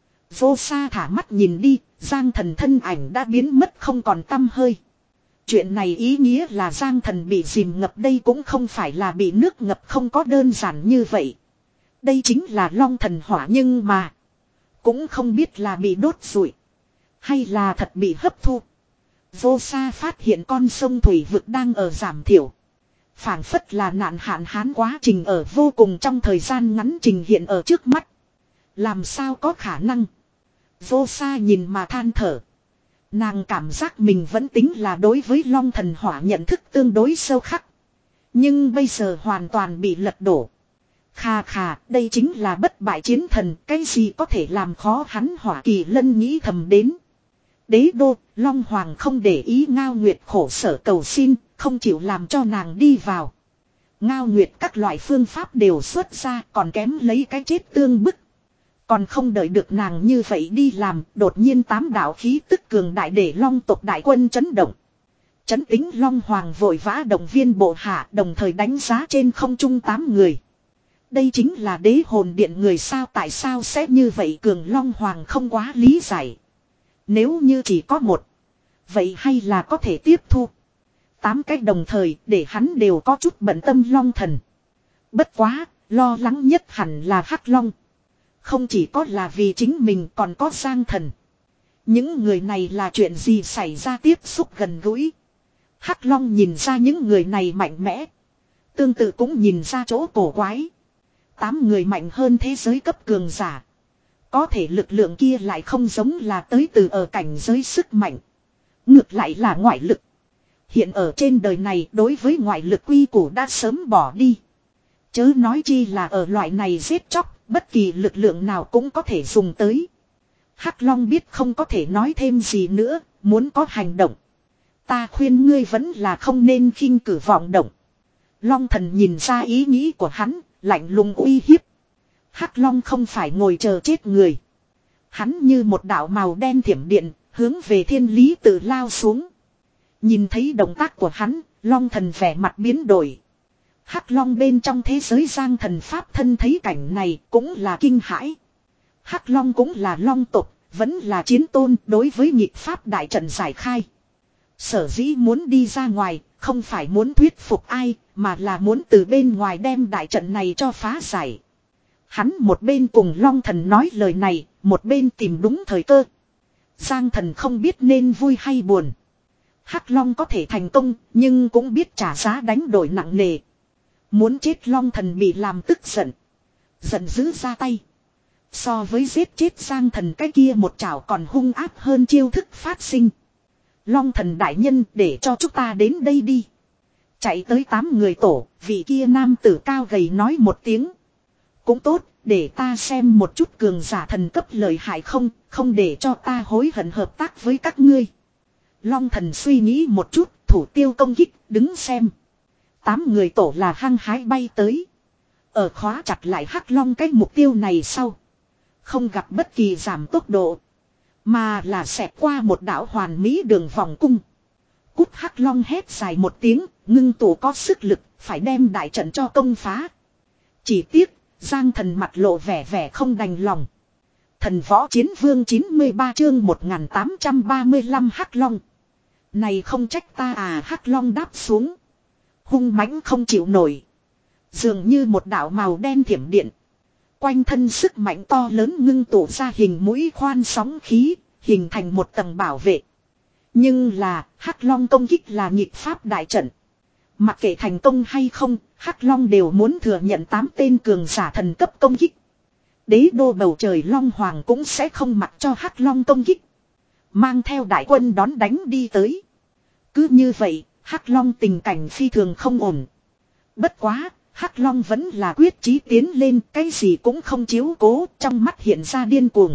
Vô Sa thả mắt nhìn đi, Giang Thần thân ảnh đã biến mất không còn tăm hơi. Chuyện này ý nghĩa là Giang Thần bị dìm ngập, đây cũng không phải là bị nước ngập không có đơn giản như vậy. Đây chính là Long Thần Hỏa, nhưng mà cũng không biết là bị đốt rụi hay là thật bị hấp thu. Vô Sa phát hiện con sông thủy vực đang ở giảm thiểu. Phảng phất là nạn hạn hán quá trình ở vô cùng trong thời gian ngắn trình hiện ở trước mắt. Làm sao có khả năng? Vô Sa nhìn mà than thở. Nàng cảm giác mình vẫn tính là đối với Long Thần Hỏa nhận thức tương đối sâu khắc. Nhưng bây giờ hoàn toàn bị lật đổ. Khà khà, đây chính là bất bại chiến thần, cái gì có thể làm khó hắn? Hỏa Kỳ Lân nghĩ thầm đến. Đế đô, Long Hoàng không để ý Ngao Nguyệt khổ sở cầu xin, không chịu làm cho nàng đi vào. Ngao Nguyệt các loại phương pháp đều xuất ra, còn kém lấy cái chết tương bức. Còn không đợi được nàng như vậy đi làm, đột nhiên tám đạo khí tức cường đại để Long tộc đại quân chấn động. Chấn tính Long Hoàng vội vã động viên bộ hạ, đồng thời đánh giá trên không trung tám người. Đây chính là đế hồn điện người sao, tại sao sẽ như vậy? Cường Long Hoàng không quá lý giải. Nếu như chỉ có một, vậy hay là có thể tiếp thu. Tám cách đồng thời để hắn đều có chút bận tâm Long Thần. Bất quá, lo lắng nhất hẳn là Hắc Long. Không chỉ có là vì chính mình, còn có Giang Thần. Những người này là chuyện gì xảy ra tiếp xúc gần gũi. Hắc Long nhìn ra những người này mạnh mẽ. Tương tự cũng nhìn ra chỗ cổ quái. Tám người mạnh hơn thế giới cấp cường giả. Có thể lực lượng kia lại không giống là tới từ ở cảnh giới sức mạnh. Ngược lại là ngoại lực. Hiện ở trên đời này đối với ngoại lực quy củ đã sớm bỏ đi. Chớ nói chi là ở loại này giết chóc, bất kỳ lực lượng nào cũng có thể dùng tới. Hắc Long biết không có thể nói thêm gì nữa, muốn có hành động. Ta khuyên ngươi vẫn là không nên khinh cử vọng động. Long Thần nhìn ra ý nghĩ của hắn, lạnh lùng uy hiếp. Hắc Long không phải ngồi chờ chết người. Hắn như một đạo màu đen thiểm điện, hướng về thiên lý tự lao xuống. Nhìn thấy động tác của hắn, Long Thần vẻ mặt biến đổi. Hắc Long bên trong thế giới Giang Thần Pháp thân thấy cảnh này cũng là kinh hãi. Hắc Long cũng là Long tộc, vẫn là chiến tôn, đối với nghịch pháp đại trận giải khai. Sở dĩ muốn đi ra ngoài, không phải muốn thuyết phục ai, mà là muốn từ bên ngoài đem đại trận này cho phá giải. Hắn một bên cùng Long Thần nói lời này, một bên tìm đúng thời cơ. Giang Thần không biết nên vui hay buồn. Hắc Long có thể thành công, nhưng cũng biết trả giá đánh đổi nặng nề. Muốn chết Long Thần bị làm tức giận. Giận dữ ra tay. So với giết chết Giang Thần cái kia một chảo còn hung ác hơn chiêu thức phát sinh. Long Thần đại nhân, để cho chúng ta đến đây đi. Chạy tới tám người tổ, vị kia nam tử cao gầy nói một tiếng. Cũng tốt, để ta xem một chút cường giả thần cấp lợi hại không, không để cho ta hối hận hợp tác với các ngươi. Long Thần suy nghĩ một chút, thủ tiêu công kích, đứng xem. Tám người tổ là hăng hái bay tới. Ở khóa chặt lại Hắc Long cái mục tiêu này sau. Không gặp bất kỳ giảm tốc độ. Mà là xẹt qua một đảo hoàn mỹ đường vòng cung. Cút! Hắc Long hét dài một tiếng, ngưng tụ có sức lực, phải đem đại trận cho công phá. Chỉ tiếc, Giang Thần mặt lộ vẻ vẻ không đành lòng. Thần võ chiến vương chín mươi ba chương một nghìn tám trăm ba mươi lăm Hắc Long. Này không trách ta à! Hắc Long đáp xuống. Hung mãnh không chịu nổi. Dường như một đạo màu đen thiểm điện. Quanh thân sức mạnh to lớn ngưng tụ ra hình mũi khoan sóng khí, hình thành một tầng bảo vệ. Nhưng là, Hắc Long công kích là nghịch pháp đại trận. Mặc kệ thành công hay không, Hắc Long đều muốn thừa nhận tám tên cường giả thần cấp công kích. Đế đô bầu trời Long Hoàng cũng sẽ không mặc cho Hắc Long công kích. mang theo đại quân đón đánh đi tới. Cứ như vậy, Hắc Long tình cảnh phi thường không ổn. Bất quá, Hắc Long vẫn là quyết chí tiến lên, cái gì cũng không chiếu cố, trong mắt hiện ra điên cuồng.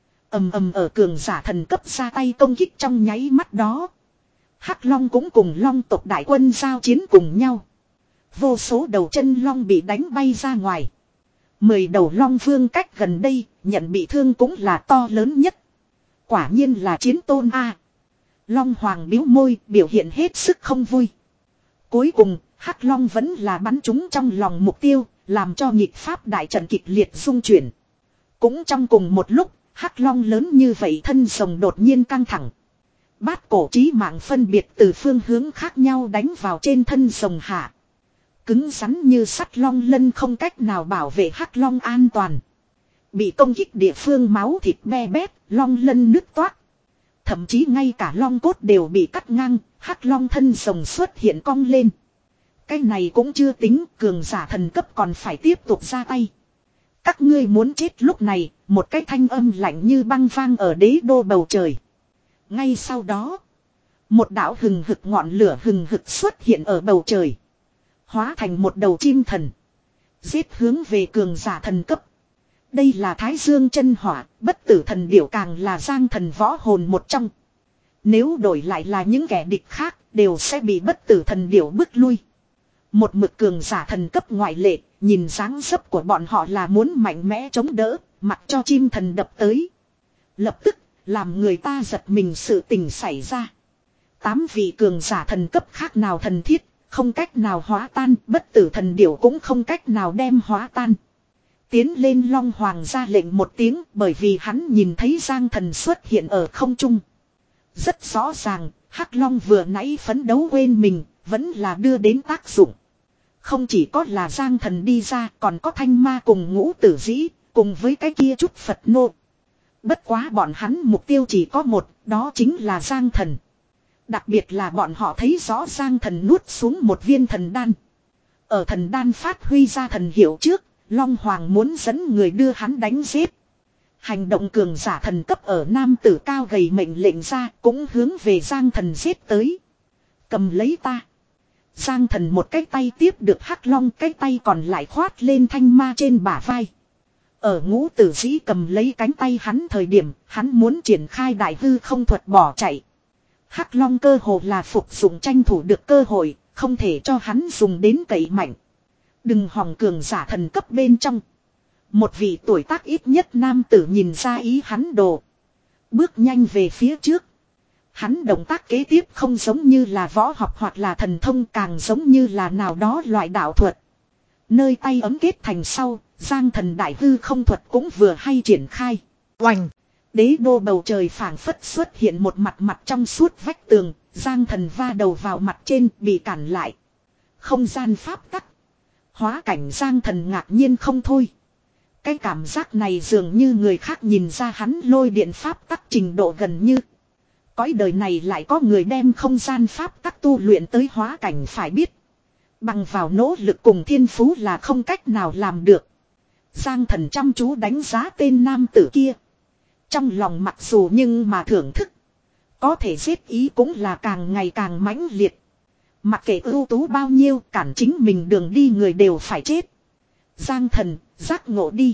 Ầm ầm ở cường giả thần cấp ra tay công kích trong nháy mắt đó. Hắc Long cũng cùng Long tộc đại quân giao chiến cùng nhau. Vô số đầu chân Long bị đánh bay ra ngoài. Mười đầu Long vương cách gần đây, nhận bị thương cũng là to lớn nhất. Quả nhiên là chiến tôn A. Long Hoàng biếu môi, biểu hiện hết sức không vui. Cuối cùng, Hắc Long vẫn là bắn trúng trong lòng mục tiêu, làm cho nhịp pháp đại trận kịch liệt rung chuyển. Cũng trong cùng một lúc, Hắc Long lớn như vậy thân rồng đột nhiên căng thẳng. Bát cổ chí mạng phân biệt từ phương hướng khác nhau đánh vào trên thân rồng hạ. Cứng rắn như sắt long lân không cách nào bảo vệ Hắc Long an toàn. Bị công kích địa phương máu thịt be bét, long lân nứt toát. Thậm chí ngay cả long cốt đều bị cắt ngang, Hắc Long thân rồng xuất hiện cong lên. Cái này cũng chưa tính, cường giả thần cấp còn phải tiếp tục ra tay. Các ngươi muốn chết lúc này, một cái thanh âm lạnh như băng vang ở đế đô bầu trời. Ngay sau đó, một đạo hừng hực ngọn lửa hừng hực xuất hiện ở bầu trời. Hóa thành một đầu chim thần. Giết hướng về cường giả thần cấp. Đây là Thái Dương chân hỏa, bất tử thần điểu càng là giang thần võ hồn một trong. Nếu đổi lại là những kẻ địch khác, đều sẽ bị bất tử thần điểu bức lui. Một mực cường giả thần cấp ngoại lệ, nhìn dáng dấp của bọn họ là muốn mạnh mẽ chống đỡ, mặc cho chim thần đập tới. Lập tức, làm người ta giật mình sự tình xảy ra. Tám vị cường giả thần cấp khác nào thần thiết, không cách nào hóa tan, bất tử thần điểu cũng không cách nào đem hóa tan. Tiến lên Long Hoàng ra lệnh một tiếng, bởi vì hắn nhìn thấy Giang Thần xuất hiện ở không trung. Rất rõ ràng, Hắc Long vừa nãy phấn đấu quên mình, vẫn là đưa đến tác dụng. Không chỉ có là Giang Thần đi ra, còn có Thanh Ma cùng Ngũ Tử Dĩ, cùng với cái kia chút Phật nô. Bất quá bọn hắn mục tiêu chỉ có một, đó chính là Giang Thần. Đặc biệt là bọn họ thấy rõ Giang Thần nuốt xuống một viên thần đan. Ở thần đan phát huy ra thần hiệu trước, Long Hoàng muốn dẫn người đưa hắn đánh giết. Hành động cường giả thần cấp ở nam tử cao gầy mệnh lệnh ra, cũng hướng về Giang Thần giết tới. Cầm lấy ta. Giang Thần một cái tay tiếp được Hắc Long, cái tay còn lại khoát lên Thanh Ma trên bả vai. Ở Ngũ Tử Dĩ cầm lấy cánh tay hắn thời điểm, hắn muốn triển khai đại hư không thuật bỏ chạy. Hắc Long cơ hồ là phục dụng tranh thủ được cơ hội, không thể cho hắn dùng đến cậy mạnh. Đừng hòng cường giả thần cấp bên trong. Một vị tuổi tác ít nhất nam tử nhìn ra ý hắn đồ. Bước nhanh về phía trước. Hắn động tác kế tiếp không giống như là võ học hoặc là thần thông, càng giống như là nào đó loại đạo thuật. Nơi tay ấm kết thành sau, Giang Thần đại hư không thuật cũng vừa hay triển khai. Oành! Đế đô bầu trời phảng phất xuất hiện một mặt mặt trong suốt vách tường, Giang Thần va đầu vào mặt trên bị cản lại. Không gian pháp tắc. Hóa cảnh Giang Thần ngạc nhiên không thôi. Cái cảm giác này dường như người khác nhìn ra hắn lôi điện pháp tắc trình độ gần như. Cõi đời này lại có người đem không gian pháp tắc tu luyện tới hóa cảnh, phải biết. Bằng vào nỗ lực cùng thiên phú là không cách nào làm được. Giang Thần chăm chú đánh giá tên nam tử kia. Trong lòng mặc dù nhưng mà thưởng thức. Có thể giết ý cũng là càng ngày càng mãnh liệt. Mặc kệ ưu tú bao nhiêu, cản chính mình đường đi người đều phải chết. Giang Thần, giác ngộ đi.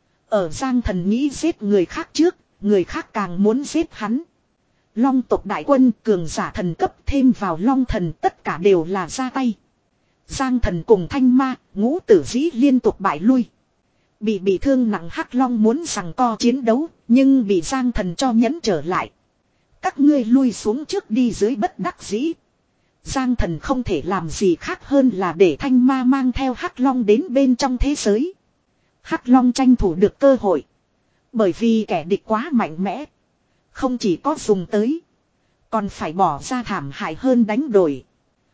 Ở Giang Thần nghĩ giết người khác trước, người khác càng muốn giết hắn. Long tộc đại quân cường giả thần cấp thêm vào Long Thần, tất cả đều là ra tay. Giang Thần cùng Thanh Ma, Ngũ Tử Dĩ liên tục bại lui. Bị bị thương nặng Hắc Long muốn giằng co chiến đấu, nhưng bị Giang Thần cho nhẫn trở lại. Các ngươi lui xuống trước đi, dưới bất đắc dĩ. Giang Thần không thể làm gì khác hơn là để Thanh Ma mang theo Hắc Long đến bên trong thế giới. Hắc Long tranh thủ được cơ hội. Bởi vì kẻ địch quá mạnh mẽ. Không chỉ có dùng tới, còn phải bỏ ra thảm hại hơn đánh đổi.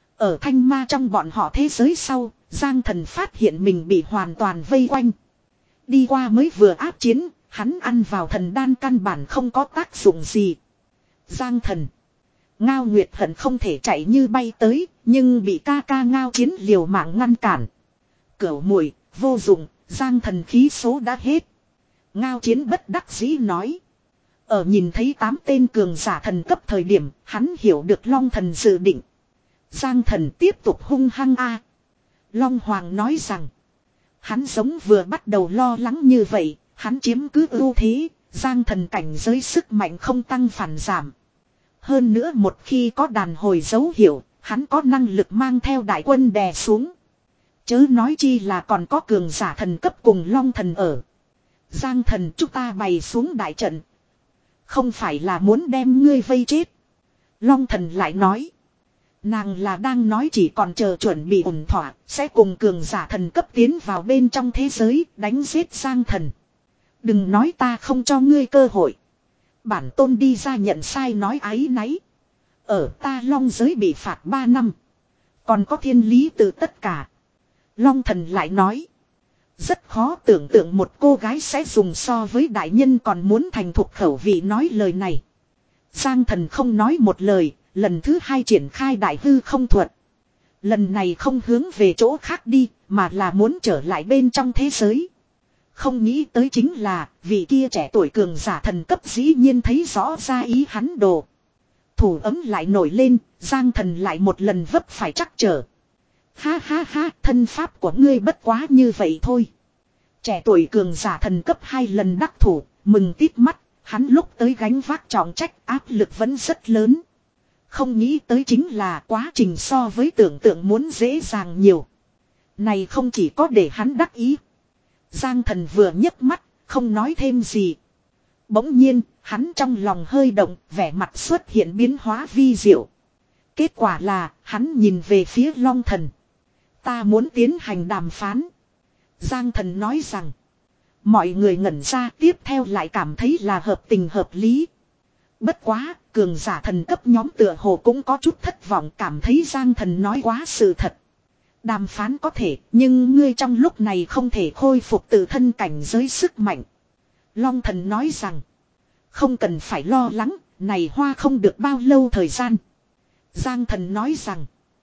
Ở Thanh Ma trong bọn họ thế giới sau, Giang Thần phát hiện mình bị hoàn toàn vây quanh. Đi qua mới vừa áp chiến, hắn ăn vào thần đan căn bản không có tác dụng gì. Giang Thần, Ngao Nguyệt Hận không thể chạy như bay tới, nhưng bị ca ca Ngao Chiến liều mạng ngăn cản. Cửu muội, vô dụng, Giang Thần khí số đã hết. Ngao Chiến bất đắc dĩ nói. Ở nhìn thấy tám tên cường giả thần cấp thời điểm, hắn hiểu được Long Thần dự định. Giang Thần tiếp tục hung hăng a. Long Hoàng nói rằng, hắn giống vừa bắt đầu lo lắng như vậy, hắn chiếm cứ ưu thế, Giang Thần cảnh giới sức mạnh không tăng phản giảm. Hơn nữa một khi có đàn hồi dấu hiệu, hắn có năng lực mang theo đại quân đè xuống. Chớ nói chi là còn có cường giả thần cấp cùng Long Thần ở. Giang Thần, chúng ta bày xuống đại trận. Không phải là muốn đem ngươi vây chết. Long Thần lại nói. Nàng là đang nói chỉ còn chờ chuẩn bị ổn thỏa, sẽ cùng cường giả thần cấp tiến vào bên trong thế giới, đánh giết Giang Thần. Đừng nói ta không cho ngươi cơ hội. Bản tôn đi ra nhận sai nói áy náy. Ở ta Long giới bị phạt ba năm. Còn có thiên lý từ tất cả. Long Thần lại nói. Rất khó tưởng tượng một cô gái sẽ dùng so với đại nhân còn muốn thành thục khẩu vị nói lời này. Giang Thần không nói một lời, lần thứ hai triển khai đại hư không thuật. Lần này không hướng về chỗ khác đi, mà là muốn trở lại bên trong thế giới. Không nghĩ tới chính là, vị kia trẻ tuổi cường giả thần cấp dĩ nhiên thấy rõ ra ý hắn đồ. Thủ ấm lại nổi lên, Giang Thần lại một lần vấp phải trắc trở. Ha ha ha, thân pháp của ngươi bất quá như vậy thôi. Trẻ tuổi cường giả thần cấp hai lần đắc thủ, mừng tít mắt, hắn lúc tới gánh vác trọng trách áp lực vẫn rất lớn. Không nghĩ tới chính là quá trình so với tưởng tượng muốn dễ dàng nhiều. Này không chỉ có để hắn đắc ý. Giang Thần vừa nhấc mắt, không nói thêm gì. Bỗng nhiên, hắn trong lòng hơi động, vẻ mặt xuất hiện biến hóa vi diệu. Kết quả là, hắn nhìn về phía Long Thần. Ta muốn tiến hành đàm phán. Giang Thần nói rằng, mọi người ngẩn ra tiếp theo lại cảm thấy là hợp tình hợp lý. Bất quá, cường giả thần cấp nhóm tựa hồ cũng có chút thất vọng cảm thấy Giang Thần nói quá sự thật. Đàm phán có thể, nhưng ngươi trong lúc này không thể khôi phục tự thân cảnh giới sức mạnh. Long Thần nói rằng, không cần phải lo lắng, này hoa không được bao lâu thời gian. Giang Thần nói rằng,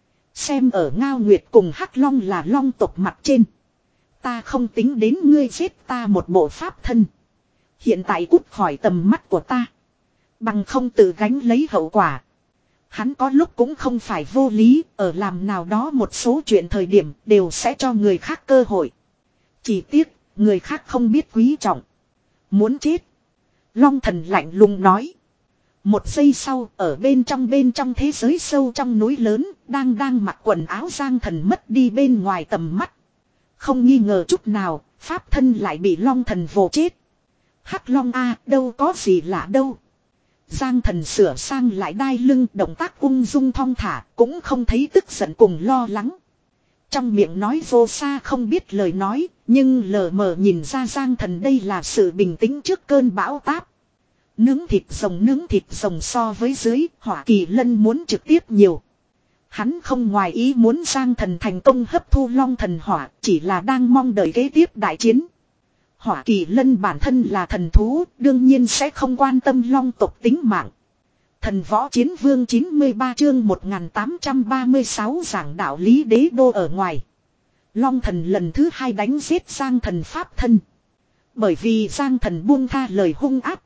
xem ở Ngao Nguyệt cùng Hắc Long là long tộc mặt trên. Ta không tính đến ngươi giết ta một bộ pháp thân. Hiện tại cút khỏi tầm mắt của ta. Bằng không tự gánh lấy hậu quả. Hắn có lúc cũng không phải vô lý, ở làm nào đó một số chuyện thời điểm đều sẽ cho người khác cơ hội. Chỉ tiếc, người khác không biết quý trọng. Muốn chết. Long Thần lạnh lùng nói. Một giây sau, ở bên trong bên trong thế giới sâu trong núi lớn, đang đang mặc quần áo Giang Thần mất đi bên ngoài tầm mắt. Không nghi ngờ chút nào, pháp thân lại bị Long Thần vồ chết. Hắc Long a, đâu có gì lạ đâu. Giang Thần sửa sang lại đai lưng, động tác ung dung thong thả, cũng không thấy tức giận cùng lo lắng. Trong miệng nói vô xa không biết lời nói, nhưng lờ mờ nhìn ra Giang Thần đây là sự bình tĩnh trước cơn bão táp. Nướng thịt rồng nướng thịt rồng so với dưới, Hỏa Kỳ Lân muốn trực tiếp nhiều. Hắn không ngoài ý muốn Giang Thần thành công hấp thu Long Thần hỏa, chỉ là đang mong đợi kế tiếp đại chiến. Hỏa Kỳ Lân bản thân là thần thú, đương nhiên sẽ không quan tâm long tộc tính mạng. Thần Võ Chiến Vương chín mươi ba chương một nghìn tám trăm ba mươi sáu giảng đạo lý đế đô ở ngoài. Long Thần lần thứ hai đánh giết Giang Thần pháp thân. Bởi vì Giang Thần buông tha lời hung áp.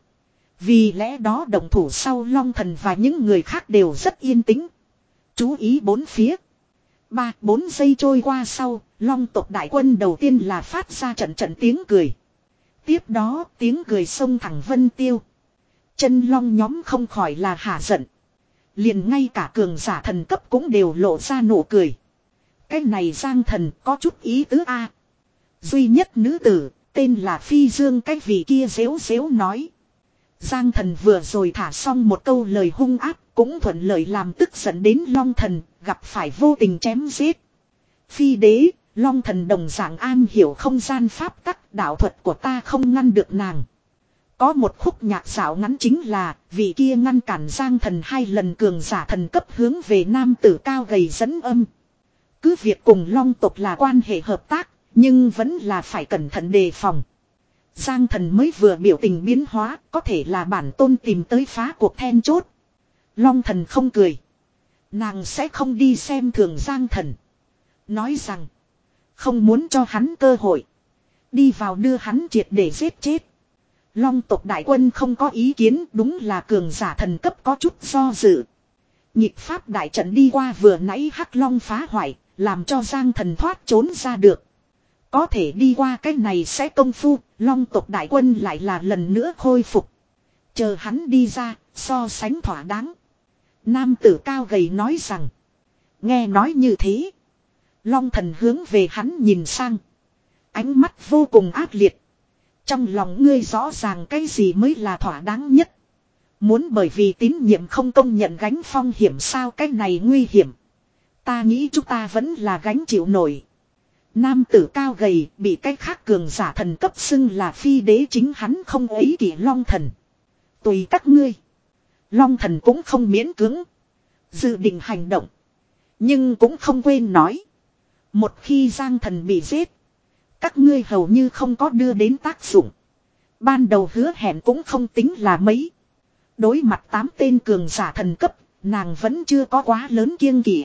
Vì lẽ đó động thủ sau Long Thần và những người khác đều rất yên tĩnh. Chú ý bốn phía. Ba, bốn giây trôi qua sau, Long tộc đại quân đầu tiên là phát ra trận trận tiếng cười. Tiếp đó tiếng cười xông thẳng Vân Tiêu. Chân long nhóm không khỏi là hả giận. Liền ngay cả cường giả thần cấp cũng đều lộ ra nụ cười. Cái này Giang Thần có chút ý tứ a. Duy nhất nữ tử, tên là Phi Dương cái vị kia xếu xếu nói. Giang Thần vừa rồi thả xong một câu lời hung ác, cũng thuận lợi làm tức giận đến Long Thần, gặp phải vô tình chém giết. Phi đế, Long Thần đồng dạng an hiểu không gian pháp tắc, đạo thuật của ta không ngăn được nàng. Có một khúc nhạc xảo ngắn chính là, vị kia ngăn cản Giang Thần hai lần cường giả thần cấp hướng về nam tử cao gầy dẫn âm. Cứ việc cùng Long tộc là quan hệ hợp tác, nhưng vẫn là phải cẩn thận đề phòng. Giang Thần mới vừa biểu tình biến hóa, có thể là bản tôn tìm tới phá cuộc then chốt. Long Thần không cười. Nàng sẽ không đi xem thường Giang Thần. Nói rằng, không muốn cho hắn cơ hội. Đi vào đưa hắn triệt để giết chết. Long tộc đại quân không có ý kiến, đúng là cường giả thần cấp có chút do dự. Nhịp pháp đại trận đi qua vừa nãy hắc long phá hoại, làm cho Giang Thần thoát trốn ra được. Có thể đi qua cái này sẽ công phu, Long tộc đại quân lại là lần nữa khôi phục. Chờ hắn đi ra, so sánh thỏa đáng. Nam tử cao gầy nói rằng. Nghe nói như thế. Long thần hướng về hắn nhìn sang. Ánh mắt vô cùng ác liệt. Trong lòng ngươi rõ ràng cái gì mới là thỏa đáng nhất. Muốn bởi vì tín nhiệm không công nhận gánh phong hiểm sao, cái này nguy hiểm. Ta nghĩ chúng ta vẫn là gánh chịu nổi. Nam tử cao gầy bị cái khác cường giả thần cấp xưng là phi đế, chính hắn không ấy kỷ Long thần. Tùy các ngươi. Long thần cũng không miễn cưỡng. Dự định hành động. Nhưng cũng không quên nói. Một khi Giang thần bị giết. Các ngươi hầu như không có đưa đến tác dụng. Ban đầu hứa hẹn cũng không tính là mấy. Đối mặt tám tên cường giả thần cấp, nàng vẫn chưa có quá lớn kiêng kỵ.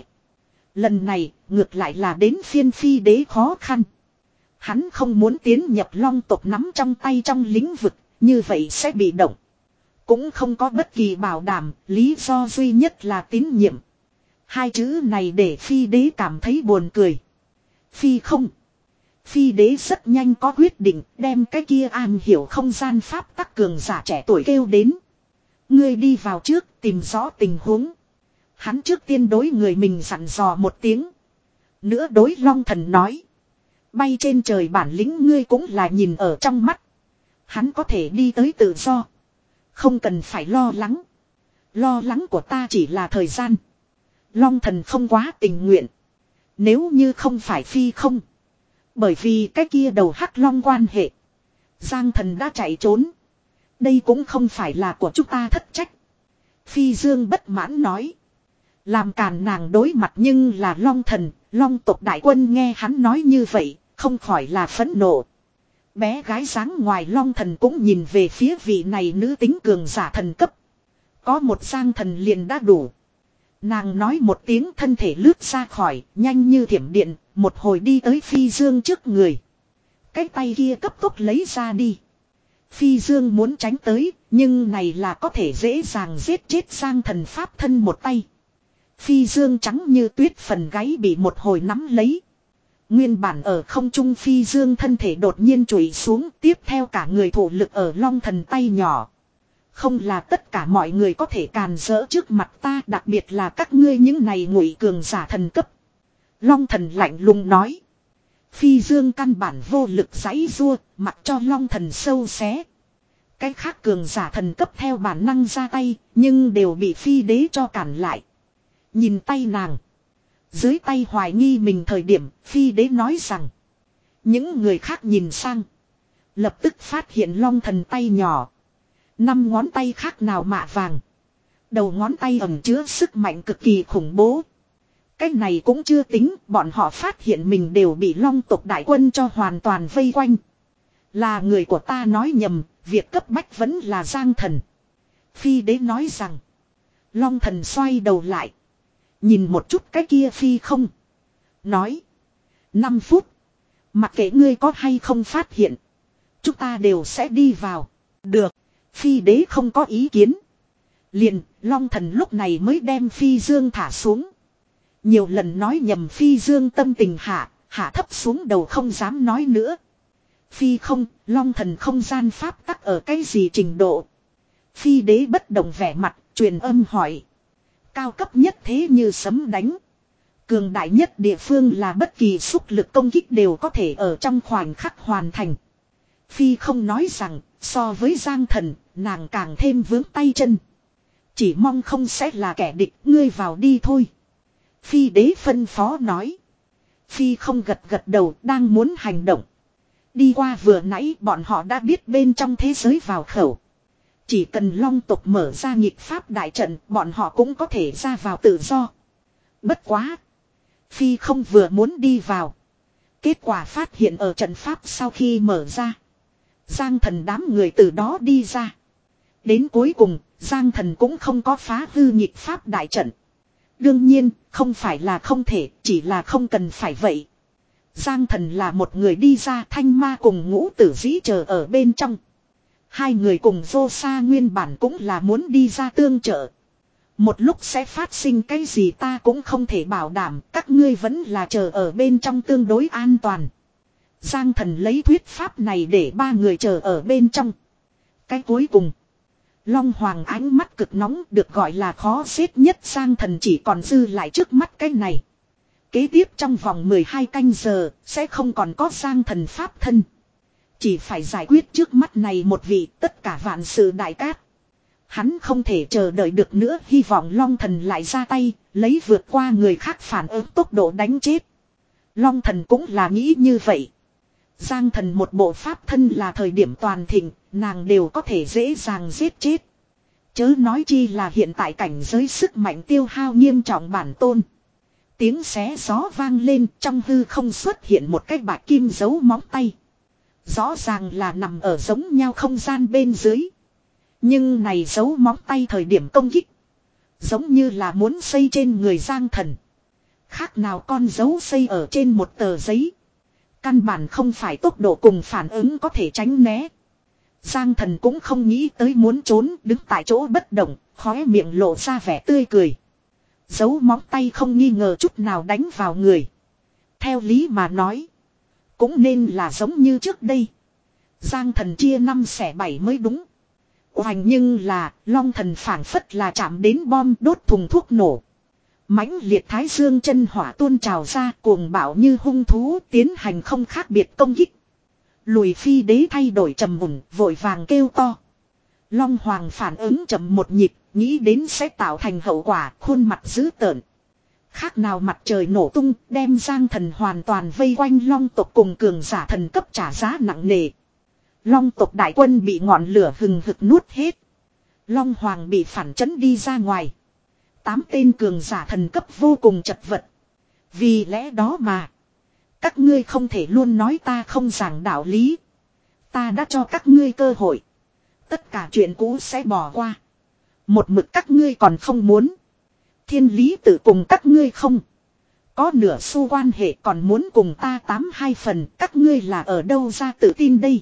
Lần này, ngược lại là đến phiên phi đế khó khăn. Hắn không muốn tiến nhập Long tộc nắm trong tay trong lĩnh vực, như vậy sẽ bị động. Cũng không có bất kỳ bảo đảm, lý do duy nhất là tín nhiệm. Hai chữ này để phi đế cảm thấy buồn cười. Phi không. Phi đế rất nhanh có quyết định, đem cái kia am hiểu không gian pháp tắc cường giả trẻ tuổi kêu đến. Ngươi đi vào trước tìm rõ tình huống. Hắn trước tiên đối người mình dặn dò một tiếng. Nữa đối Long thần nói. Bay trên trời bản lĩnh ngươi cũng là nhìn ở trong mắt. Hắn có thể đi tới tự do. Không cần phải lo lắng. Lo lắng của ta chỉ là thời gian. Long thần không quá tình nguyện. Nếu như không phải phi không. Bởi vì cái kia đầu hắc long quan hệ. Giang thần đã chạy trốn. Đây cũng không phải là của chúng ta thất trách. Phi Dương bất mãn nói. Làm càn nàng đối mặt nhưng là Long thần. Long tộc đại quân nghe hắn nói như vậy. Không khỏi là phẫn nộ. Bé gái dáng ngoài Long thần cũng nhìn về phía vị này nữ tính cường giả thần cấp. Có một Giang thần liền đã đủ. Nàng nói một tiếng thân thể lướt ra khỏi, nhanh như thiểm điện, một hồi đi tới Phi Dương trước người. Cái tay kia cấp tốc lấy ra đi. Phi Dương muốn tránh tới, nhưng này là có thể dễ dàng giết chết Giang thần pháp thân một tay. Phi Dương trắng như tuyết phần gáy bị một hồi nắm lấy. Nguyên bản ở không trung Phi Dương thân thể đột nhiên chùi xuống, tiếp theo cả người thổ lực ở Long thần tay nhỏ. Không là tất cả mọi người có thể càn rỡ trước mặt ta, đặc biệt là các ngươi những này ngụy cường giả thần cấp. Long thần lạnh lùng nói. Phi Dương căn bản vô lực giãy giụa, mặc cho Long thần sâu xé. Cái khác cường giả thần cấp theo bản năng ra tay, nhưng đều bị phi đế cho cản lại. Nhìn tay nàng. Dưới tay hoài nghi mình thời điểm, phi đế nói rằng. Những người khác nhìn sang. Lập tức phát hiện Long thần tay nhỏ. Năm ngón tay khác nào mạ vàng. Đầu ngón tay ẩn chứa sức mạnh cực kỳ khủng bố. Cái này cũng chưa tính, bọn họ phát hiện mình đều bị Long tộc đại quân cho hoàn toàn vây quanh. Là người của ta nói nhầm, việc cấp bách vẫn là Giang thần. Phi đế nói rằng. Long thần xoay đầu lại. Nhìn một chút cái kia phi không. Nói. Năm phút. Mặc kệ ngươi có hay không phát hiện. Chúng ta đều sẽ đi vào. Được. Phi đế không có ý kiến. Liền, Long thần lúc này mới đem Phi Dương thả xuống. Nhiều lần nói nhầm Phi Dương tâm tình hạ, hạ thấp xuống đầu không dám nói nữa. Phi không, Long thần không gian pháp tắc ở cái gì trình độ. Phi đế bất động vẻ mặt, truyền âm hỏi. Cao cấp nhất thế như sấm đánh. Cường đại nhất địa phương là bất kỳ xúc lực công kích đều có thể ở trong khoảnh khắc hoàn thành. Phi không nói rằng, so với Giang thần, nàng càng thêm vướng tay chân. Chỉ mong không sẽ là kẻ địch, ngươi vào đi thôi. Phi đế phân phó nói. Phi không gật gật đầu, đang muốn hành động. Đi qua vừa nãy bọn họ đã biết bên trong thế giới vào khẩu. Chỉ cần Long tộc mở ra nghịch pháp đại trận, bọn họ cũng có thể ra vào tự do. Bất quá. Phi không vừa muốn đi vào. Kết quả phát hiện ở trận pháp sau khi mở ra. Giang thần đám người từ đó đi ra. Đến cuối cùng, Giang thần cũng không có phá hư nghịch pháp đại trận. Đương nhiên, không phải là không thể, chỉ là không cần phải vậy. Giang thần là một người đi ra, thanh ma cùng ngũ tử dĩ chờ ở bên trong. Hai người cùng vô xa nguyên bản cũng là muốn đi ra tương trợ. Một lúc sẽ phát sinh cái gì ta cũng không thể bảo đảm, các ngươi vẫn là chờ ở bên trong tương đối an toàn. Giang Thần lấy thuyết pháp này để ba người chờ ở bên trong. Cái cuối cùng, Long Hoàng ánh mắt cực nóng được gọi là khó giết nhất, Giang Thần chỉ còn dư lại trước mắt cái này. Kế tiếp trong vòng mười hai canh giờ sẽ không còn có Giang Thần pháp thân. Chỉ phải giải quyết trước mắt này một vị tất cả vạn sự đại cát. Hắn không thể chờ đợi được nữa, hy vọng Long Thần lại ra tay, lấy vượt qua người khác phản ứng tốc độ đánh chết. Long Thần cũng là nghĩ như vậy. Giang Thần một bộ pháp thân là thời điểm toàn thịnh, nàng đều có thể dễ dàng giết chết. Chớ nói chi là hiện tại cảnh giới sức mạnh tiêu hao nghiêm trọng bản tôn. Tiếng xé gió vang lên, trong hư không xuất hiện một cái bạc kim dấu móng tay. Rõ ràng là nằm ở giống nhau không gian bên dưới. Nhưng này dấu móng tay thời điểm công kích, giống như là muốn xây trên người Giang Thần. Khác nào con dấu xây ở trên một tờ giấy. Căn bản không phải tốc độ cùng phản ứng có thể tránh né. Giang Thần cũng không nghĩ tới muốn trốn, đứng tại chỗ bất động, khóe miệng lộ ra vẻ tươi cười. Dấu móng tay không nghi ngờ chút nào đánh vào người. Theo lý mà nói, cũng nên là giống như trước đây. Giang Thần chia năm xẻ bảy mới đúng. Hoành nhưng là, Long Thần phảng phất là chạm đến bom đốt thùng thuốc nổ. Mãnh liệt thái dương chân hỏa tuôn trào ra, cuồng bạo như hung thú, tiến hành không khác biệt công kích. Lùi phi đế thay đổi trầm mùn, vội vàng kêu to. Long Hoàng phản ứng chậm một nhịp, nghĩ đến sẽ tạo thành hậu quả, khuôn mặt dữ tợn. Khác nào mặt trời nổ tung, đem Giang Thần hoàn toàn vây quanh Long tộc cùng cường giả thần cấp trả giá nặng nề. Long tộc đại quân bị ngọn lửa hừng hực nuốt hết. Long Hoàng bị phản chấn đi ra ngoài. Tám tên cường giả thần cấp vô cùng chật vật. Vì lẽ đó mà, các ngươi không thể luôn nói ta không giảng đạo lý. Ta đã cho các ngươi cơ hội. Tất cả chuyện cũ sẽ bỏ qua. Một mực các ngươi còn không muốn. Thiên lý tự cùng các ngươi không có nửa xu quan hệ, còn muốn cùng ta tám hai phần. Các ngươi là ở đâu ra tự tin đây?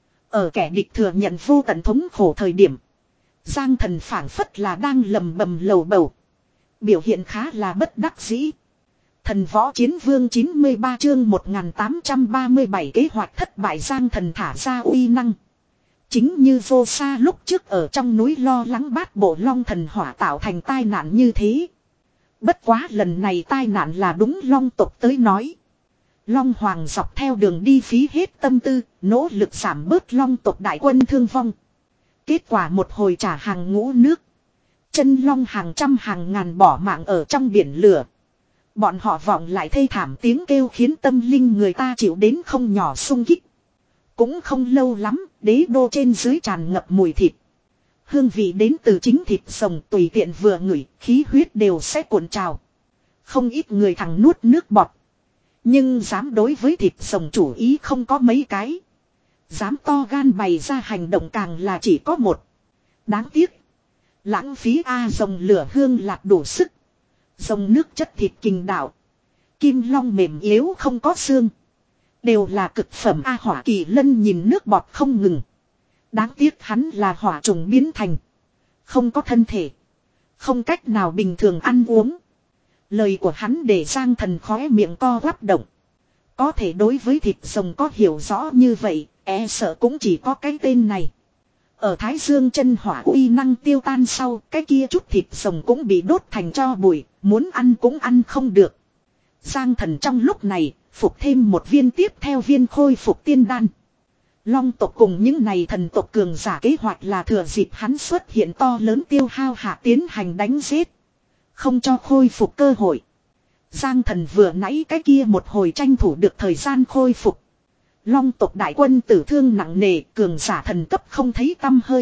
Ở kẻ địch thừa nhận vô tận thống khổ thời điểm, Giang Thần phảng phất là đang lầm bầm lầu bầu. Biểu hiện khá là bất đắc dĩ. Thần võ chiến vương chín mươi ba chương một nghìn tám trăm ba mươi bảy kế hoạch thất bại. Giang Thần thả ra uy năng. Chính như vô xa lúc trước ở trong núi lo lắng bát bộ long thần hỏa tạo thành tai nạn như thế. Bất quá lần này tai nạn là đúng long tộc tới nói. Long Hoàng dọc theo đường đi phí hết tâm tư, nỗ lực giảm bớt long tộc đại quân thương vong. Kết quả một hồi trả hàng ngũ nước. Chân long hàng trăm hàng ngàn bỏ mạng ở trong biển lửa. Bọn họ vọng lại thê thảm tiếng kêu khiến tâm linh người ta chịu đến không nhỏ sung kích. Cũng không lâu lắm, đế đô trên dưới tràn ngập mùi thịt. Hương vị đến từ chính thịt sồng, tùy tiện vừa ngửi, khí huyết đều sẽ cuộn trào. Không ít người thằng nuốt nước bọt. Nhưng dám đối với thịt sồng chủ ý không có mấy cái. Dám to gan bày ra hành động càng là chỉ có một. Đáng tiếc. Lãng phí A rồng lửa hương lạc đủ sức. Rồng nước chất thịt kình đạo. Kim long mềm yếu không có xương. Đều là cực phẩm A Hỏa Kỳ Lân nhìn nước bọt không ngừng. Đáng tiếc hắn là hỏa trùng biến thành. Không có thân thể. Không cách nào bình thường ăn uống. Lời của hắn để Giang Thần khóe miệng co quắp động. Có thể đối với thịt rồng có hiểu rõ như vậy, e sợ cũng chỉ có cái tên này. Ở Thái Dương chân hỏa uy năng tiêu tan sau, cái kia chút thịt rồng cũng bị đốt thành tro bụi, muốn ăn cũng ăn không được. Giang Thần trong lúc này, phục thêm một viên tiếp theo viên khôi phục tiên đan. Long tộc cùng những này thần tộc cường giả kế hoạch là thừa dịp hắn xuất hiện to lớn tiêu hao hạ tiến hành đánh giết. Không cho khôi phục cơ hội. Giang Thần vừa nãy cái kia một hồi tranh thủ được thời gian khôi phục. Long tộc đại quân tử thương nặng nề, cường giả thần cấp không thấy tăm hơi.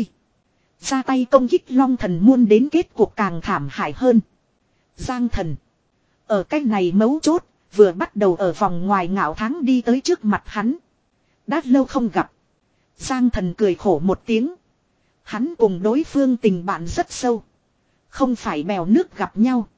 Ra tay công kích Long Thần muôn đến kết cuộc càng thảm hại hơn. Giang Thần ở cách này mấu chốt, vừa bắt đầu ở vòng ngoài ngạo tháng đi tới trước mặt hắn. Đã lâu không gặp. Giang Thần cười khổ một tiếng. Hắn cùng đối phương tình bạn rất sâu. Không phải bèo nước gặp nhau.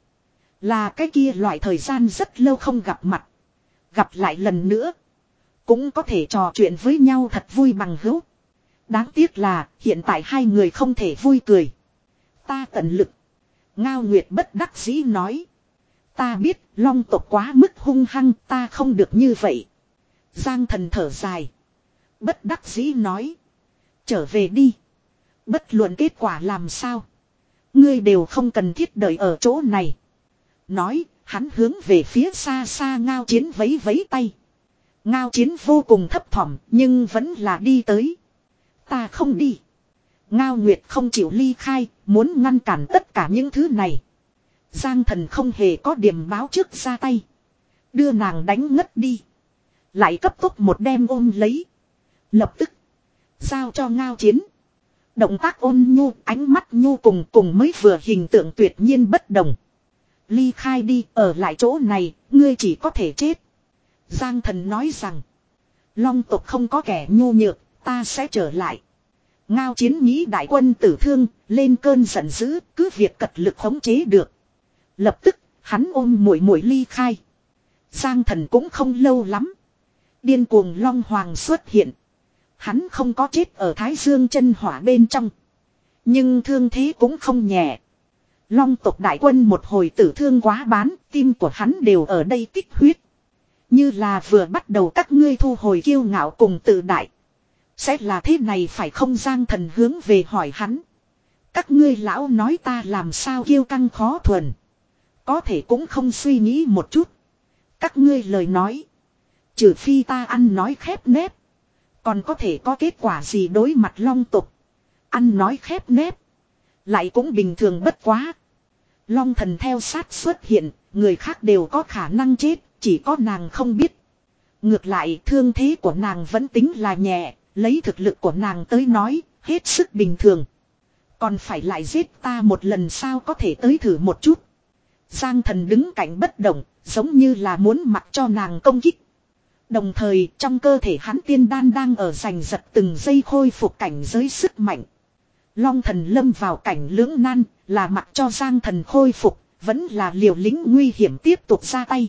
Là cái kia loại thời gian rất lâu không gặp mặt. Gặp lại lần nữa. Cũng có thể trò chuyện với nhau thật vui bằng hữu. Đáng tiếc là hiện tại hai người không thể vui cười. Ta tận lực. Ngao Nguyệt bất đắc dĩ nói. Ta biết long tộc quá mức hung hăng, ta không được như vậy. Giang Thần thở dài. Bất đắc dĩ nói. Trở về đi. Bất luận kết quả làm sao. Ngươi đều không cần thiết đợi ở chỗ này. Nói, hắn hướng về phía xa xa Ngao Chiến vẫy vẫy tay. Ngao Chiến vô cùng thấp thỏm nhưng vẫn là đi tới. Ta không đi. Ngao Nguyệt không chịu ly khai, muốn ngăn cản tất cả những thứ này. Giang Thần không hề có điểm báo trước ra tay. Đưa nàng đánh ngất đi. Lại cấp tốc một đem ôm lấy. Lập tức. Giao cho Ngao Chiến. Động tác ôn nhu, ánh mắt nhu cùng cùng mới vừa hình tượng tuyệt nhiên bất đồng. Ly khai đi, ở lại chỗ này, ngươi chỉ có thể chết. Giang Thần nói rằng. Long tộc không có kẻ nhu nhược, ta sẽ trở lại. Ngao Chiến nghĩ đại quân tử thương, lên cơn giận dữ, cứ việc cật lực khống chế được. Lập tức, hắn ôm muội muội ly khai. Giang Thần cũng không lâu lắm. Điên cuồng Long Hoàng xuất hiện. Hắn không có chết ở Thái Dương chân hỏa bên trong. Nhưng thương thế cũng không nhẹ. Long tộc đại quân một hồi tử thương quá bán, tim của hắn đều ở đây tích huyết. Như là vừa bắt đầu các ngươi thu hồi kiêu ngạo cùng tự đại. Sẽ là thế này phải không? Giang Thần hướng về hỏi hắn. Các ngươi lão nói ta làm sao kiêu căng khó thuần. Có thể cũng không suy nghĩ một chút. Các ngươi lời nói. Trừ phi ta ăn nói khép nép. Còn có thể có kết quả gì đối mặt long tục. Ăn nói khép nép. Lại cũng bình thường bất quá. Long thần theo sát xuất hiện. Người khác đều có khả năng chết. Chỉ có nàng không biết. Ngược lại thương thế của nàng vẫn tính là nhẹ. Lấy thực lực của nàng tới nói. Hết sức bình thường. Còn phải lại giết ta một lần sao có thể tới thử một chút. Giang Thần đứng cạnh bất động. Giống như là muốn mặc cho nàng công kích. Đồng thời trong cơ thể hắn tiên đan đang ở giành giật từng giây khôi phục cảnh giới sức mạnh. Long thần lâm vào cảnh lưỡng nan là mặc cho Giang Thần khôi phục. Vẫn là liều lĩnh nguy hiểm tiếp tục ra tay.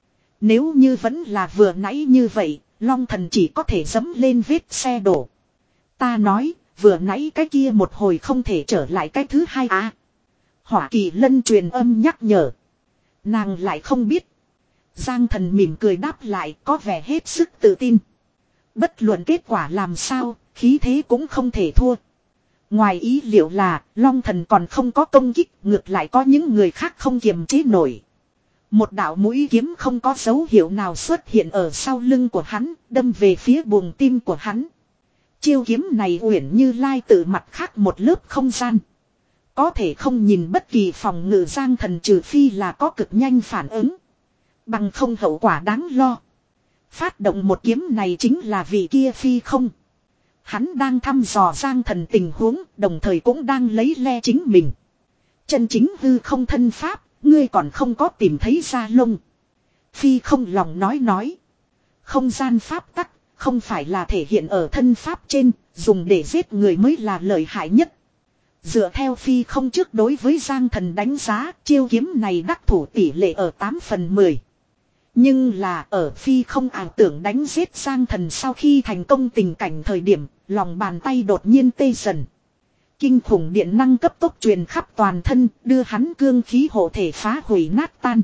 Nếu như vẫn là vừa nãy như vậy. Long thần chỉ có thể dẫm lên vết xe đổ. Ta nói vừa nãy cái kia một hồi không thể trở lại cái thứ hai à. Hỏa Kỳ Lân truyền âm nhắc nhở. Nàng lại không biết. Giang Thần mỉm cười đáp lại có vẻ hết sức tự tin. Bất luận kết quả làm sao, khí thế cũng không thể thua. Ngoài ý liệu là, Long Thần còn không có công kích, ngược lại có những người khác không kiềm chế nổi. Một đạo mũi kiếm không có dấu hiệu nào xuất hiện ở sau lưng của hắn, đâm về phía buồng tim của hắn. Chiêu kiếm này uyển như lai tự mặt khác một lớp không gian. Có thể không nhìn bất kỳ phòng ngự Giang Thần trừ phi là có cực nhanh phản ứng. Bằng không hậu quả đáng lo. Phát động một kiếm này chính là vị kia phi không. Hắn đang thăm dò Giang Thần tình huống, đồng thời cũng đang lấy le chính mình. Chân chính hư không thân pháp, ngươi còn không có tìm thấy ra lông. Phi không lòng nói nói. Không gian pháp tắc, không phải là thể hiện ở thân pháp trên, dùng để giết người mới là lợi hại nhất. Dựa theo phi không trước đối với Giang Thần đánh giá, chiêu kiếm này đắc thủ tỷ lệ ở tám phần mười. Nhưng là ở phi không ảo tưởng đánh giết Giang Thần sau khi thành công tình cảnh thời điểm, lòng bàn tay đột nhiên tê dần. Kinh khủng điện năng cấp tốc truyền khắp toàn thân, đưa hắn cương khí hộ thể phá hủy nát tan.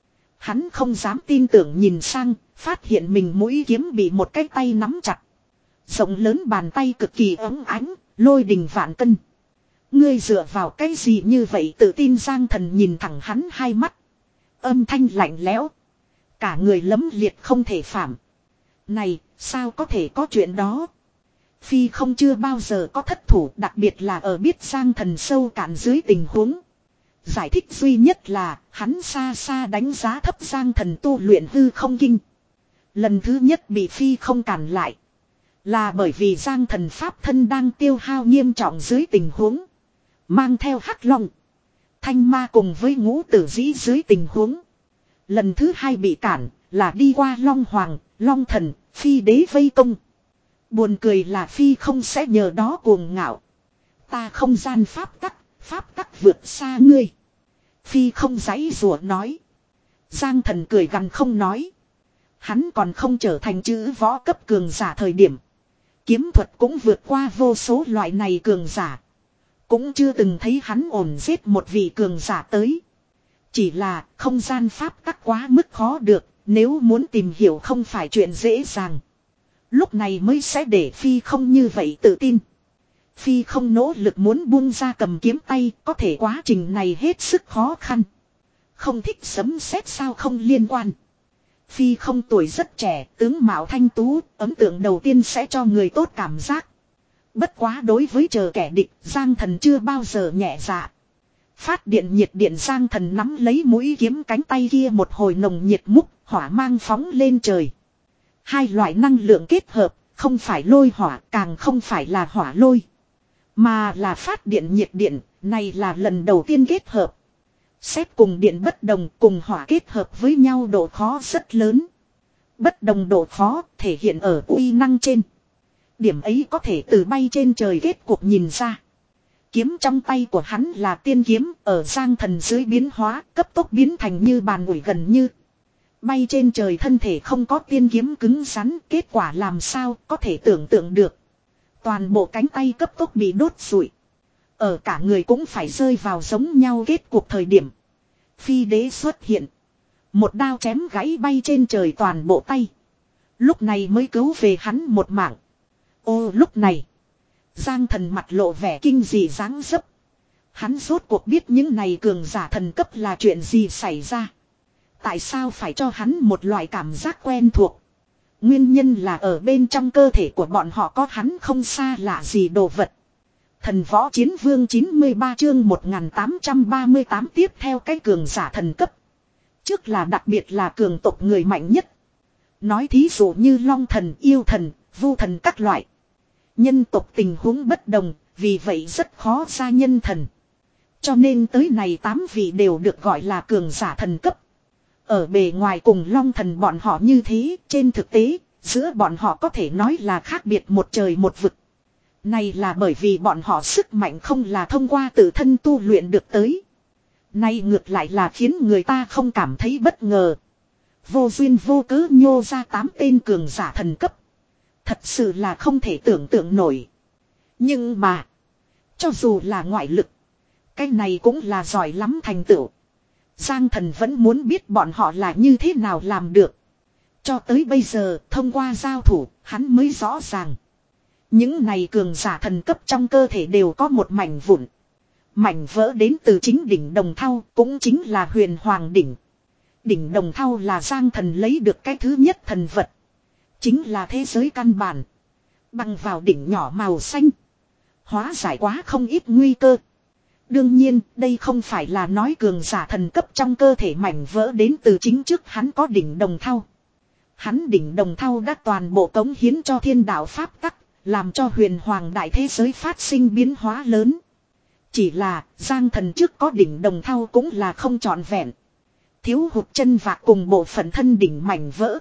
Hắn không dám tin tưởng nhìn sang, phát hiện mình mũi kiếm bị một cái tay nắm chặt. Rộng lớn bàn tay cực kỳ ấm ánh, lôi đình vạn cân. Ngươi dựa vào cái gì như vậy tự tin? Giang Thần nhìn thẳng hắn hai mắt. Âm thanh lạnh lẽo. Cả người lấm liệt không thể phạm. Này, sao có thể có chuyện đó? Phi không chưa bao giờ có thất thủ, đặc biệt là ở biết Giang Thần sâu cạn dưới tình huống. Giải thích duy nhất là, hắn xa xa đánh giá thấp Giang Thần tu luyện hư không kinh. Lần thứ nhất bị Phi không cản lại. Là bởi vì Giang Thần pháp thân đang tiêu hao nghiêm trọng dưới tình huống. Mang theo hắc long. Thanh ma cùng với ngũ tử dĩ dưới tình huống. Lần thứ hai bị cản là đi qua Long Hoàng, Long Thần, Phi đế vây công. Buồn cười là Phi không sẽ nhờ đó cuồng ngạo. Ta không gian pháp tắc, pháp tắc vượt xa ngươi. Phi không giãy rủa nói. Giang Thần cười gằn không nói. Hắn còn không trở thành chữ võ cấp cường giả thời điểm. Kiếm thuật cũng vượt qua vô số loại này cường giả. Cũng chưa từng thấy hắn ổn giết một vị cường giả tới. Chỉ là không gian pháp tắc quá mức khó được, nếu muốn tìm hiểu không phải chuyện dễ dàng. Lúc này mới sẽ để Phi không như vậy tự tin. Phi không nỗ lực muốn buông ra cầm kiếm tay, có thể quá trình này hết sức khó khăn. Không thích sấm sét sao không liên quan. Phi không tuổi rất trẻ, tướng mạo thanh tú, ấn tượng đầu tiên sẽ cho người tốt cảm giác. Bất quá đối với chờ kẻ địch, Giang Thần chưa bao giờ nhẹ dạ. Phát điện nhiệt điện Giang Thần nắm lấy mũi kiếm cánh tay kia một hồi nồng nhiệt múc, hỏa mang phóng lên trời. Hai loại năng lượng kết hợp, không phải lôi hỏa, càng không phải là hỏa lôi. Mà là phát điện nhiệt điện, này là lần đầu tiên kết hợp. Xét cùng điện bất đồng, cùng hỏa kết hợp với nhau độ khó rất lớn. Bất đồng độ khó thể hiện ở uy năng trên. Điểm ấy có thể từ bay trên trời kết cuộc nhìn ra. Kiếm trong tay của hắn là tiên kiếm, ở Giang Thần dưới biến hóa, cấp tốc biến thành như bàn ủi gần như. Bay trên trời thân thể không có tiên kiếm cứng rắn, kết quả làm sao có thể tưởng tượng được. Toàn bộ cánh tay cấp tốc bị đốt rụi. Ở cả người cũng phải rơi vào giống nhau kết cuộc thời điểm. Phi đế xuất hiện. Một đao chém gãy bay trên trời toàn bộ tay. Lúc này mới cứu về hắn một mạng. Ô lúc này. Giang Thần mặt lộ vẻ kinh dị dáng dấp. Hắn rốt cuộc biết những này cường giả thần cấp là chuyện gì xảy ra. Tại sao phải cho hắn một loại cảm giác quen thuộc. Nguyên nhân là ở bên trong cơ thể của bọn họ có hắn không xa lạ gì đồ vật. Thần võ chiến vương chín mươi ba chương một nghìn tám trăm ba mươi tám tiếp theo cái cường giả thần cấp. Trước là đặc biệt là cường tộc người mạnh nhất. Nói thí dụ như long thần, yêu thần, vu thần các loại. Nhân tộc tình huống bất đồng, vì vậy rất khó ra nhân thần. Cho nên tới này tám vị đều được gọi là cường giả thần cấp. Ở bề ngoài cùng long thần bọn họ như thế, trên thực tế, giữa bọn họ có thể nói là khác biệt một trời một vực. Này là bởi vì bọn họ sức mạnh không là thông qua tự thân tu luyện được tới. Này ngược lại là khiến người ta không cảm thấy bất ngờ. Vô duyên vô cớ nhô ra tám tên cường giả thần cấp. Thật sự là không thể tưởng tượng nổi. Nhưng mà, cho dù là ngoại lực, cái này cũng là giỏi lắm thành tựu. Giang Thần vẫn muốn biết bọn họ là như thế nào làm được. Cho tới bây giờ, thông qua giao thủ, hắn mới rõ ràng. Những này cường giả thần cấp trong cơ thể đều có một mảnh vụn. Mảnh vỡ đến từ chính đỉnh Đồng Thau, cũng chính là Huyền Hoàng đỉnh. Đỉnh Đồng Thau là Giang Thần lấy được cái thứ nhất thần vật. Chính là thế giới căn bản. Bằng vào đỉnh nhỏ màu xanh. Hóa giải quá không ít nguy cơ. Đương nhiên, đây không phải là nói cường giả thần cấp trong cơ thể mảnh vỡ đến từ chính trước hắn có đỉnh Đồng Thau. Hắn đỉnh Đồng Thau đã toàn bộ cống hiến cho thiên đạo pháp tắc, làm cho huyền hoàng đại thế giới phát sinh biến hóa lớn. Chỉ là, Giang Thần trước có đỉnh Đồng Thau cũng là không trọn vẹn. Thiếu hụt chân vạc cùng bộ phận thân đỉnh mảnh vỡ.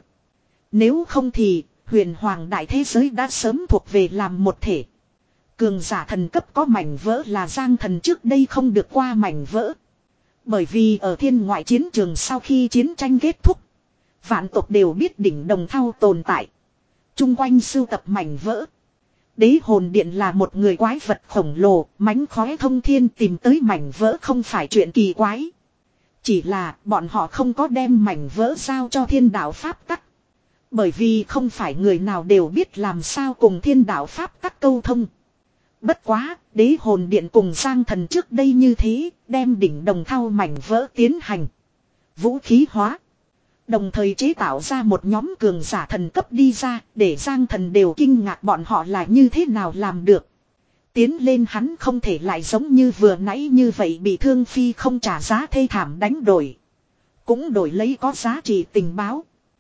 Nếu không thì, huyền hoàng đại thế giới đã sớm thuộc về làm một thể. Cường giả thần cấp có mảnh vỡ là Giang Thần trước đây không được qua mảnh vỡ. Bởi vì ở thiên ngoại chiến trường sau khi chiến tranh kết thúc, vạn tộc đều biết đỉnh Đồng Thau tồn tại. Trung quanh sưu tập mảnh vỡ. Đế hồn điện là một người quái vật khổng lồ, mánh khóe thông thiên tìm tới mảnh vỡ không phải chuyện kỳ quái. Chỉ là bọn họ không có đem mảnh vỡ giao cho thiên đạo pháp tắc. Bởi vì không phải người nào đều biết làm sao cùng thiên đạo pháp tắc câu thông. Bất quá, đế hồn điện cùng Giang Thần trước đây như thế, đem đỉnh Đồng Thau mảnh vỡ tiến hành vũ khí hóa. Đồng thời chế tạo ra một nhóm cường giả thần cấp đi ra, để Giang Thần đều kinh ngạc bọn họ là như thế nào làm được. Tiến lên hắn không thể lại giống như vừa nãy như vậy bị Thương Phi không trả giá thê thảm đánh đổi. Cũng đổi lấy có giá trị tình báo.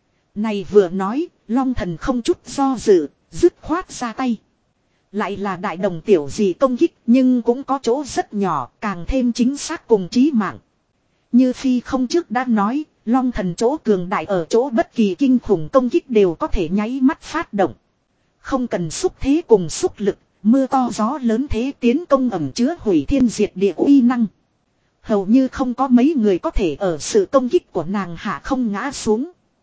Này vừa nói, Long Thần không chút do dự, dứt khoát ra tay. Lại là đại đồng tiểu gì công kích nhưng cũng có chỗ rất nhỏ, càng thêm chính xác cùng trí mạng. Như Phi không trước đã nói, Long Thần chỗ cường đại ở chỗ bất kỳ kinh khủng công kích đều có thể nháy mắt phát động. Không cần xúc thế cùng xúc lực, mưa to gió lớn thế tiến công ẩm chứa hủy thiên diệt địa uy năng. Hầu như không có mấy người có thể ở sự công kích của nàng hạ không ngã xuống.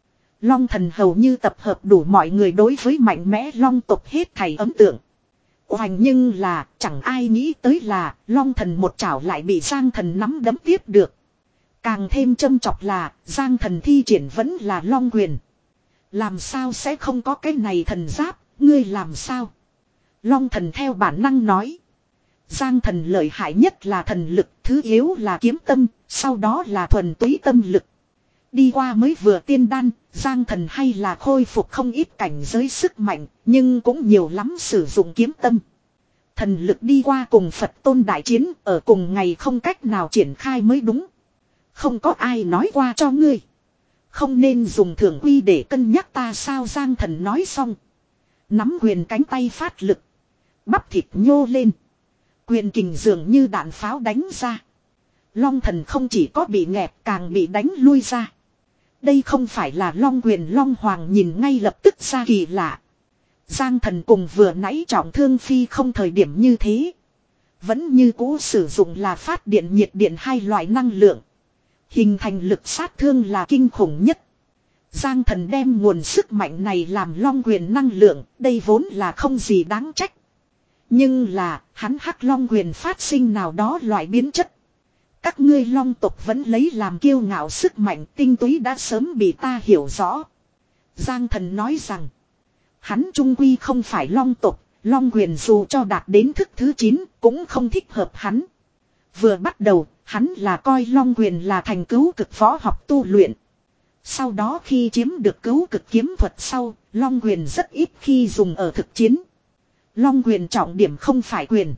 Long thần hầu như tập hợp đủ mọi người đối với mạnh mẽ long tộc hết thảy ấn tượng. Hoành nhưng là chẳng ai nghĩ tới là long thần một chảo lại bị Giang thần nắm đấm tiếp được. Càng thêm châm chọc là Giang thần thi triển vẫn là long quyền. Làm sao sẽ không có cái này thần giáp, ngươi làm sao? Long thần theo bản năng nói. Giang thần lợi hại nhất là thần lực, thứ yếu là kiếm tâm, sau đó là thuần túy tâm lực. Đi qua mới vừa tiên đan, Giang thần hay là khôi phục không ít cảnh giới sức mạnh, nhưng cũng nhiều lắm sử dụng kiếm tâm. Thần lực đi qua cùng Phật tôn đại chiến, ở cùng ngày không cách nào triển khai mới đúng. Không có ai nói qua cho ngươi. Không nên dùng thường quy để cân nhắc ta sao? Giang thần nói xong. Nắm quyền cánh tay phát lực. Bắp thịt nhô lên. Quyền kình dường như đạn pháo đánh ra. Long thần không chỉ có bị nghẹt càng bị đánh lui ra. Đây không phải là long quyền. Long hoàng nhìn ngay lập tức ra kỳ lạ. Giang thần cùng vừa nãy trọng thương phi không thời điểm như thế. Vẫn như cũ sử dụng là phát điện nhiệt điện hai loại năng lượng. Hình thành lực sát thương là kinh khủng nhất. Giang thần đem nguồn sức mạnh này làm long quyền năng lượng. Đây vốn là không gì đáng trách. Nhưng là hắn hắc long quyền phát sinh nào đó loại biến chất. Các ngươi long tộc vẫn lấy làm kiêu ngạo sức mạnh tinh túy đã sớm bị ta hiểu rõ. Giang thần nói rằng. Hắn trung quy không phải long tộc. Long quyền dù cho đạt đến thức thứ chín cũng không thích hợp hắn. Vừa bắt đầu hắn là coi long quyền là thành cứu cực võ học tu luyện. Sau đó khi chiếm được cứu cực kiếm thuật sau, long quyền rất ít khi dùng ở thực chiến. Long quyền trọng điểm không phải quyền,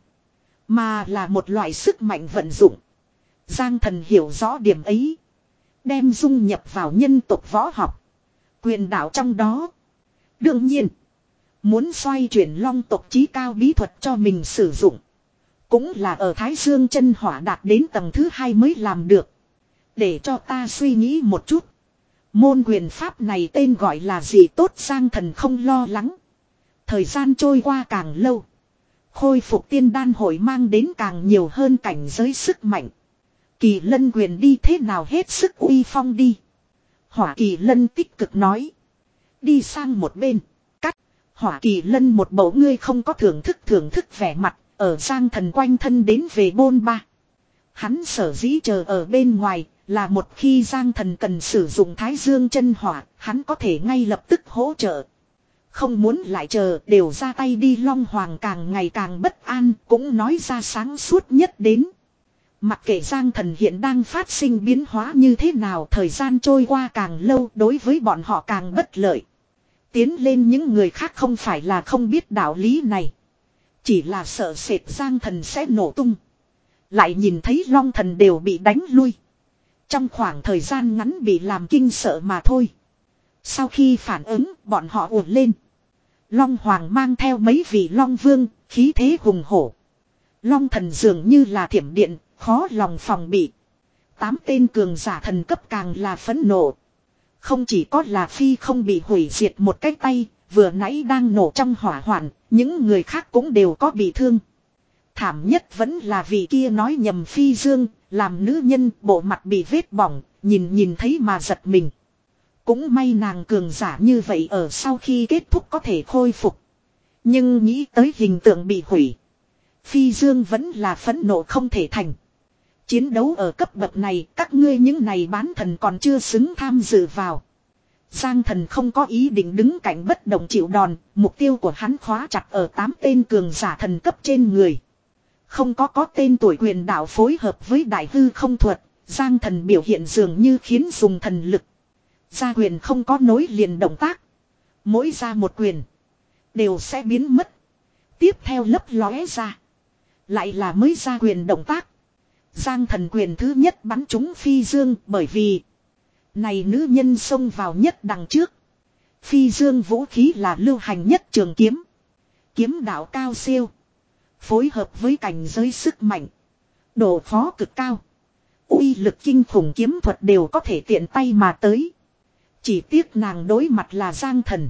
mà là một loại sức mạnh vận dụng. Giang thần hiểu rõ điểm ấy. Đem dung nhập vào nhân tộc võ học. Quyền đạo trong đó. Đương nhiên, muốn xoay chuyển long tộc chí cao bí thuật cho mình sử dụng. Cũng là ở Thái Dương chân hỏa đạt đến tầng thứ hai mới làm được. Để cho ta suy nghĩ một chút. Môn quyền pháp này tên gọi là gì tốt? Giang thần không lo lắng. Thời gian trôi qua càng lâu. Khôi phục tiên đan hội mang đến càng nhiều hơn cảnh giới sức mạnh. Kỳ lân quyền đi thế nào hết sức uy phong đi. Hỏa kỳ lân tích cực nói. Đi sang một bên. Cắt. Hỏa kỳ lân một bầu ngươi không có thưởng thức thưởng thức vẻ mặt. Ở Giang thần quanh thân đến về bôn ba. Hắn sở dĩ chờ ở bên ngoài. Là một khi Giang thần cần sử dụng Thái Dương chân hỏa. Hắn có thể ngay lập tức hỗ trợ. Không muốn lại chờ đều ra tay đi. Long hoàng càng ngày càng bất an. Cũng nói ra sáng suốt nhất đến. Mặc kệ Giang thần hiện đang phát sinh biến hóa như thế nào. Thời gian trôi qua càng lâu đối với bọn họ càng bất lợi. Tiến lên những người khác không phải là không biết đạo lý này. Chỉ là sợ sệt Giang thần sẽ nổ tung. Lại nhìn thấy long thần đều bị đánh lui. Trong khoảng thời gian ngắn bị làm kinh sợ mà thôi. Sau khi phản ứng bọn họ ùa lên. Long hoàng mang theo mấy vị long vương, khí thế hùng hổ. Long thần dường như là thiểm điện, khó lòng phòng bị. Tám tên cường giả thần cấp càng là phẫn nộ. Không chỉ có là phi không bị hủy diệt một cái tay, vừa nãy đang nổ trong hỏa hoạn, những người khác cũng đều có bị thương. Thảm nhất vẫn là vị kia nói nhầm phi dương, làm nữ nhân bộ mặt bị vết bỏng, nhìn nhìn thấy mà giật mình. Cũng may nàng cường giả như vậy ở sau khi kết thúc có thể khôi phục. Nhưng nghĩ tới hình tượng bị hủy. Phi dương vẫn là phẫn nộ không thể thành. Chiến đấu ở cấp bậc này các ngươi những này bán thần còn chưa xứng tham dự vào. Giang thần không có ý định đứng cạnh bất động chịu đòn. Mục tiêu của hắn khóa chặt ở tám tên cường giả thần cấp trên người. Không có có tên tuổi quyền đạo phối hợp với đại hư không thuật. Giang thần biểu hiện dường như khiến dùng thần lực. Ra quyền không có nối liền động tác. Mỗi ra một quyền. Đều sẽ biến mất. Tiếp theo lấp lóe ra. Lại là mới ra quyền động tác. Giang thần quyền thứ nhất bắn trúng phi dương bởi vì. Này nữ nhân xông vào nhất đằng trước. Phi dương vũ khí là lưu hành nhất trường kiếm. Kiếm đạo cao siêu. Phối hợp với cảnh giới sức mạnh. Độ khó cực cao. Uy lực kinh khủng kiếm thuật đều có thể tiện tay mà tới. Chỉ tiếc nàng đối mặt là Giang thần.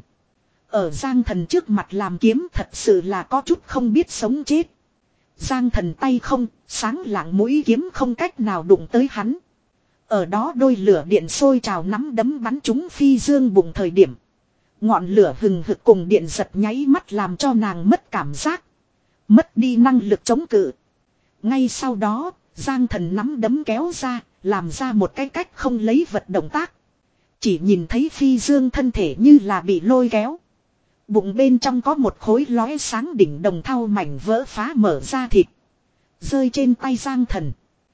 Ở Giang thần trước mặt làm kiếm thật sự là có chút không biết sống chết. Giang thần tay không, sáng lạng mũi kiếm không cách nào đụng tới hắn. Ở đó đôi lửa điện sôi trào nắm đấm bắn trúng Phi Dương bụng thời điểm. Ngọn lửa hừng hực cùng điện giật nháy mắt làm cho nàng mất cảm giác. Mất đi năng lực chống cự. Ngay sau đó, Giang Thần nắm đấm kéo ra, làm ra một cái cách không lấy vật động tác. Chỉ nhìn thấy Phi Dương thân thể như là bị lôi kéo. Bụng bên trong có một khối lóe sáng đỉnh đồng thau mảnh vỡ phá mở ra thịt. Rơi trên tay Giang Thần.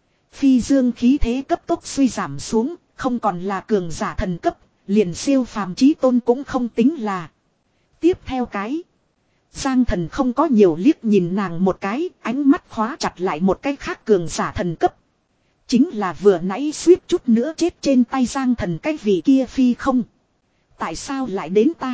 Phi Dương khí thế cấp tốc suy giảm xuống, không còn là cường giả thần cấp, liền siêu phàm chí tôn cũng không tính là. Tiếp theo cái. Giang Thần không có nhiều liếc nhìn nàng một cái, ánh mắt khóa chặt lại một cái khác cường giả thần cấp. Chính là vừa nãy suýt chút nữa chết trên tay Giang Thần cái vị kia Phi không. Tại sao lại đến ta?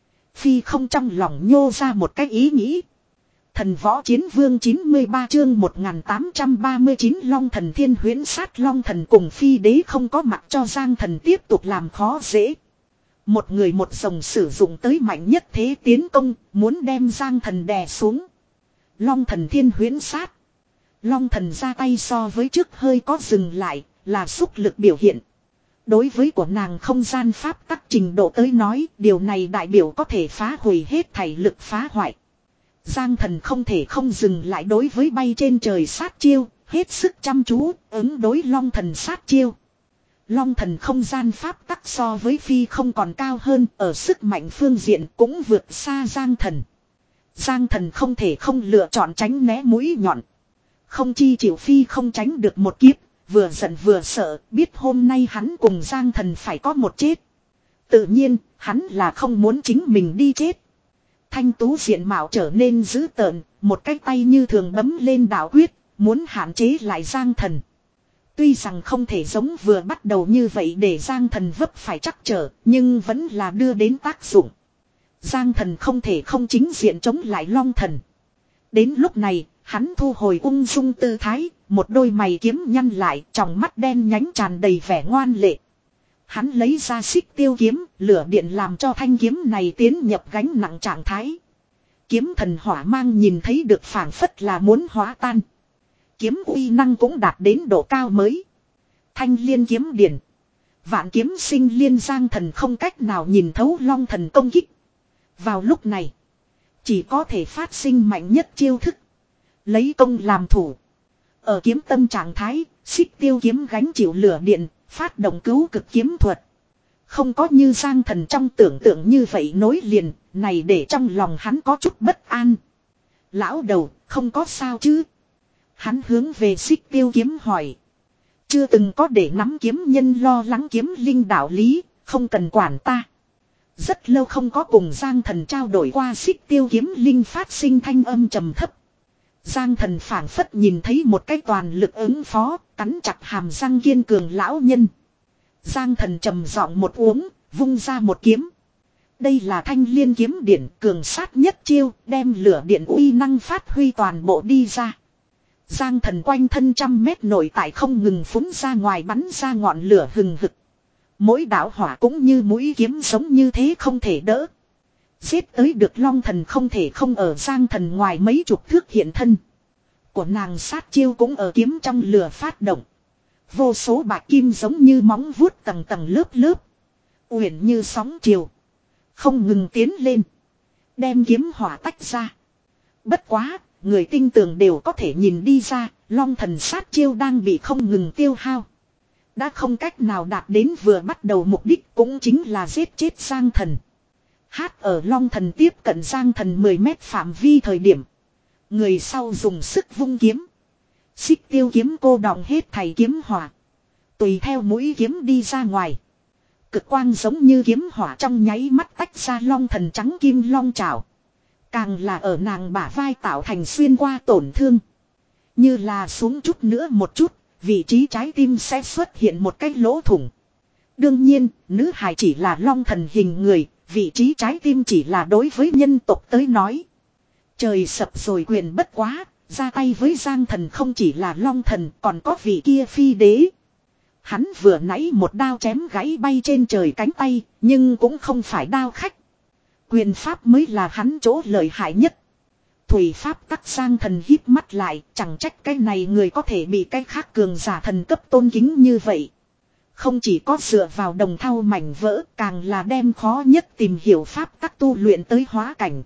Phi không trong lòng nhô ra một cái ý nghĩ. Thần võ chiến vương chín mươi ba chương một nghìn tám trăm ba mươi chín Long Thần Thiên Huyễn Sát Long Thần cùng Phi Đế không có mặt cho Giang Thần tiếp tục làm khó dễ. Một người một rồng sử dụng tới mạnh nhất thế tiến công, muốn đem Giang Thần đè xuống. Long Thần Thiên Huyễn Sát. Long Thần ra tay so với trước hơi có dừng lại, là xúc lực biểu hiện. Đối với của nàng không gian pháp tắc trình độ tới nói, điều này đại biểu có thể phá hủy hết thảy lực phá hoại. Giang Thần không thể không dừng lại đối với bay trên trời sát chiêu, hết sức chăm chú, ứng đối Long Thần sát chiêu. Long Thần không gian pháp tắc so với Phi không còn cao hơn, ở sức mạnh phương diện cũng vượt xa Giang Thần. Giang Thần không thể không lựa chọn tránh né mũi nhọn. Không chi chịu Phi không tránh được một kiếp, vừa giận vừa sợ, biết hôm nay hắn cùng Giang Thần phải có một chết. Tự nhiên, hắn là không muốn chính mình đi chết. Thanh tú diện mạo trở nên dữ tợn, một cái tay như thường bấm lên đạo quyết, muốn hạn chế lại Giang Thần. Tuy rằng không thể giống vừa bắt đầu như vậy để Giang Thần vấp phải trắc trở, nhưng vẫn là đưa đến tác dụng. Giang Thần không thể không chính diện chống lại Long Thần. Đến lúc này, hắn thu hồi ung dung tư thái, một đôi mày kiếm nhăn lại, tròng mắt đen nhánh tràn đầy vẻ ngoan lệ. Hắn lấy ra xích tiêu kiếm, lửa điện làm cho thanh kiếm này tiến nhập gánh nặng trạng thái. Kiếm thần hỏa mang nhìn thấy được phảng phất là muốn hóa tan. Kiếm uy năng cũng đạt đến độ cao mới. Thanh liên kiếm điển. Vạn kiếm sinh liên Giang Thần không cách nào nhìn thấu Long Thần công kích. Vào lúc này, chỉ có thể phát sinh mạnh nhất chiêu thức. Lấy công làm thủ. Ở kiếm tâm trạng thái, xích tiêu kiếm gánh chịu lửa điện, phát động cứu cực kiếm thuật. Không có như Giang Thần trong tưởng tượng như vậy nối liền, này để trong lòng hắn có chút bất an. Lão đầu, không có sao chứ? Hắn hướng về xích tiêu kiếm hỏi. Chưa từng có để nắm kiếm nhân lo lắng kiếm linh đạo lý, không cần quản ta. Rất lâu không có cùng Giang Thần trao đổi qua xích tiêu kiếm linh phát sinh thanh âm trầm thấp. Giang Thần phảng phất nhìn thấy một cái toàn lực ứng phó, cắn chặt hàm răng kiên cường lão nhân. Giang Thần trầm giọng một uống, vung ra một kiếm. Đây là thanh liên kiếm điển cường sát nhất chiêu, đem lửa điện uy năng phát huy toàn bộ đi ra. Giang Thần quanh thân trăm mét nội tại không ngừng phúng ra ngoài bắn ra ngọn lửa hừng hực. Mỗi đạo hỏa cũng như mũi kiếm giống như thế không thể đỡ. Giết tới được Long Thần không thể không ở Giang Thần ngoài mấy chục thước hiện thân. Của nàng sát chiêu cũng ở kiếm trong lửa phát động. Vô số bạc kim giống như móng vuốt tầng tầng lớp lớp. Uyển như sóng chiều. Không ngừng tiến lên. Đem kiếm hỏa tách ra. Bất quá, người tinh tường đều có thể nhìn đi ra, Long Thần sát chiêu đang bị không ngừng tiêu hao. Đã không cách nào đạt đến vừa bắt đầu mục đích cũng chính là giết chết Giang Thần. Hát ở Long Thần tiếp cận Giang Thần mười mét phạm vi thời điểm. Người sau dùng sức vung kiếm. Xích tiêu kiếm cô đọng hết thảy kiếm hỏa. Tùy theo mũi kiếm đi ra ngoài. Cực quang giống như kiếm hỏa trong nháy mắt tách ra Long Thần trắng kim long chảo. Càng là ở nàng bả vai tạo thành xuyên qua tổn thương. Như là xuống chút nữa một chút, vị trí trái tim sẽ xuất hiện một cái lỗ thủng. Đương nhiên, nữ hài chỉ là Long Thần hình người, vị trí trái tim chỉ là đối với nhân tộc tới nói. Trời sập rồi quyền bất quá, ra tay với Giang Thần không chỉ là Long Thần còn có vị kia Phi Đế. Hắn vừa nãy một đao chém gãy bay trên trời cánh tay, nhưng cũng không phải đao khách. Quyền pháp mới là hắn chỗ lợi hại nhất. Thủy pháp tắc Giang Thần híp mắt lại, chẳng trách cái này người có thể bị cái khác cường giả thần cấp tôn kính như vậy. Không chỉ có dựa vào đồng thau mảnh vỡ, càng là đem khó nhất tìm hiểu pháp tắc tu luyện tới hóa cảnh.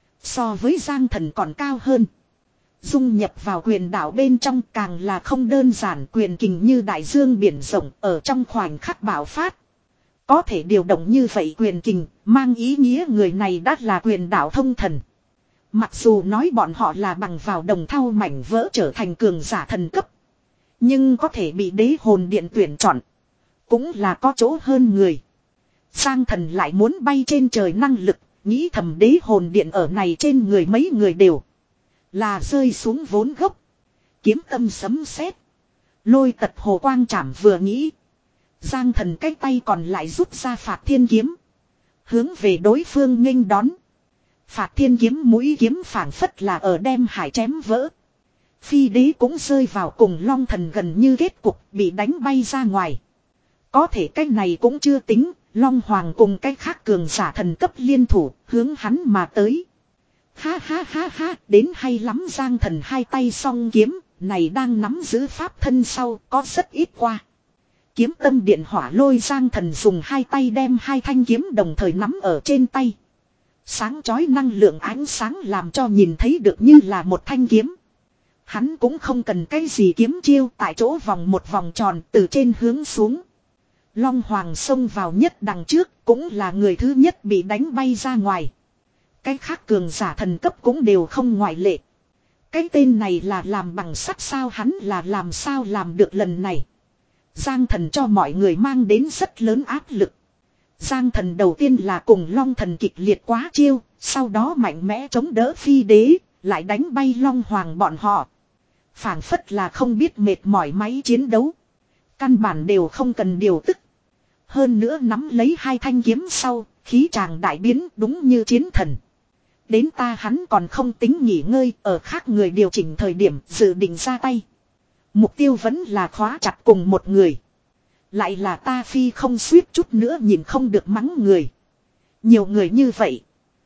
So với Giang Thần còn cao hơn. Dung nhập vào quyền đạo bên trong càng là không đơn giản, quyền kình như đại dương biển rộng ở trong khoảnh khắc bạo phát. Có thể điều động như vậy quyền kình, mang ý nghĩa người này đã là quyền đạo thông thần. Mặc dù nói bọn họ là bằng vào đồng thau mảnh vỡ trở thành cường giả thần cấp. Nhưng có thể bị đế hồn điện tuyển chọn. Cũng là có chỗ hơn người. Giang Thần lại muốn bay trên trời năng lực, nghĩ thầm đế hồn điện ở này trên người mấy người đều. Là rơi xuống vốn gốc. Kiếm tâm sấm sét. Lôi tật hồ quang chảm vừa nghĩ. Giang Thần cái tay còn lại rút ra phạt thiên kiếm. Hướng về đối phương nghênh đón. Phạt thiên kiếm mũi kiếm phảng phất là ở đem hải chém vỡ. Phi đế cũng rơi vào cùng Long Thần gần như kết cục, bị đánh bay ra ngoài. Có thể cái này cũng chưa tính, Long Hoàng cùng cái khác cường giả thần cấp liên thủ, hướng hắn mà tới. Ha ha ha ha, đến hay lắm. Giang Thần hai tay song kiếm, này đang nắm giữ pháp thân sau, có rất ít qua. Kiếm tâm điện hỏa lôi. Giang Thần dùng hai tay đem hai thanh kiếm đồng thời nắm ở trên tay. Sáng chói năng lượng ánh sáng làm cho nhìn thấy được như là một thanh kiếm. Hắn cũng không cần cái gì kiếm chiêu, tại chỗ vòng một vòng tròn từ trên hướng xuống. Long Hoàng xông vào nhất đằng trước, cũng là người thứ nhất bị đánh bay ra ngoài. Cái khác cường giả thần cấp cũng đều không ngoại lệ. Cái tên này là làm bằng sắt sao, hắn là làm sao làm được lần này. Giang Thần cho mọi người mang đến rất lớn áp lực. Giang Thần đầu tiên là cùng Long Thần kịch liệt quá chiêu, sau đó mạnh mẽ chống đỡ phi đế, lại đánh bay Long Hoàng bọn họ. Phảng phất là không biết mệt mỏi máy chiến đấu. Căn bản đều không cần điều tức. Hơn nữa nắm lấy hai thanh kiếm sau, khí tràng đại biến đúng như chiến thần. Đến ta hắn còn không tính nghỉ ngơi, ở khác người điều chỉnh thời điểm dự định ra tay. Mục tiêu vẫn là khóa chặt cùng một người. Lại là ta phi không suýt chút nữa nhìn không được mắng người. Nhiều người như vậy.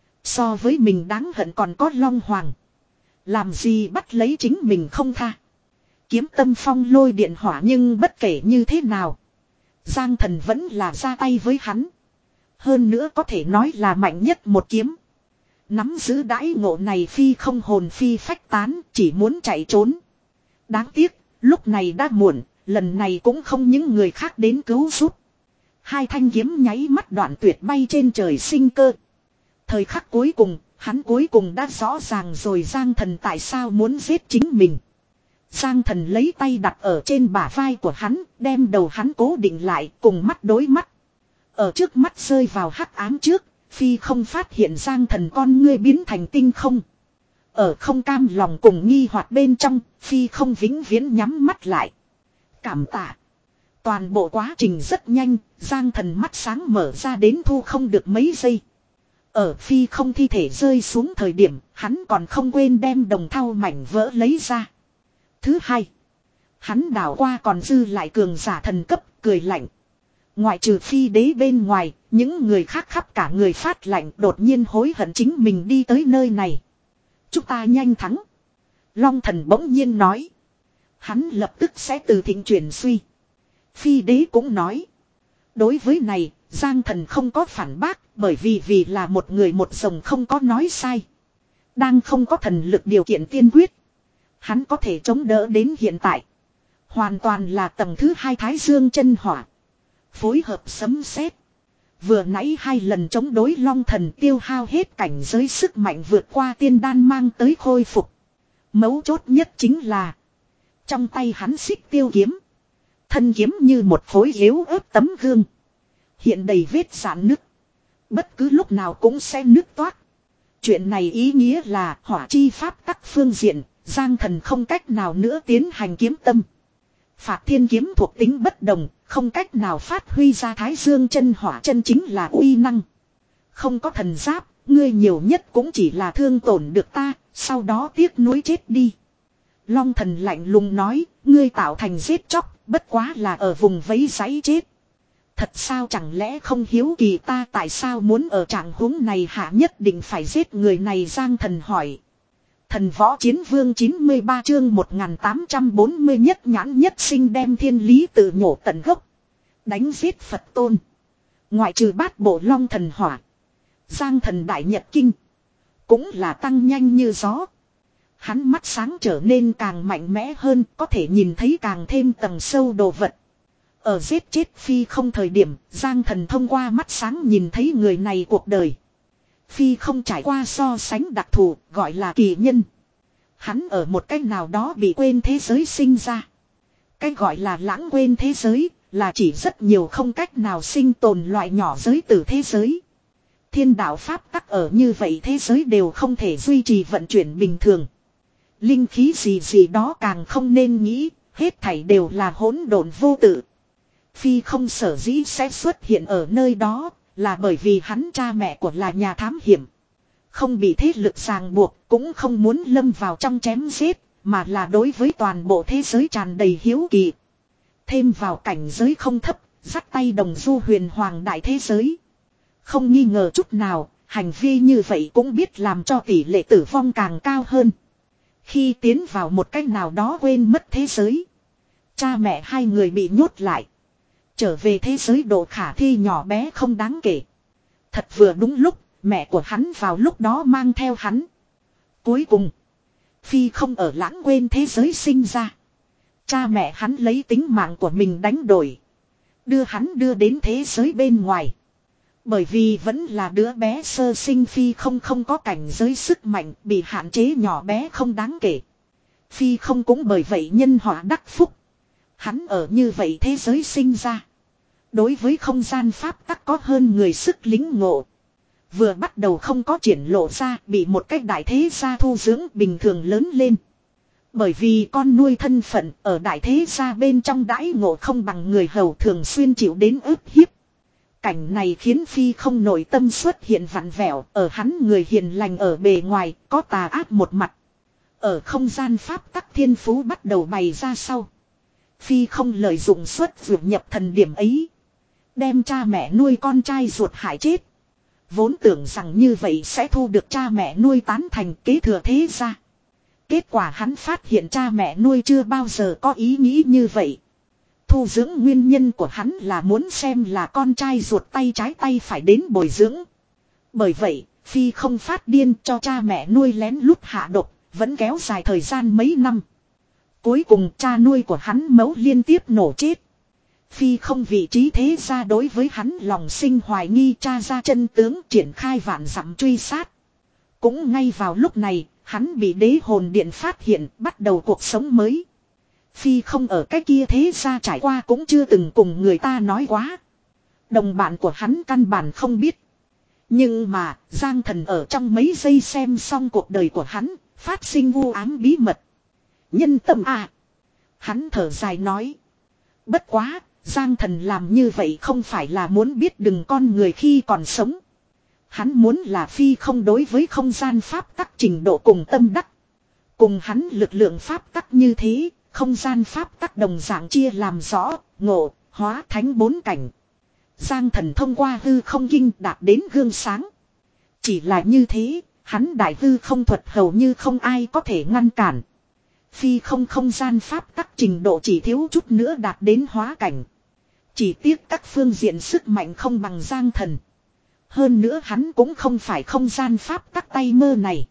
So với mình đáng hận còn có Long Hoàng. Làm gì bắt lấy chính mình không tha. Kiếm tâm phong lôi điện hỏa, nhưng bất kể như thế nào. Giang Thần vẫn là ra tay với hắn. Hơn nữa có thể nói là mạnh nhất một kiếm. Nắm giữ đãi ngộ này phi không hồn phi phách tán, chỉ muốn chạy trốn. Đáng tiếc, lúc này đã muộn, lần này cũng không những người khác đến cứu giúp. Hai thanh kiếm nháy mắt đoạn tuyệt bay trên trời sinh cơ. Thời khắc cuối cùng, hắn cuối cùng đã rõ ràng rồi Giang Thần tại sao muốn giết chính mình. Giang Thần lấy tay đặt ở trên bả vai của hắn, đem đầu hắn cố định lại, cùng mắt đối mắt. Ở trước mắt rơi vào hắc ám trước, phi không phát hiện Giang Thần con ngươi biến thành tinh không. Ở không cam lòng cùng nghi hoặc bên trong, phi không vĩnh viễn nhắm mắt lại. Cảm tạ. Toàn bộ quá trình rất nhanh, Giang Thần mắt sáng mở ra đến thu không được mấy giây. Ở phi không thi thể rơi xuống thời điểm, hắn còn không quên đem đồng thau mảnh vỡ lấy ra. Thứ hai, hắn đảo qua còn dư lại cường giả thần cấp, cười lạnh. Ngoại trừ phi đế bên ngoài, những người khác khắp cả người phát lạnh, đột nhiên hối hận chính mình đi tới nơi này. Chúng ta nhanh thắng. Long Thần bỗng nhiên nói. Hắn lập tức sẽ từ thịnh chuyển suy. Phi đế cũng nói. Đối với này, Giang Thần không có phản bác, bởi vì vì là một người một rồng không có nói sai. Đang không có thần lực điều kiện tiên quyết. Hắn có thể chống đỡ đến hiện tại. Hoàn toàn là tầng thứ hai Thái Dương chân hỏa. Phối hợp sấm sét. Vừa nãy hai lần chống đối Long Thần tiêu hao hết cảnh giới sức mạnh vượt qua tiên đan mang tới khôi phục. Mấu chốt nhất chính là. Trong tay hắn xích tiêu kiếm. Thân kiếm như một khối yếu ớt tấm gương. Hiện đầy vết rạn nứt. Bất cứ lúc nào cũng sẽ nứt toát. Chuyện này ý nghĩa là hỏa chi pháp tắc phương diện. Giang Thần không cách nào nữa tiến hành kiếm tâm. Phạt thiên kiếm thuộc tính bất đồng, không cách nào phát huy ra Thái Dương chân hỏa chân chính là uy năng. Không có thần giáp, ngươi nhiều nhất cũng chỉ là thương tổn được ta, sau đó tiếc nuối chết đi. Long Thần lạnh lùng nói, ngươi tạo thành giết chóc, bất quá là ở vùng vẫy giấy chết. Thật sao chẳng lẽ không hiếu kỳ ta tại sao muốn ở trạng huống này hạ nhất định phải giết người này? Giang Thần hỏi. Thần võ chiến vương chín mươi ba chương một nghìn tám trăm bốn mươi nhất nhãn nhất sinh đem thiên lý tự nhổ tận gốc. Đánh giết Phật tôn. Ngoại trừ bát bộ long thần hỏa. Giang thần đại nhật kinh. Cũng là tăng nhanh như gió. Hắn mắt sáng trở nên càng mạnh mẽ hơn. Có thể nhìn thấy càng thêm tầng sâu đồ vật. Ở giết chết Phi không thời điểm. Giang thần thông qua mắt sáng nhìn thấy người này cuộc đời. Phi không trải qua so sánh đặc thù. Gọi là kỳ nhân. Hắn ở một cách nào đó bị quên thế giới sinh ra. Cái gọi là lãng quên thế giới. Là chỉ rất nhiều không cách nào sinh tồn loại nhỏ giới từ thế giới. Thiên đạo pháp tắc ở như vậy thế giới đều không thể duy trì vận chuyển bình thường. Linh khí gì gì đó càng không nên nghĩ, hết thảy đều là hỗn độn vô tự. Phi không sở dĩ sẽ xuất hiện ở nơi đó, là bởi vì hắn cha mẹ của là nhà thám hiểm. Không bị thế lực ràng buộc, cũng không muốn lâm vào trong chém giết, mà là đối với toàn bộ thế giới tràn đầy hiếu kỳ. Thêm vào cảnh giới không thấp, dắt tay đồng du huyền hoàng đại thế giới. Không nghi ngờ chút nào, hành vi như vậy cũng biết làm cho tỷ lệ tử vong càng cao hơn. Khi tiến vào một cách nào đó quên mất thế giới. Cha mẹ hai người bị nhốt lại. Trở về thế giới độ khả thi nhỏ bé không đáng kể. Thật vừa đúng lúc, mẹ của hắn vào lúc đó mang theo hắn. Cuối cùng, Phi không ở lãng quên thế giới sinh ra. Cha mẹ hắn lấy tính mạng của mình đánh đổi. Đưa hắn đưa đến thế giới bên ngoài. Bởi vì vẫn là đứa bé sơ sinh Phi không không có cảnh giới sức mạnh bị hạn chế nhỏ bé không đáng kể. Phi không cũng bởi vậy nhân họa đắc phúc. Hắn ở như vậy thế giới sinh ra. Đối với không gian pháp tắc có hơn người sức lính ngộ. Vừa bắt đầu không có triển lộ ra bị một cách đại thế gia thu dưỡng bình thường lớn lên. Bởi vì con nuôi thân phận ở đại thế gia bên trong đãi ngộ không bằng người hầu thường xuyên chịu đến ức hiếp. Cảnh này khiến Phi không nội tâm xuất hiện vặn vẹo, ở hắn người hiền lành ở bề ngoài, có tà ác một mặt. Ở không gian pháp tắc thiên phú bắt đầu bày ra sau. Phi không lợi dụng xuất vượt nhập thần điểm ấy. Đem cha mẹ nuôi con trai ruột hại chết. Vốn tưởng rằng như vậy sẽ thu được cha mẹ nuôi tán thành kế thừa thế gia. Kết quả hắn phát hiện cha mẹ nuôi chưa bao giờ có ý nghĩ như vậy. Thu dưỡng nguyên nhân của hắn là muốn xem là con trai ruột tay trái tay phải đến bồi dưỡng. Bởi vậy, Phi không phát điên cho cha mẹ nuôi lén lút hạ độc, vẫn kéo dài thời gian mấy năm. Cuối cùng cha nuôi của hắn mấu liên tiếp nổ chết. Phi không vị trí thế ra đối với hắn lòng sinh hoài nghi tra ra chân tướng triển khai vạn dặm truy sát. Cũng ngay vào lúc này, hắn bị đế hồn điện phát hiện bắt đầu cuộc sống mới. Phi không ở cái kia thế ra trải qua cũng chưa từng cùng người ta nói quá. Đồng bạn của hắn căn bản không biết. Nhưng mà, Giang Thần ở trong mấy giây xem xong cuộc đời của hắn, phát sinh u ám bí mật. Nhân tâm à! Hắn thở dài nói. Bất quá, Giang Thần làm như vậy không phải là muốn biết đừng con người khi còn sống. Hắn muốn là Phi không đối với không gian pháp tắc trình độ cùng tâm đắc. Cùng hắn lực lượng pháp tắc như thế, không gian pháp tắc đồng dạng chia làm rõ, ngộ, hóa thánh bốn cảnh. Giang Thần thông qua hư không kinh đạt đến gương sáng. Chỉ là như thế, hắn đại hư không thuật hầu như không ai có thể ngăn cản. Phi không không gian pháp tắc trình độ chỉ thiếu chút nữa đạt đến hóa cảnh. Chỉ tiếc các phương diện sức mạnh không bằng Giang Thần. Hơn nữa hắn cũng không phải không gian pháp tắc tay mơ này.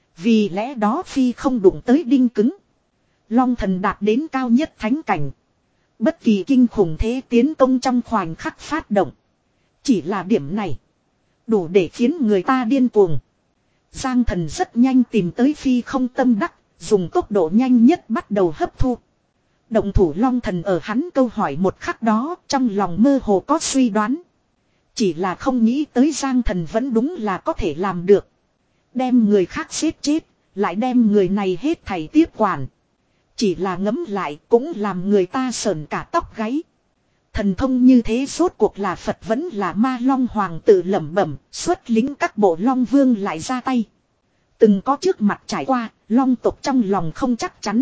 Vì lẽ đó Phi không đụng tới đinh cứng. Long Thần đạt đến cao nhất thánh cảnh. Bất kỳ kinh khủng thế tiến công trong khoảnh khắc phát động. Chỉ là điểm này. Đủ để khiến người ta điên cuồng. Giang Thần rất nhanh tìm tới Phi không tâm đắc. Dùng tốc độ nhanh nhất bắt đầu hấp thu. Động thủ Long Thần ở hắn câu hỏi một khắc đó trong lòng mơ hồ có suy đoán. Chỉ là không nghĩ tới Giang Thần vẫn đúng là có thể làm được. Đem người khác giết chết, lại đem người này hết thảy tiếp quản. Chỉ là ngấm lại cũng làm người ta sởn cả tóc gáy. Thần thông như thế rốt cuộc là Phật vẫn là Ma Long Hoàng tự lẩm bẩm, xuất lính các bộ Long Vương lại ra tay. Từng có trước mặt trải qua, Long tộc trong lòng không chắc chắn.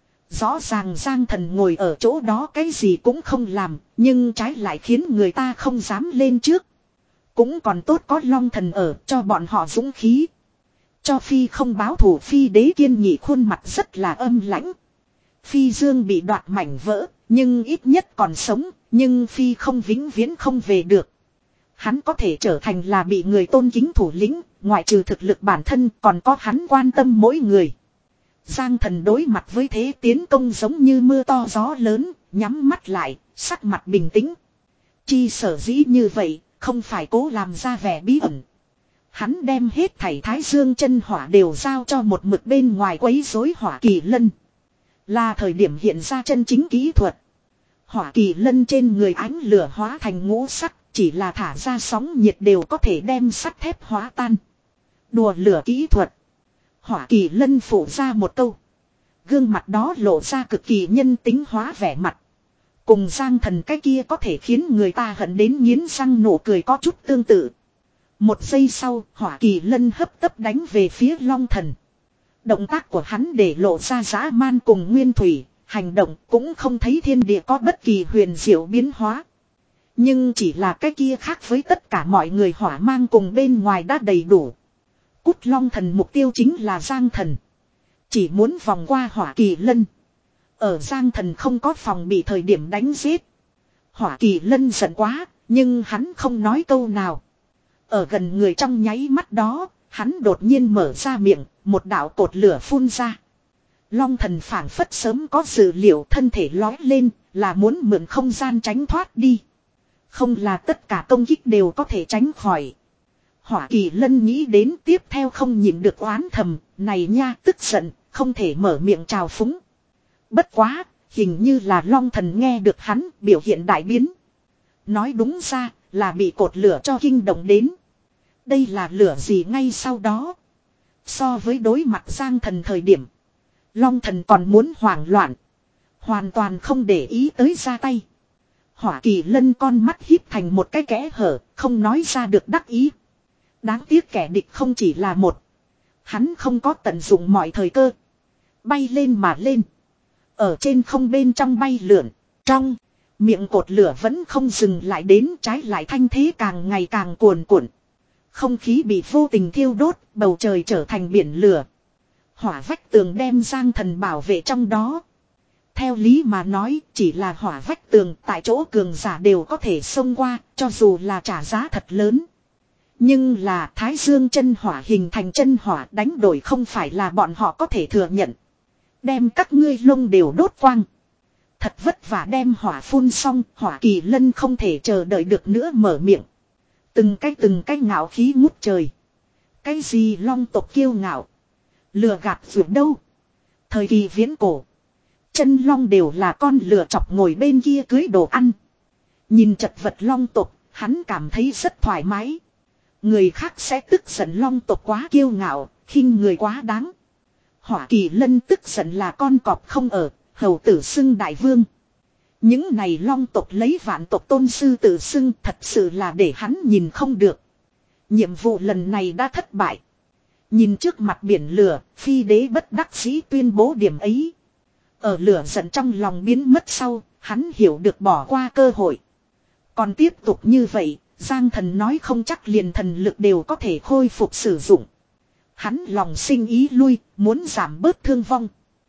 Rõ ràng Giang Thần ngồi ở chỗ đó cái gì cũng không làm, nhưng trái lại khiến người ta không dám lên trước. Cũng còn tốt có Long Thần ở cho bọn họ dũng khí. Cho Phi không báo thủ Phi đế kiên nghị khuôn mặt rất là âm lãnh. Phi Dương bị đoạt mảnh vỡ, nhưng ít nhất còn sống, Nhưng Phi không vĩnh viễn không về được. Hắn có thể trở thành là bị người tôn kính thủ lĩnh, ngoại trừ thực lực bản thân còn có hắn quan tâm mỗi người. Giang Thần đối mặt với thế tiến công giống như mưa to gió lớn, nhắm mắt lại, sắc mặt bình tĩnh. Chi sở dĩ như vậy, không phải cố làm ra vẻ bí ẩn. Hắn đem hết thảy Thái Dương chân hỏa đều giao cho một mực bên ngoài quấy rối Hỏa Kỳ Lân. Là thời điểm hiện ra chân chính kỹ thuật. Hỏa Kỳ Lân trên người ánh lửa hóa thành ngũ sắc, chỉ là thả ra sóng nhiệt đều có thể đem sắt thép hóa tan. Đùa lửa kỹ thuật. Hỏa Kỳ Lân phủ ra một câu. Gương mặt đó lộ ra cực kỳ nhân tính hóa vẻ mặt. Cùng Giang Thần cái kia có thể khiến người ta hận đến nghiến răng nụ cười có chút tương tự. Một giây sau, Hỏa Kỳ Lân hấp tấp đánh về phía Long Thần. Động tác của hắn để lộ ra dã man cùng nguyên thủy, hành động cũng không thấy thiên địa có bất kỳ huyền diệu biến hóa. Nhưng chỉ là cái kia khác với tất cả mọi người hỏa mang cùng bên ngoài đã đầy đủ. Cút Long Thần mục tiêu chính là Giang Thần. Chỉ muốn vòng qua Hỏa Kỳ Lân. Ở Giang Thần không có phòng bị thời điểm đánh giết. Hỏa Kỳ Lân giận quá, nhưng hắn không nói câu nào. Ở gần người trong nháy mắt đó, hắn đột nhiên mở ra miệng, một đạo cột lửa phun ra. Long Thần phảng phất sớm có dự liệu, thân thể lói lên, là muốn mượn không gian tránh thoát đi. Không là tất cả công kích đều có thể tránh khỏi. Hỏa Kỳ Lân nghĩ đến tiếp theo không nhịn được oán thầm, này nha tức giận, không thể mở miệng chào phúng. Bất quá, hình như là Long Thần nghe được hắn biểu hiện đại biến. Nói đúng ra là bị cột lửa cho kinh động đến. Đây là lửa gì ngay sau đó. So với đối mặt Giang Thần thời điểm, Long Thần còn muốn hoảng loạn. Hoàn toàn không để ý tới ra tay. Hỏa Kỳ Lân con mắt híp thành một cái kẽ hở, không nói ra được đắc ý. Đáng tiếc kẻ địch không chỉ là một. Hắn không có tận dụng mọi thời cơ. Bay lên mà lên. Ở trên không bên trong bay lượn. Trong miệng cột lửa vẫn không dừng lại, đến trái lại thanh thế càng ngày càng cuồn cuộn. Không khí bị vô tình thiêu đốt, bầu trời trở thành biển lửa. Hỏa vách tường đem Giang Thần bảo vệ trong đó. Theo lý mà nói, chỉ là hỏa vách tường, tại chỗ cường giả đều có thể xông qua, cho dù là trả giá thật lớn. Nhưng là Thái Dương chân hỏa hình thành chân hỏa, đánh đổi không phải là bọn họ có thể thừa nhận. Đem các ngươi lông đều đốt quang. Thật vất vả đem hỏa phun xong, Hỏa Kỳ Lân không thể chờ đợi được nữa mở miệng. Từng cái từng cái ngạo khí ngút trời. Cái gì long tộc kiêu ngạo, lừa gạt vượt đâu. Thời kỳ viễn cổ, chân long đều là con lừa chọc ngồi bên kia cưới đồ ăn. Nhìn chật vật long tộc, hắn cảm thấy rất thoải mái. Người khác sẽ tức giận long tộc quá kiêu ngạo, khinh người quá đáng. Hỏa Kỳ Lân tức giận là con cọp không ở, hầu tử xưng đại vương. Những này long tộc lấy vạn tộc tôn sư tự xưng, thật sự là để hắn nhìn không được. Nhiệm vụ lần này đã thất bại. Nhìn trước mặt biển lửa, Phi đế bất đắc dĩ tuyên bố điểm ấy. Ở lửa giận trong lòng biến mất sau, hắn hiểu được bỏ qua cơ hội. Còn tiếp tục như vậy, Giang Thần nói không chắc liền thần lực đều có thể khôi phục sử dụng. Hắn lòng sinh ý lui, muốn giảm bớt thương vong.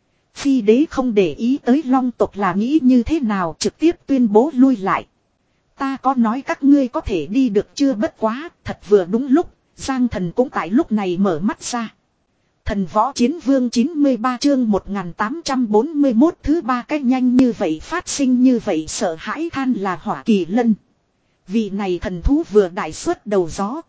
Phi đế không để ý tới long tộc là nghĩ như thế nào, trực tiếp tuyên bố lui lại. Ta có nói các ngươi có thể đi được chưa, bất quá, thật vừa đúng lúc, Giang Thần cũng tại lúc này mở mắt ra. Thần võ chiến vương chín mươi ba chương một nghìn tám trăm bốn mươi mốt thứ ba cách nhanh như vậy phát sinh như vậy sợ hãi than là Hỏa Kỳ Lân. Vị này thần thú vừa đại xuất đầu gió.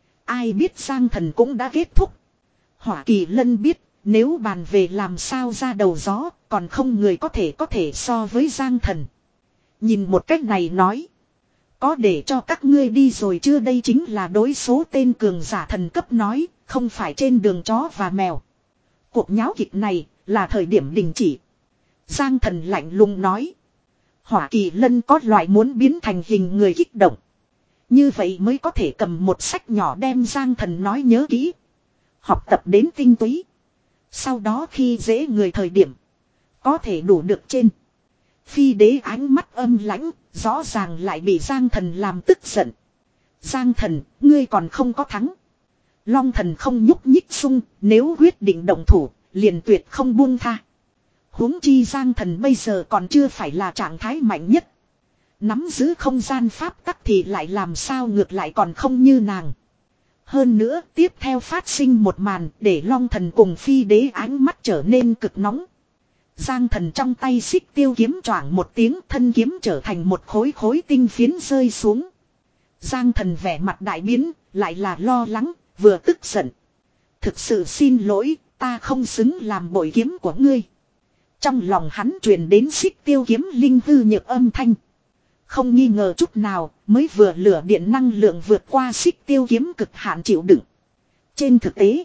Ai biết Giang Thần cũng đã kết thúc. Hỏa Kỳ Lân biết, nếu bàn về làm sao ra đầu gió, còn không người có thể có thể so với Giang Thần. Nhìn một cách này nói, có để cho các ngươi đi rồi chưa, đây chính là đối số tên cường giả thần cấp nói, không phải trên đường chó và mèo. Cuộc nháo kịch này là thời điểm đình chỉ. Giang Thần lạnh lùng nói. Hỏa Kỳ Lân có loại muốn biến thành hình người kích động. Như vậy mới có thể cầm một sách nhỏ đem Giang Thần nói nhớ kỹ. Học tập đến tinh túy. Sau đó khi dễ người thời điểm, có thể đủ được trên. Phi đế ánh mắt âm lãnh, rõ ràng lại bị Giang Thần làm tức giận. Giang Thần, ngươi còn không có thắng. Long Thần không nhúc nhích sung, nếu quyết định động thủ, liền tuyệt không buông tha. Huống chi Giang Thần bây giờ còn chưa phải là trạng thái mạnh nhất. Nắm giữ không gian pháp tắc thì lại làm sao ngược lại còn không như nàng. Hơn nữa tiếp theo phát sinh một màn để Long Thần cùng Phi Đế ánh mắt trở nên cực nóng. Giang Thần trong tay xích tiêu kiếm choảng một tiếng, thân kiếm trở thành một khối khối tinh phiến rơi xuống. Giang Thần vẻ mặt đại biến, lại là lo lắng, vừa tức giận. Thực sự xin lỗi, ta không xứng làm bội kiếm của ngươi. Trong lòng hắn truyền đến xích tiêu kiếm linh hư nhược âm thanh. Không nghi ngờ chút nào, mới vừa lửa điện năng lượng vượt qua xích tiêu kiếm cực hạn chịu đựng. Trên thực tế,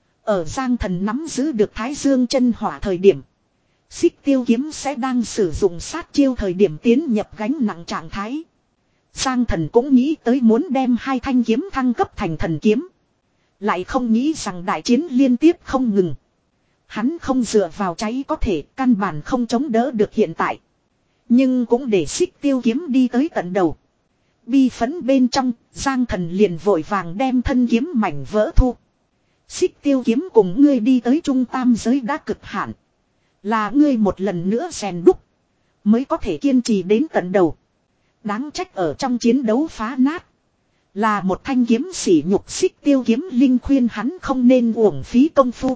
ở Giang Thần nắm giữ được Thái Dương chân hỏa thời điểm, xích tiêu kiếm sẽ đang sử dụng sát chiêu thời điểm tiến nhập gánh nặng trạng thái. Giang Thần cũng nghĩ tới muốn đem hai thanh kiếm thăng cấp thành thần kiếm. Lại không nghĩ rằng đại chiến liên tiếp không ngừng. Hắn không dựa vào cháy có thể căn bản không chống đỡ được hiện tại. Nhưng cũng để xích tiêu kiếm đi tới tận đầu. Bi phấn bên trong, Giang Thần liền vội vàng đem thân kiếm mảnh vỡ thu. Xích tiêu kiếm cùng ngươi đi tới trung tam giới đã cực hạn. Là ngươi một lần nữa rèn đúc. Mới có thể kiên trì đến tận đầu. Đáng trách ở trong chiến đấu phá nát. Là một thanh kiếm sỉ nhục. Xích tiêu kiếm linh khuyên hắn không nên uổng phí công phu.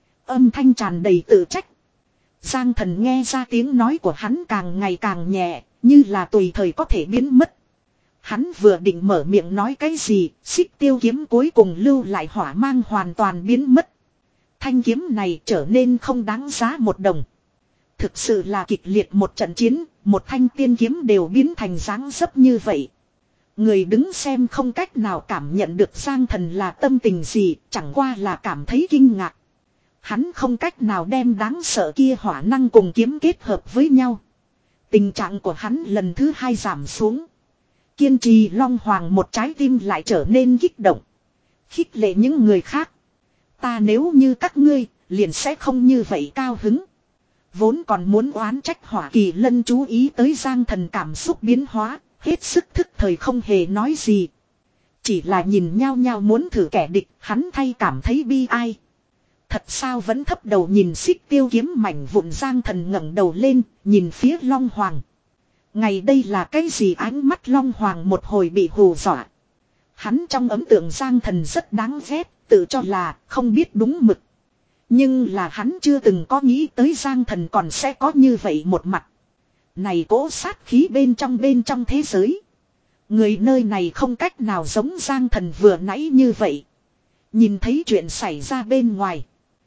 Âm thanh tràn đầy tự trách. Giang Thần nghe ra tiếng nói của hắn càng ngày càng nhẹ, như là tùy thời có thể biến mất. Hắn vừa định mở miệng nói cái gì, xích tiêu kiếm cuối cùng lưu lại hỏa mang hoàn toàn biến mất. Thanh kiếm này trở nên không đáng giá một đồng. Thực sự là kịch liệt một trận chiến, một thanh tiên kiếm đều biến thành dáng dấp như vậy. Người đứng xem không cách nào cảm nhận được Giang Thần là tâm tình gì, chẳng qua là cảm thấy kinh ngạc. Hắn không cách nào đem đáng sợ kia hỏa năng cùng kiếm kết hợp với nhau. Tình trạng của hắn lần thứ hai giảm xuống. Kiên trì Long Hoàng một trái tim lại trở nên kích động. Khích lệ những người khác. Ta nếu như các ngươi, liền sẽ không như vậy cao hứng. Vốn còn muốn oán trách Hỏa Kỳ Lân chú ý tới Giang Thần cảm xúc biến hóa, hết sức thức thời không hề nói gì. Chỉ là nhìn nhau nhau muốn thử kẻ địch, hắn thay cảm thấy bi ai. Thật sao vẫn thấp đầu nhìn xích tiêu kiếm mảnh vụn. Giang Thần ngẩng đầu lên, nhìn phía Long Hoàng. Ngày đây là cái gì? Ánh mắt Long Hoàng một hồi bị hù dọa. Hắn trong ấn tượng Giang Thần rất đáng ghét, tự cho là không biết đúng mực. Nhưng là hắn chưa từng có nghĩ tới Giang Thần còn sẽ có như vậy một mặt. Này cỗ sát khí bên trong bên trong thế giới. Người nơi này không cách nào giống Giang Thần vừa nãy như vậy. Nhìn thấy chuyện xảy ra bên ngoài.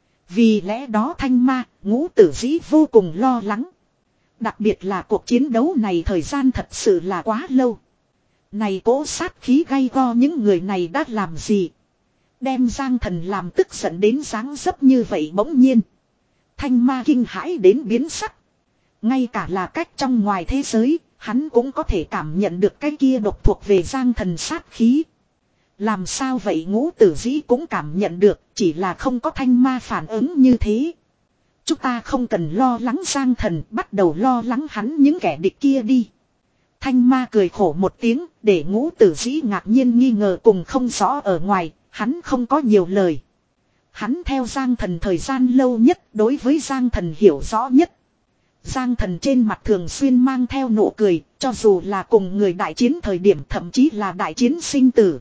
Vì lẽ đó Thanh Ma, Ngũ Tử Dĩ vô cùng lo lắng. Đặc biệt là cuộc chiến đấu này thời gian thật sự là quá lâu. Này cỗ sát khí gay go những người này đã làm gì? Đem Giang Thần làm tức giận đến dáng dấp như vậy bỗng nhiên. Thanh Ma kinh hãi đến biến sắc. Ngay cả là cách trong ngoài thế giới, hắn cũng có thể cảm nhận được cái kia độc thuộc về Giang Thần sát khí. Làm sao vậy? Ngũ Tử Dĩ cũng cảm nhận được, chỉ là không có Thanh Ma phản ứng như thế. Chúng ta không cần lo lắng Giang Thần, bắt đầu lo lắng hắn những kẻ địch kia đi. Thanh Ma cười khổ một tiếng, để Ngũ Tử Dĩ ngạc nhiên nghi ngờ cùng không rõ ở ngoài, hắn không có nhiều lời. Hắn theo Giang Thần thời gian lâu nhất, đối với Giang Thần hiểu rõ nhất. Giang Thần trên mặt thường xuyên mang theo nụ cười, cho dù là cùng người đại chiến thời điểm, thậm chí là đại chiến sinh tử.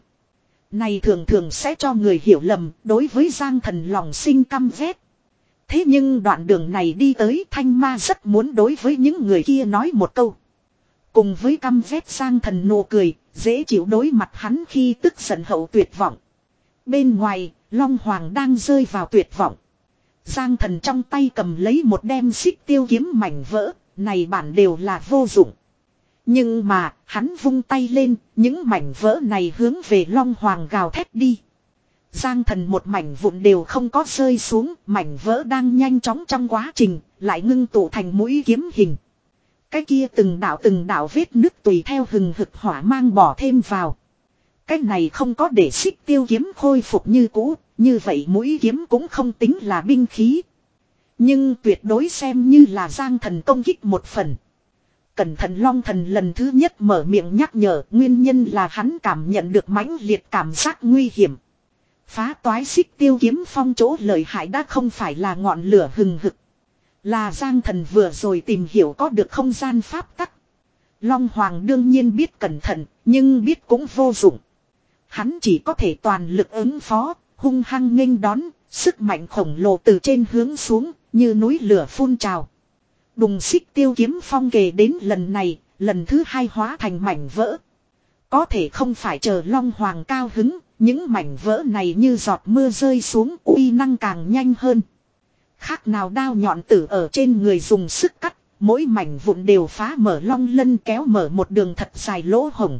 Này thường thường sẽ cho người hiểu lầm, đối với Giang Thần lòng sinh căm ghét. Thế nhưng đoạn đường này đi tới, Thanh Ma rất muốn đối với những người kia nói một câu. Cùng với căm ghét Giang Thần nụ cười, dễ chịu đối mặt hắn khi tức giận hậu tuyệt vọng. Bên ngoài, Long Hoàng đang rơi vào tuyệt vọng. Giang Thần trong tay cầm lấy một đem xích tiêu kiếm mảnh vỡ, này bản đều là vô dụng. Nhưng mà, hắn vung tay lên, những mảnh vỡ này hướng về Long Hoàng gào thét đi. Giang Thần một mảnh vụn đều không có rơi xuống, mảnh vỡ đang nhanh chóng trong quá trình, lại ngưng tụ thành mũi kiếm hình. Cái kia từng đạo từng đạo vết nứt tùy theo hừng hực hỏa mang bỏ thêm vào. Cái này không có để xích tiêu kiếm khôi phục như cũ, như vậy mũi kiếm cũng không tính là binh khí. Nhưng tuyệt đối xem như là Giang Thần công kích một phần. Cẩn thận Long Thần lần thứ nhất mở miệng nhắc nhở, nguyên nhân là hắn cảm nhận được mãnh liệt cảm giác nguy hiểm. Phá toái xích tiêu kiếm phong chỗ lợi hại đã không phải là ngọn lửa hừng hực. Là Giang Thần vừa rồi tìm hiểu có được không gian pháp tắc. Long Hoàng đương nhiên biết cẩn thận, nhưng biết cũng vô dụng. Hắn chỉ có thể toàn lực ứng phó, hung hăng nghênh đón, sức mạnh khổng lồ từ trên hướng xuống, như núi lửa phun trào. Đùng xích tiêu kiếm phong kề đến lần này, lần thứ hai hóa thành mảnh vỡ. Có thể không phải chờ Long Hoàng cao hứng, những mảnh vỡ này như giọt mưa rơi xuống, uy năng càng nhanh hơn. Khác nào đao nhọn tử ở trên người dùng sức cắt, mỗi mảnh vụn đều phá mở long lân, kéo mở một đường thật dài lỗ hổng.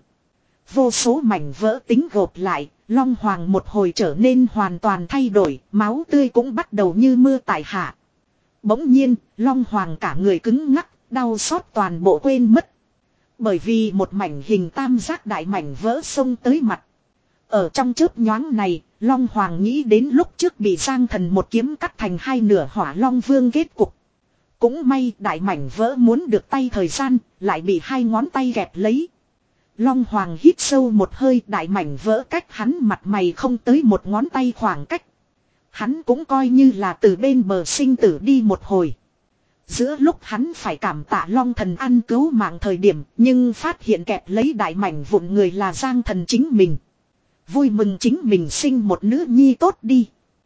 Vô số mảnh vỡ tính gộp lại, Long Hoàng một hồi trở nên hoàn toàn thay đổi, máu tươi cũng bắt đầu như mưa tại hạ. Bỗng nhiên, Long Hoàng cả người cứng ngắc, đau xót toàn bộ quên mất. Bởi vì một mảnh hình tam giác đại mảnh vỡ xông tới mặt. Ở trong chớp nhoáng này, Long Hoàng nghĩ đến lúc trước bị Giang Thần một kiếm cắt thành hai nửa Hỏa Long Vương kết cục. Cũng may đại mảnh vỡ muốn được tay thời gian, lại bị hai ngón tay gẹp lấy. Long Hoàng hít sâu một hơi, đại mảnh vỡ cách hắn mặt mày không tới một ngón tay khoảng cách. Hắn cũng coi như là từ bên bờ sinh tử đi một hồi. Giữa lúc hắn phải cảm tạ Long Thần ăn cứu mạng thời điểm, nhưng phát hiện kẹp lấy đại mảnh vụn người là Giang Thần chính mình. Vui mừng chính mình sinh một nữ nhi tốt đi.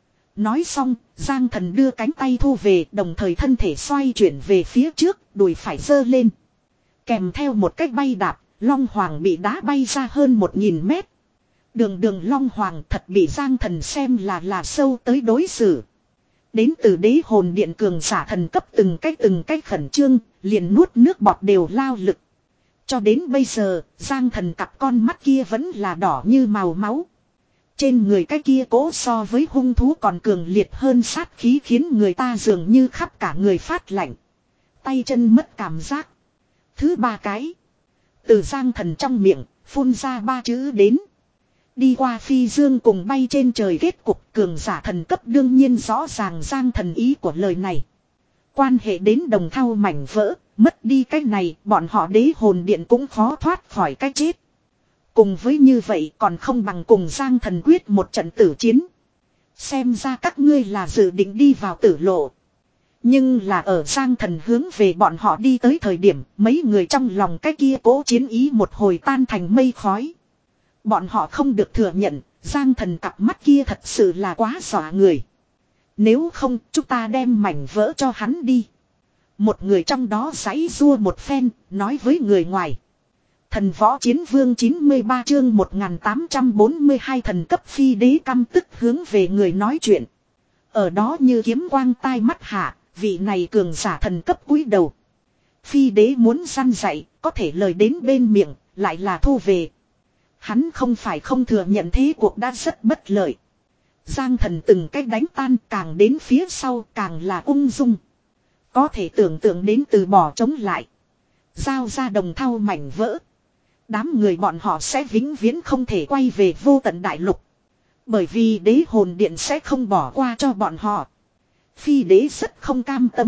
Nói xong, Giang Thần đưa cánh tay thu về, đồng thời thân thể xoay chuyển về phía trước, đùi phải giơ lên. Kèm theo một cách bay đạp, Long Hoàng bị đá bay ra hơn một nghìn mét. Đường đường Long Hoàng thật bị Giang Thần xem là là sâu tới đối xử. Đến từ đế hồn điện cường giả thần cấp từng cách từng cách khẩn trương, liền nuốt nước bọt đều lao lực. Cho đến bây giờ, Giang Thần cặp con mắt kia vẫn là đỏ như màu máu. Trên người cái kia cố so với hung thú còn cường liệt hơn sát khí khiến người ta dường như khắp cả người phát lạnh. Tay chân mất cảm giác. Thứ ba cái. Từ Giang Thần trong miệng, phun ra ba chữ đến. Đi qua phi dương cùng bay trên trời, kết cục cường giả thần cấp đương nhiên rõ ràng Giang Thần ý của lời này. Quan hệ đến đồng thau mảnh vỡ, mất đi cái này, bọn họ đế hồn điện cũng khó thoát khỏi cái chết. Cùng với như vậy còn không bằng cùng Giang Thần quyết một trận tử chiến. Xem ra các ngươi là dự định đi vào tử lộ. Nhưng là ở Giang Thần hướng về bọn họ đi tới thời điểm, mấy người trong lòng cái kia cố chiến ý một hồi tan thành mây khói. Bọn họ không được thừa nhận, Giang Thần cặp mắt kia thật sự là quá dọa người. Nếu không, chúng ta đem mảnh vỡ cho hắn đi. Một người trong đó giãy giụa một phen, nói với người ngoài. Thần võ chiến vương chín mươi ba chương một nghìn tám trăm bốn mươi hai thần cấp phi đế căm tức hướng về người nói chuyện. Ở đó như kiếm quang tai mắt hạ, vị này cường giả thần cấp cúi đầu. Phi đế muốn săn dạy, có thể lời đến bên miệng, lại là thu về. Hắn không phải không thừa nhận thế cuộc đã rất bất lợi. Giang Thần từng cách đánh tan, càng đến phía sau càng là ung dung. Có thể tưởng tượng đến từ bỏ chống lại. Giao ra đồng thau mảnh vỡ. Đám người bọn họ sẽ vĩnh viễn không thể quay về vô tận đại lục. Bởi vì đế hồn điện sẽ không bỏ qua cho bọn họ. Phi đế rất không cam tâm.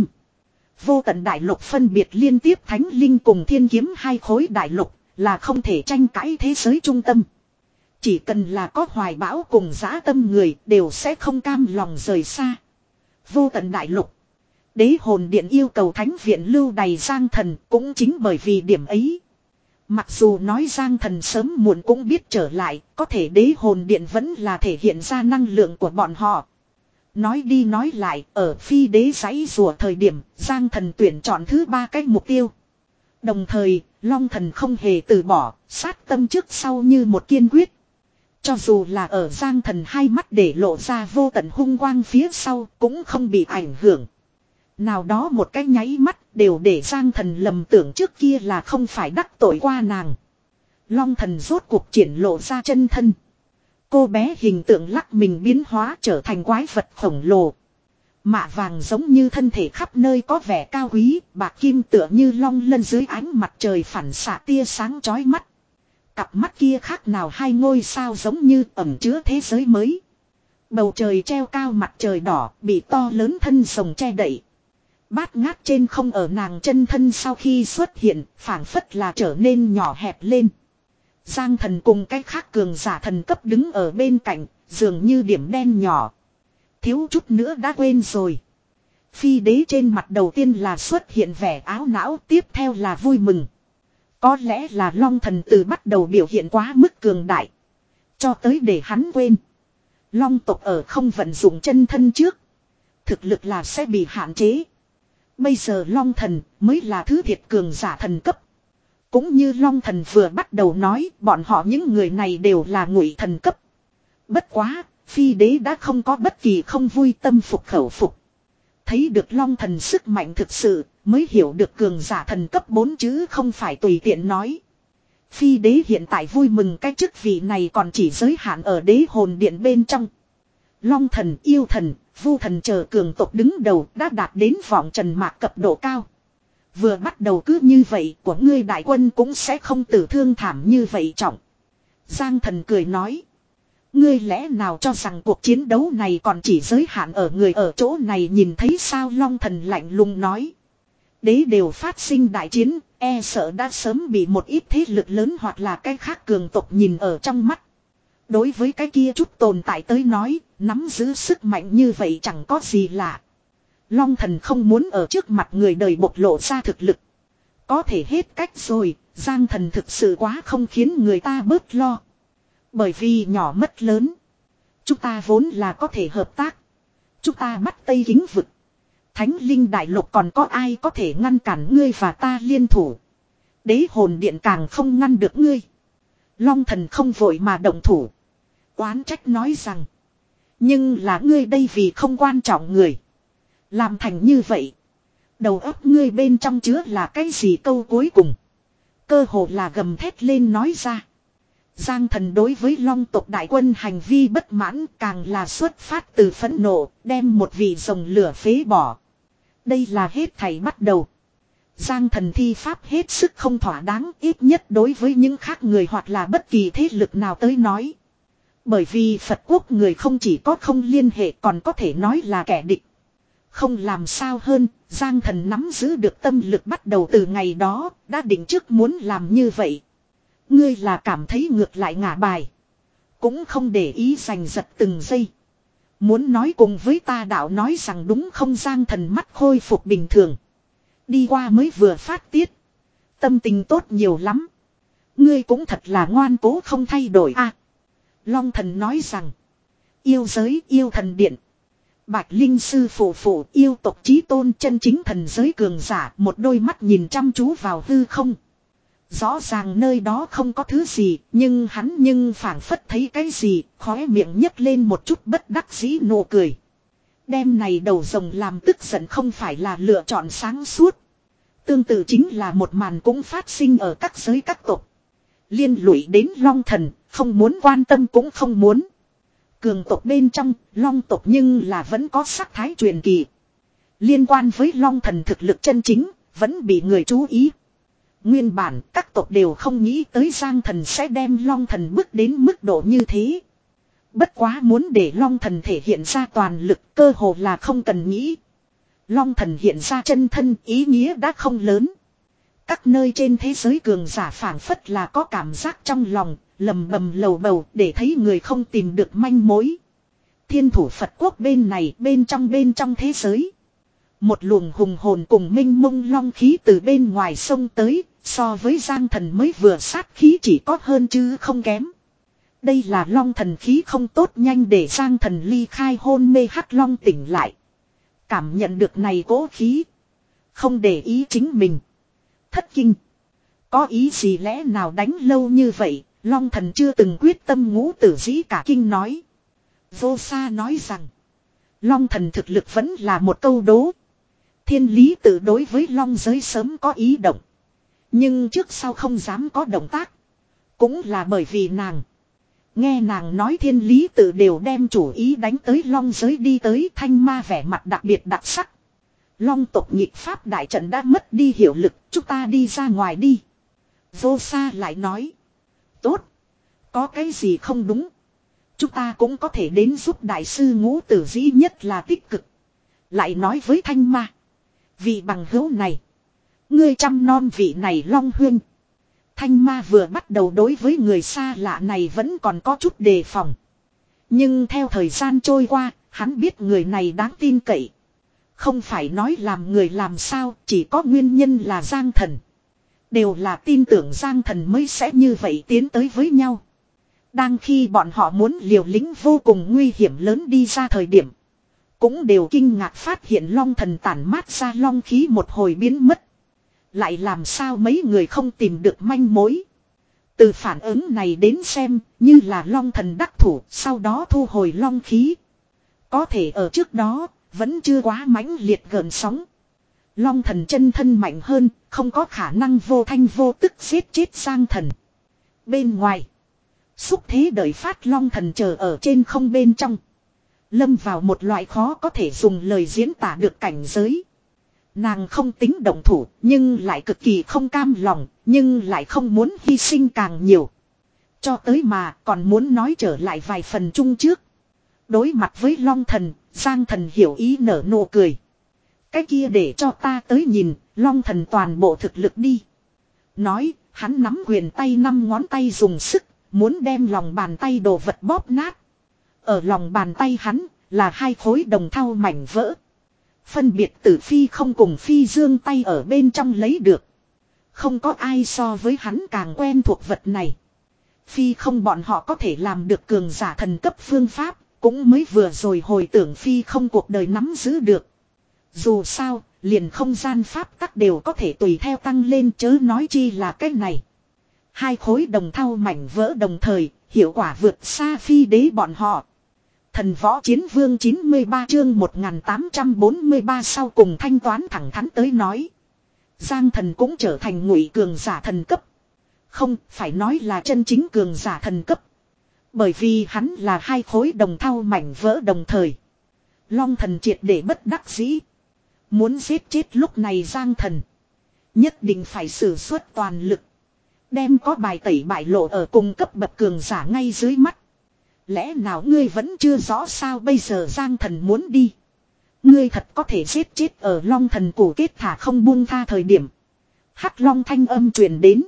Vô tận đại lục phân biệt liên tiếp thánh linh cùng thiên kiếm hai khối đại lục, là không thể tranh cãi thế giới trung tâm. Chỉ cần là có hoài bão cùng dã tâm người đều sẽ không cam lòng rời xa. Vô tận đại lục. Đế hồn điện yêu cầu thánh viện lưu đày Giang Thần cũng chính bởi vì điểm ấy. Mặc dù nói Giang Thần sớm muộn cũng biết trở lại, có thể đế hồn điện vẫn là thể hiện ra năng lượng của bọn họ. Nói đi nói lại, ở phi đế giãy rùa thời điểm, Giang Thần tuyển chọn thứ ba cái mục tiêu. Đồng thời, Long Thần không hề từ bỏ, sát tâm trước sau như một kiên quyết. Cho dù là ở Giang Thần hai mắt để lộ ra vô tận hung quang phía sau, cũng không bị ảnh hưởng. Nào đó một cái nháy mắt đều để Giang Thần lầm tưởng trước kia là không phải đắc tội qua nàng. Long Thần rốt cuộc triển lộ ra chân thân. Cô bé hình tượng lắc mình biến hóa trở thành quái vật khổng lồ. Mạ vàng giống như thân thể khắp nơi có vẻ cao quý, bạc kim tựa như long lân dưới ánh mặt trời phản xạ tia sáng chói mắt. Cặp mắt kia khác nào hai ngôi sao giống như ẩn chứa thế giới mới. Bầu trời treo cao mặt trời đỏ bị to lớn thân rồng che đậy. Bát ngát trên không ở nàng chân thân sau khi xuất hiện, phảng phất là trở nên nhỏ hẹp lên. Giang Thần cùng cái khác cường giả thần cấp đứng ở bên cạnh, dường như điểm đen nhỏ. Thiếu chút nữa đã quên rồi. Phi đế trên mặt đầu tiên là xuất hiện vẻ áo não, tiếp theo là vui mừng. Có lẽ là Long Thần từ bắt đầu biểu hiện quá mức cường đại. Cho tới để hắn quên. Long tộc ở không vận dụng chân thân trước. Thực lực là sẽ bị hạn chế. Bây giờ Long Thần mới là thứ thiệt cường giả thần cấp. Cũng như Long Thần vừa bắt đầu nói, bọn họ những người này đều là ngụy thần cấp. Bất quá, Phi Đế đã không có bất kỳ không vui tâm phục khẩu phục. Thấy được Long Thần sức mạnh thực sự, mới hiểu được cường giả thần cấp bốn chữ không phải tùy tiện nói. Phi Đế hiện tại vui mừng cái chức vị này còn chỉ giới hạn ở đế hồn điện bên trong. Long Thần, Yêu Thần, Vu Thần chờ cường tộc đứng đầu đã đạt đến vọng trần mạc cấp độ cao. Vừa bắt đầu cứ như vậy của ngươi đại quân cũng sẽ không tử thương thảm như vậy trọng. Giang Thần cười nói. Ngươi lẽ nào cho rằng cuộc chiến đấu này còn chỉ giới hạn ở người ở chỗ này nhìn thấy sao? Long Thần lạnh lùng nói. Đế đều phát sinh đại chiến, e sợ đã sớm bị một ít thế lực lớn hoặc là cái khác cường tộc nhìn ở trong mắt. Đối với cái kia chút tồn tại tới nói, nắm giữ sức mạnh như vậy chẳng có gì lạ. Long Thần không muốn ở trước mặt người đời bộc lộ ra thực lực. Có thể hết cách rồi, Giang Thần thực sự quá không khiến người ta bớt lo. Bởi vì nhỏ mất lớn. Chúng ta vốn là có thể hợp tác. Chúng ta bắt Tây Kính vực. Thánh Linh Đại Lục còn có ai có thể ngăn cản ngươi và ta liên thủ. Đế hồn điện càng không ngăn được ngươi. Long Thần không vội mà động thủ. Oán trách nói rằng. Nhưng là ngươi đây vì không quan trọng người. Làm thành như vậy. Đầu óc ngươi bên trong chứa là cái gì? Câu cuối cùng. Cơ hồ là gầm thét lên nói ra. Giang Thần đối với Long tộc đại quân hành vi bất mãn càng là xuất phát từ phẫn nộ, đem một vị rồng lửa phế bỏ. Đây là hết thảy bắt đầu. Giang Thần thi pháp hết sức không thỏa đáng, ít nhất đối với những khác người hoặc là bất kỳ thế lực nào tới nói. Bởi vì Phật quốc người không chỉ có không liên hệ còn có thể nói là kẻ địch. Không làm sao hơn, Giang Thần nắm giữ được tâm lực bắt đầu từ ngày đó, đã định trước muốn làm như vậy. Ngươi là cảm thấy ngược lại ngả bài. Cũng không để ý giành giật từng giây. Muốn nói cùng với ta đạo nói rằng đúng không? Giang Thần mắt khôi phục bình thường. Đi qua mới vừa phát tiết. Tâm tình tốt nhiều lắm. Ngươi cũng thật là ngoan cố không thay đổi à. Long Thần nói rằng. Yêu giới yêu thần điện. Bạch Linh sư phụ phụ yêu tộc chí tôn chân chính thần giới cường giả, một đôi mắt nhìn chăm chú vào hư không. Rõ ràng nơi đó không có thứ gì, nhưng hắn nhưng phảng phất thấy cái gì, khóe miệng nhấc lên một chút bất đắc dĩ nụ cười. Đêm này đầu rồng làm tức giận không phải là lựa chọn sáng suốt. Tương tự chính là một màn cũng phát sinh ở các giới các tộc. Liên lụy đến Long Thần, không muốn quan tâm cũng không muốn. Cường tộc bên trong, Long tộc nhưng là vẫn có sắc thái truyền kỳ. Liên quan với Long Thần thực lực chân chính, vẫn bị người chú ý. Nguyên bản, các tộc đều không nghĩ tới Giang Thần sẽ đem Long Thần bước đến mức độ như thế. Bất quá muốn để Long Thần thể hiện ra toàn lực, cơ hồ là không cần nghĩ. Long Thần hiện ra chân thân, ý nghĩa đã không lớn. Các nơi trên thế giới cường giả phảng phất là có cảm giác trong lòng, lầm bầm lầu bầu để thấy người không tìm được manh mối. Thiên thủ Phật quốc bên này, bên trong bên trong thế giới. Một luồng hùng hồn cùng minh mông long khí từ bên ngoài sông tới, so với Giang Thần mới vừa sát khí chỉ có hơn chứ không kém. Đây là Long Thần khí không tốt, nhanh để Giang Thần ly khai hôn mê hắc long tỉnh lại. Cảm nhận được này cố khí. Không để ý chính mình. Thất kinh. Có ý gì lẽ nào đánh lâu như vậy, Long Thần chưa từng quyết tâm ngũ tử dĩ cả kinh nói. Vô Sa nói rằng. Long Thần thực lực vẫn là một câu đố. Thiên lý tự đối với Long giới sớm có ý động. Nhưng trước sau không dám có động tác. Cũng là bởi vì nàng. Nghe nàng nói thiên lý tự đều đem chủ ý đánh tới Long giới đi tới. Thanh Ma vẻ mặt đặc biệt đặc sắc. Long tộc nhịp pháp đại trận đã mất đi hiệu lực. Chúng ta đi ra ngoài đi. Vô Sa lại nói. Tốt. Có cái gì không đúng. Chúng ta cũng có thể đến giúp đại sư ngũ tử dĩ nhất là tích cực. Lại nói với Thanh Ma. Vị bằng hữu này. Ngươi chăm nom vị này Long huynh. Thanh Ma vừa bắt đầu đối với người xa lạ này vẫn còn có chút đề phòng. Nhưng theo thời gian trôi qua, hắn biết người này đáng tin cậy. Không phải nói làm người làm sao, chỉ có nguyên nhân là Giang Thần. Đều là tin tưởng Giang Thần mới sẽ như vậy tiến tới với nhau. Đang khi bọn họ muốn liều lĩnh vô cùng nguy hiểm lớn đi ra thời điểm. Cũng đều kinh ngạc phát hiện Long Thần tản mát ra long khí một hồi biến mất. Lại làm sao mấy người không tìm được manh mối. Từ phản ứng này đến xem như là Long Thần đắc thủ sau đó thu hồi long khí. Có thể ở trước đó vẫn chưa quá mãnh liệt gợn sóng. Long Thần chân thân mạnh hơn không có khả năng vô thanh vô tức giết chết Giang Thần. Bên ngoài. Xúc thế đợi phát Long Thần chờ ở trên không bên trong. Lâm vào một loại khó có thể dùng lời diễn tả được cảnh giới. Nàng không tính động thủ nhưng lại cực kỳ không cam lòng, nhưng lại không muốn hy sinh càng nhiều. Cho tới mà còn muốn nói trở lại vài phần chung trước. Đối mặt với Long Thần, Giang Thần hiểu ý nở nụ cười. Cái kia để cho ta tới nhìn, Long Thần toàn bộ thực lực đi. Nói, hắn nắm quyền tay năm ngón tay dùng sức, muốn đem lòng bàn tay đồ vật bóp nát. Ở lòng bàn tay hắn, là hai khối đồng thau mảnh vỡ. Phân biệt tử phi không cùng phi dương tay ở bên trong lấy được. Không có ai so với hắn càng quen thuộc vật này. Phi không bọn họ có thể làm được cường giả thần cấp phương pháp, cũng mới vừa rồi hồi tưởng phi không cuộc đời nắm giữ được. Dù sao, liền không gian pháp tắc đều có thể tùy theo tăng lên chớ nói chi là cái này. Hai khối đồng thau mảnh vỡ đồng thời, hiệu quả vượt xa phi đế bọn họ. Thần võ chiến vương chín mươi ba chương một nghìn tám trăm bốn mươi ba sau cùng thanh toán thẳng thắn tới nói. Giang Thần cũng trở thành ngụy cường giả thần cấp. Không, phải nói là chân chính cường giả thần cấp. Bởi vì hắn là hai khối đồng thau mảnh vỡ đồng thời. Long Thần triệt để bất đắc dĩ. Muốn giết chết lúc này Giang Thần. Nhất định phải sử xuất toàn lực. Đem có bài tẩy bại lộ ở cùng cấp bậc cường giả ngay dưới mắt. Lẽ nào ngươi vẫn chưa rõ sao bây giờ Giang Thần muốn đi. Ngươi thật có thể giết chết ở Long Thần cổ kết thả không buông tha thời điểm. Hắc Long thanh âm truyền đến.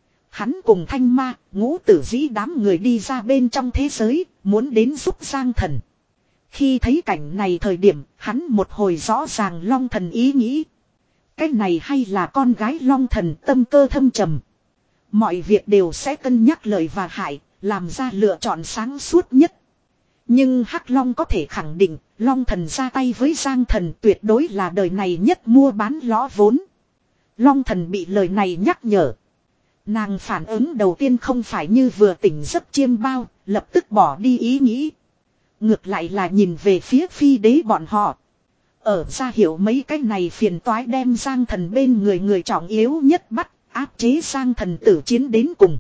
Hắn cùng Thanh Ma, Ngũ Tử Dĩ đám người đi ra bên trong thế giới, muốn đến giúp Giang Thần. Khi thấy cảnh này thời điểm, hắn một hồi rõ ràng Long Thần ý nghĩ. Cái này hay là con gái Long Thần tâm cơ thâm trầm. Mọi việc đều sẽ cân nhắc lợi và hại, làm ra lựa chọn sáng suốt nhất. Nhưng Hắc Long có thể khẳng định, Long Thần ra tay với Giang Thần tuyệt đối là đời này nhất mua bán lõ vốn. Long Thần bị lời này nhắc nhở. Nàng phản ứng đầu tiên không phải như vừa tỉnh giấc chiêm bao, lập tức bỏ đi ý nghĩ. Ngược lại là nhìn về phía phi đế bọn họ. Ở ra hiểu mấy cái này phiền toái đem Giang Thần bên người người trọng yếu nhất bắt, áp chế Giang Thần tử chiến đến cùng.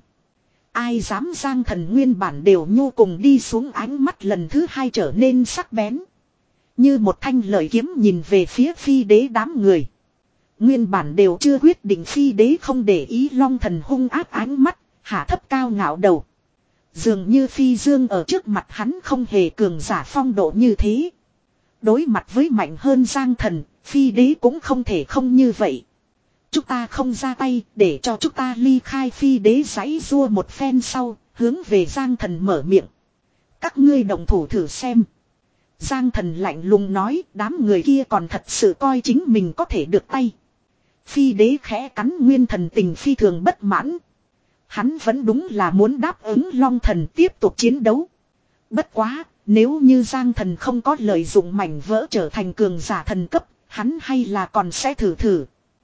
Ai dám Giang Thần nguyên bản đều nhu cùng đi xuống ánh mắt lần thứ hai trở nên sắc bén. Như một thanh lợi kiếm nhìn về phía phi đế đám người. Nguyên bản đều chưa quyết định phi đế không để ý Long Thần hung ác ánh mắt, hạ thấp cao ngạo đầu. Dường như phi dương ở trước mặt hắn không hề cường giả phong độ như thế. Đối mặt với mạnh hơn Giang Thần, phi đế cũng không thể không như vậy. Chúng ta không ra tay để cho chúng ta ly khai phi đế giãy rua một phen sau, hướng về Giang Thần mở miệng. Các ngươi đồng thủ thử xem. Giang Thần lạnh lùng nói đám người kia còn thật sự coi chính mình có thể được tay. Phi đế khẽ cắn nguyên thần tình phi thường bất mãn. Hắn vẫn đúng là muốn đáp ứng Long Thần tiếp tục chiến đấu. Bất quá, nếu như Giang Thần không có lợi dụng mảnh vỡ trở thành cường giả thần cấp, hắn hay là còn sẽ thử thử.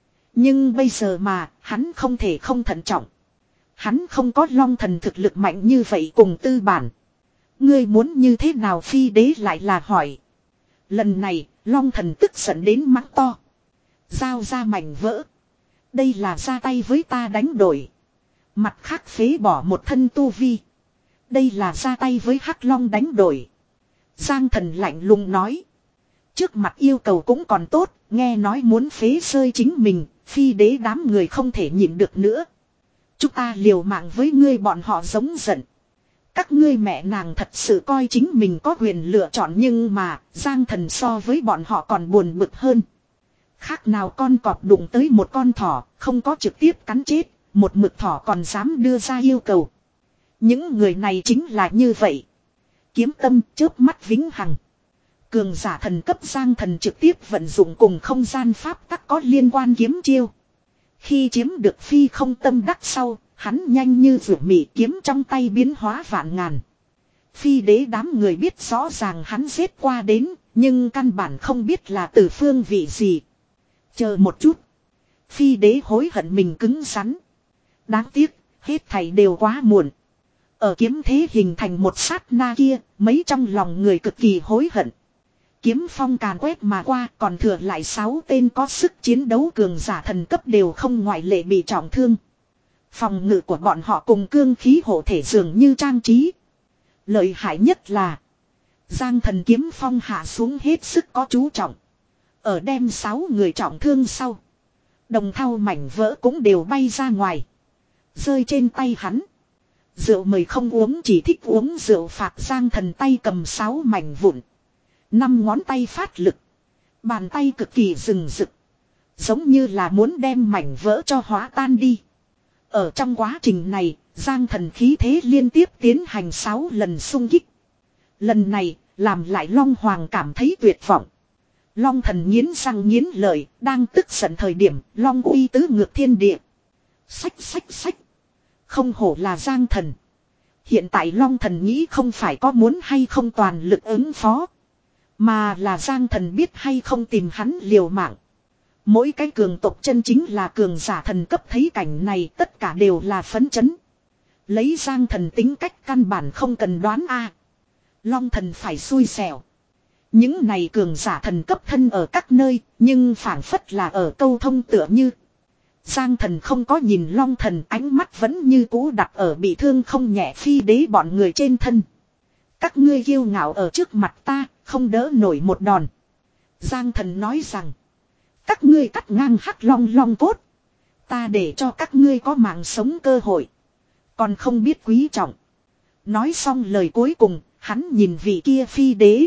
Nhưng bây giờ mà, hắn không thể không thận trọng. Hắn không có Long Thần thực lực mạnh như vậy cùng tư bản. Ngươi muốn như thế nào phi đế lại là hỏi. Lần này, Long Thần tức giận đến mắng to. Giao ra mảnh vỡ. Đây là ra tay với ta đánh đổi. Mặt khác phế bỏ một thân tu vi. Đây là ra tay với Hắc Long đánh đổi. Giang Thần lạnh lùng nói. Trước mặt yêu cầu cũng còn tốt, nghe nói muốn phế rơi chính mình, phi đế đám người không thể nhịn được nữa. Chúng ta liều mạng với ngươi bọn họ giống giận. Các ngươi mẹ nàng thật sự coi chính mình có quyền lựa chọn nhưng mà, Giang Thần so với bọn họ còn buồn bực hơn. Khác nào con cọp đụng tới một con thỏ, không có trực tiếp cắn chết, một mực thỏ còn dám đưa ra yêu cầu. Những người này chính là như vậy. Kiếm tâm chớp mắt vĩnh hằng. Cường giả thần cấp Giang Thần trực tiếp vận dụng cùng không gian pháp tắc có liên quan kiếm chiêu. Khi chiếm được phi không tâm đắc sau, hắn nhanh như rượu mị kiếm trong tay biến hóa vạn ngàn. Phi đế đám người biết rõ ràng hắn giết qua đến, nhưng căn bản không biết là từ phương vị gì. Chờ một chút. Phi đế hối hận mình cứng rắn. Đáng tiếc, hết thảy đều quá muộn. Ở kiếm thế hình thành một sát na kia, mấy trong lòng người cực kỳ hối hận. Kiếm phong càn quét mà qua, còn thừa lại sáu tên có sức chiến đấu cường giả thần cấp đều không ngoại lệ bị trọng thương. Phòng ngự của bọn họ cùng cương khí hộ thể dường như trang trí. Lợi hại nhất là Giang Thần kiếm phong hạ xuống hết sức có chú trọng. Ở đem sáu người trọng thương sau, đồng thau mảnh vỡ cũng đều bay ra ngoài, rơi trên tay hắn. Rượu mời không uống, chỉ thích uống rượu phạt. Giang Thần tay cầm sáu mảnh vụn, năm ngón tay phát lực, bàn tay cực kỳ rừng rực, giống như là muốn đem mảnh vỡ cho hóa tan đi. Ở trong quá trình này, Giang Thần khí thế liên tiếp tiến hành sáu lần xung kích. Lần này, làm lại Long Hoàng cảm thấy tuyệt vọng. Long Thần nghiến răng nghiến lợi, đang tức giận thời điểm, Long uy tứ ngược thiên địa. Xách xách xách. Không hổ là Giang Thần. Hiện tại Long Thần nghĩ không phải có muốn hay không toàn lực ứng phó, mà là Giang Thần biết hay không tìm hắn liều mạng. Mỗi cái cường tộc chân chính là cường giả thần cấp, thấy cảnh này tất cả đều là phấn chấn. Lấy Giang Thần tính cách căn bản không cần đoán a. Long Thần phải xui xẻo. Những này cường giả thần cấp thân ở các nơi, nhưng phảng phất là ở câu thông tựa như. Giang Thần không có nhìn Long Thần, ánh mắt vẫn như cũ đặt ở bị thương không nhẹ Phi đế bọn người trên thân. Các ngươi kiêu ngạo ở trước mặt ta, không đỡ nổi một đòn. Giang Thần nói rằng, các ngươi cắt ngang Hắc Long long cốt, ta để cho các ngươi có mạng sống cơ hội, còn không biết quý trọng. Nói xong lời cuối cùng, hắn nhìn vị kia Phi đế,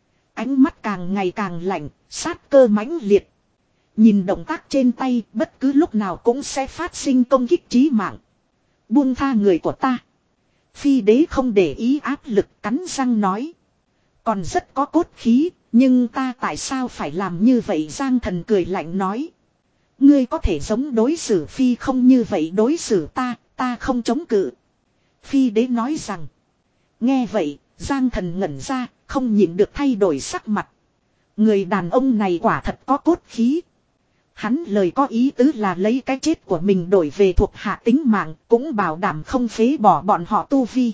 ánh mắt càng ngày càng lạnh, sát cơ mãnh liệt. Nhìn động tác trên tay, bất cứ lúc nào cũng sẽ phát sinh công kích chí mạng. Buông tha người của ta. Phi đế không để ý áp lực, cắn răng nói. Còn rất có cốt khí, nhưng ta tại sao phải làm như vậy? Giang Thần cười lạnh nói. Ngươi có thể giống đối xử Phi không như vậy đối xử ta, ta không chống cự. Phi đế nói rằng. Nghe vậy, Giang Thần ngẩn ra, không nhịn được thay đổi sắc mặt. Người đàn ông này quả thật có cốt khí. Hắn lời có ý tứ là lấy cái chết của mình đổi về thuộc hạ tính mạng, cũng bảo đảm không phế bỏ bọn họ tu vi.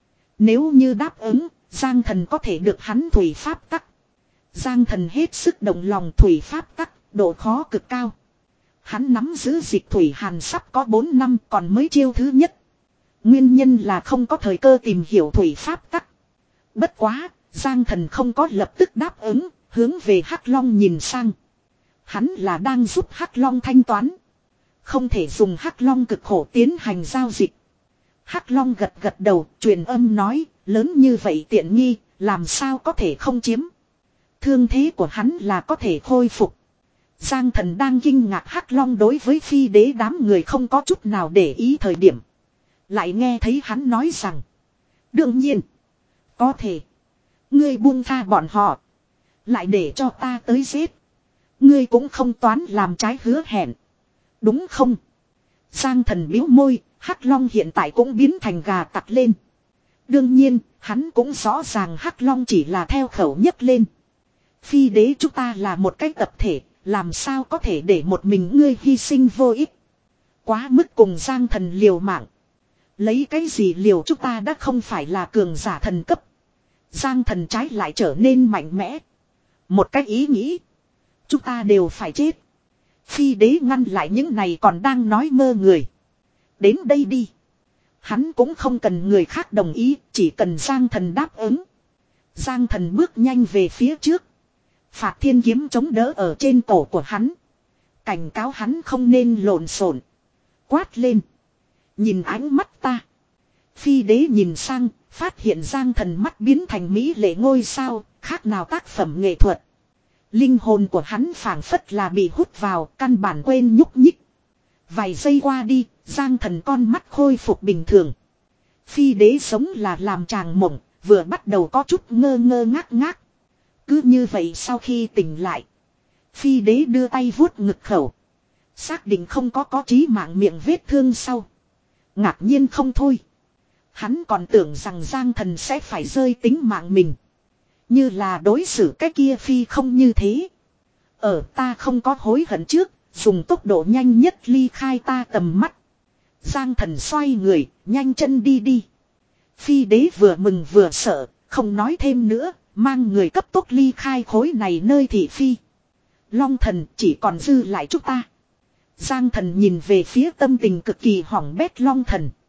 Nếu như đáp ứng, Giang Thần có thể được hắn thủy pháp tắc. Giang Thần hết sức đồng lòng, thủy pháp tắc, độ khó cực cao. Hắn nắm giữ dịch thủy hàn sắp có bốn năm, còn mới chiêu thứ nhất. Nguyên nhân là không có thời cơ tìm hiểu thủy pháp tắc. Bất quá, Giang Thần không có lập tức đáp ứng, hướng về Hắc Long nhìn sang. Hắn là đang giúp Hắc Long thanh toán, không thể dùng Hắc Long cực khổ tiến hành giao dịch. Hắc Long gật gật đầu, truyền âm nói, lớn như vậy tiện nghi, làm sao có thể không chiếm. Thương thế của hắn là có thể khôi phục. Giang Thần đang kinh ngạc Hắc Long đối với Phi đế đám người không có chút nào để ý thời điểm, lại nghe thấy hắn nói rằng, đương nhiên, có thể. Ngươi buông tha bọn họ, lại để cho ta tới giết. Ngươi cũng không toán làm trái hứa hẹn, đúng không? Giang Thần biếu môi, Hắc Long hiện tại cũng biến thành gà tặc lên. Đương nhiên, hắn cũng rõ ràng Hắc Long chỉ là theo khẩu nhấc lên. Phi đế chúng ta là một cái tập thể, làm sao có thể để một mình ngươi hy sinh vô ích. Quá mức cùng Giang Thần liều mạng. Lấy cái gì liều, chúng ta đã không phải là cường giả thần cấp. Giang Thần trái lại trở nên mạnh mẽ. Một cách ý nghĩ, chúng ta đều phải chết. Phi đế ngăn lại những này còn đang nói mơ người. Đến đây đi. Hắn cũng không cần người khác đồng ý, chỉ cần Giang Thần đáp ứng. Giang Thần bước nhanh về phía trước. Phạt thiên kiếm chống đỡ ở trên cổ của hắn, cảnh cáo hắn không nên lộn xộn. Quát lên, nhìn ánh mắt ta. Phi đế nhìn sang, phát hiện Giang Thần mắt biến thành mỹ lệ ngôi sao, khác nào tác phẩm nghệ thuật. Linh hồn của hắn phảng phất là bị hút vào, căn bản quên nhúc nhích. Vài giây qua đi, Giang Thần con mắt khôi phục bình thường. Phi đế sống là làm chàng mộng, vừa bắt đầu có chút ngơ ngơ ngác ngác. Cứ như vậy sau khi tỉnh lại, Phi đế đưa tay vuốt ngực khẩu. Xác định không có có chí mạng miệng vết thương sau. Ngạc nhiên không thôi. Hắn còn tưởng rằng Giang Thần sẽ phải rơi tính mạng mình. Như là đối xử cái kia phi không như thế. Ở ta không có hối hận trước, dùng tốc độ nhanh nhất ly khai ta tầm mắt. Giang Thần xoay người, nhanh chân đi đi. Phi đế vừa mừng vừa sợ, không nói thêm nữa, mang người cấp tốc ly khai khối này nơi thị phi. Long Thần chỉ còn dư lại chúng ta. Giang Thần nhìn về phía tâm tình cực kỳ hoảng bét Long Thần.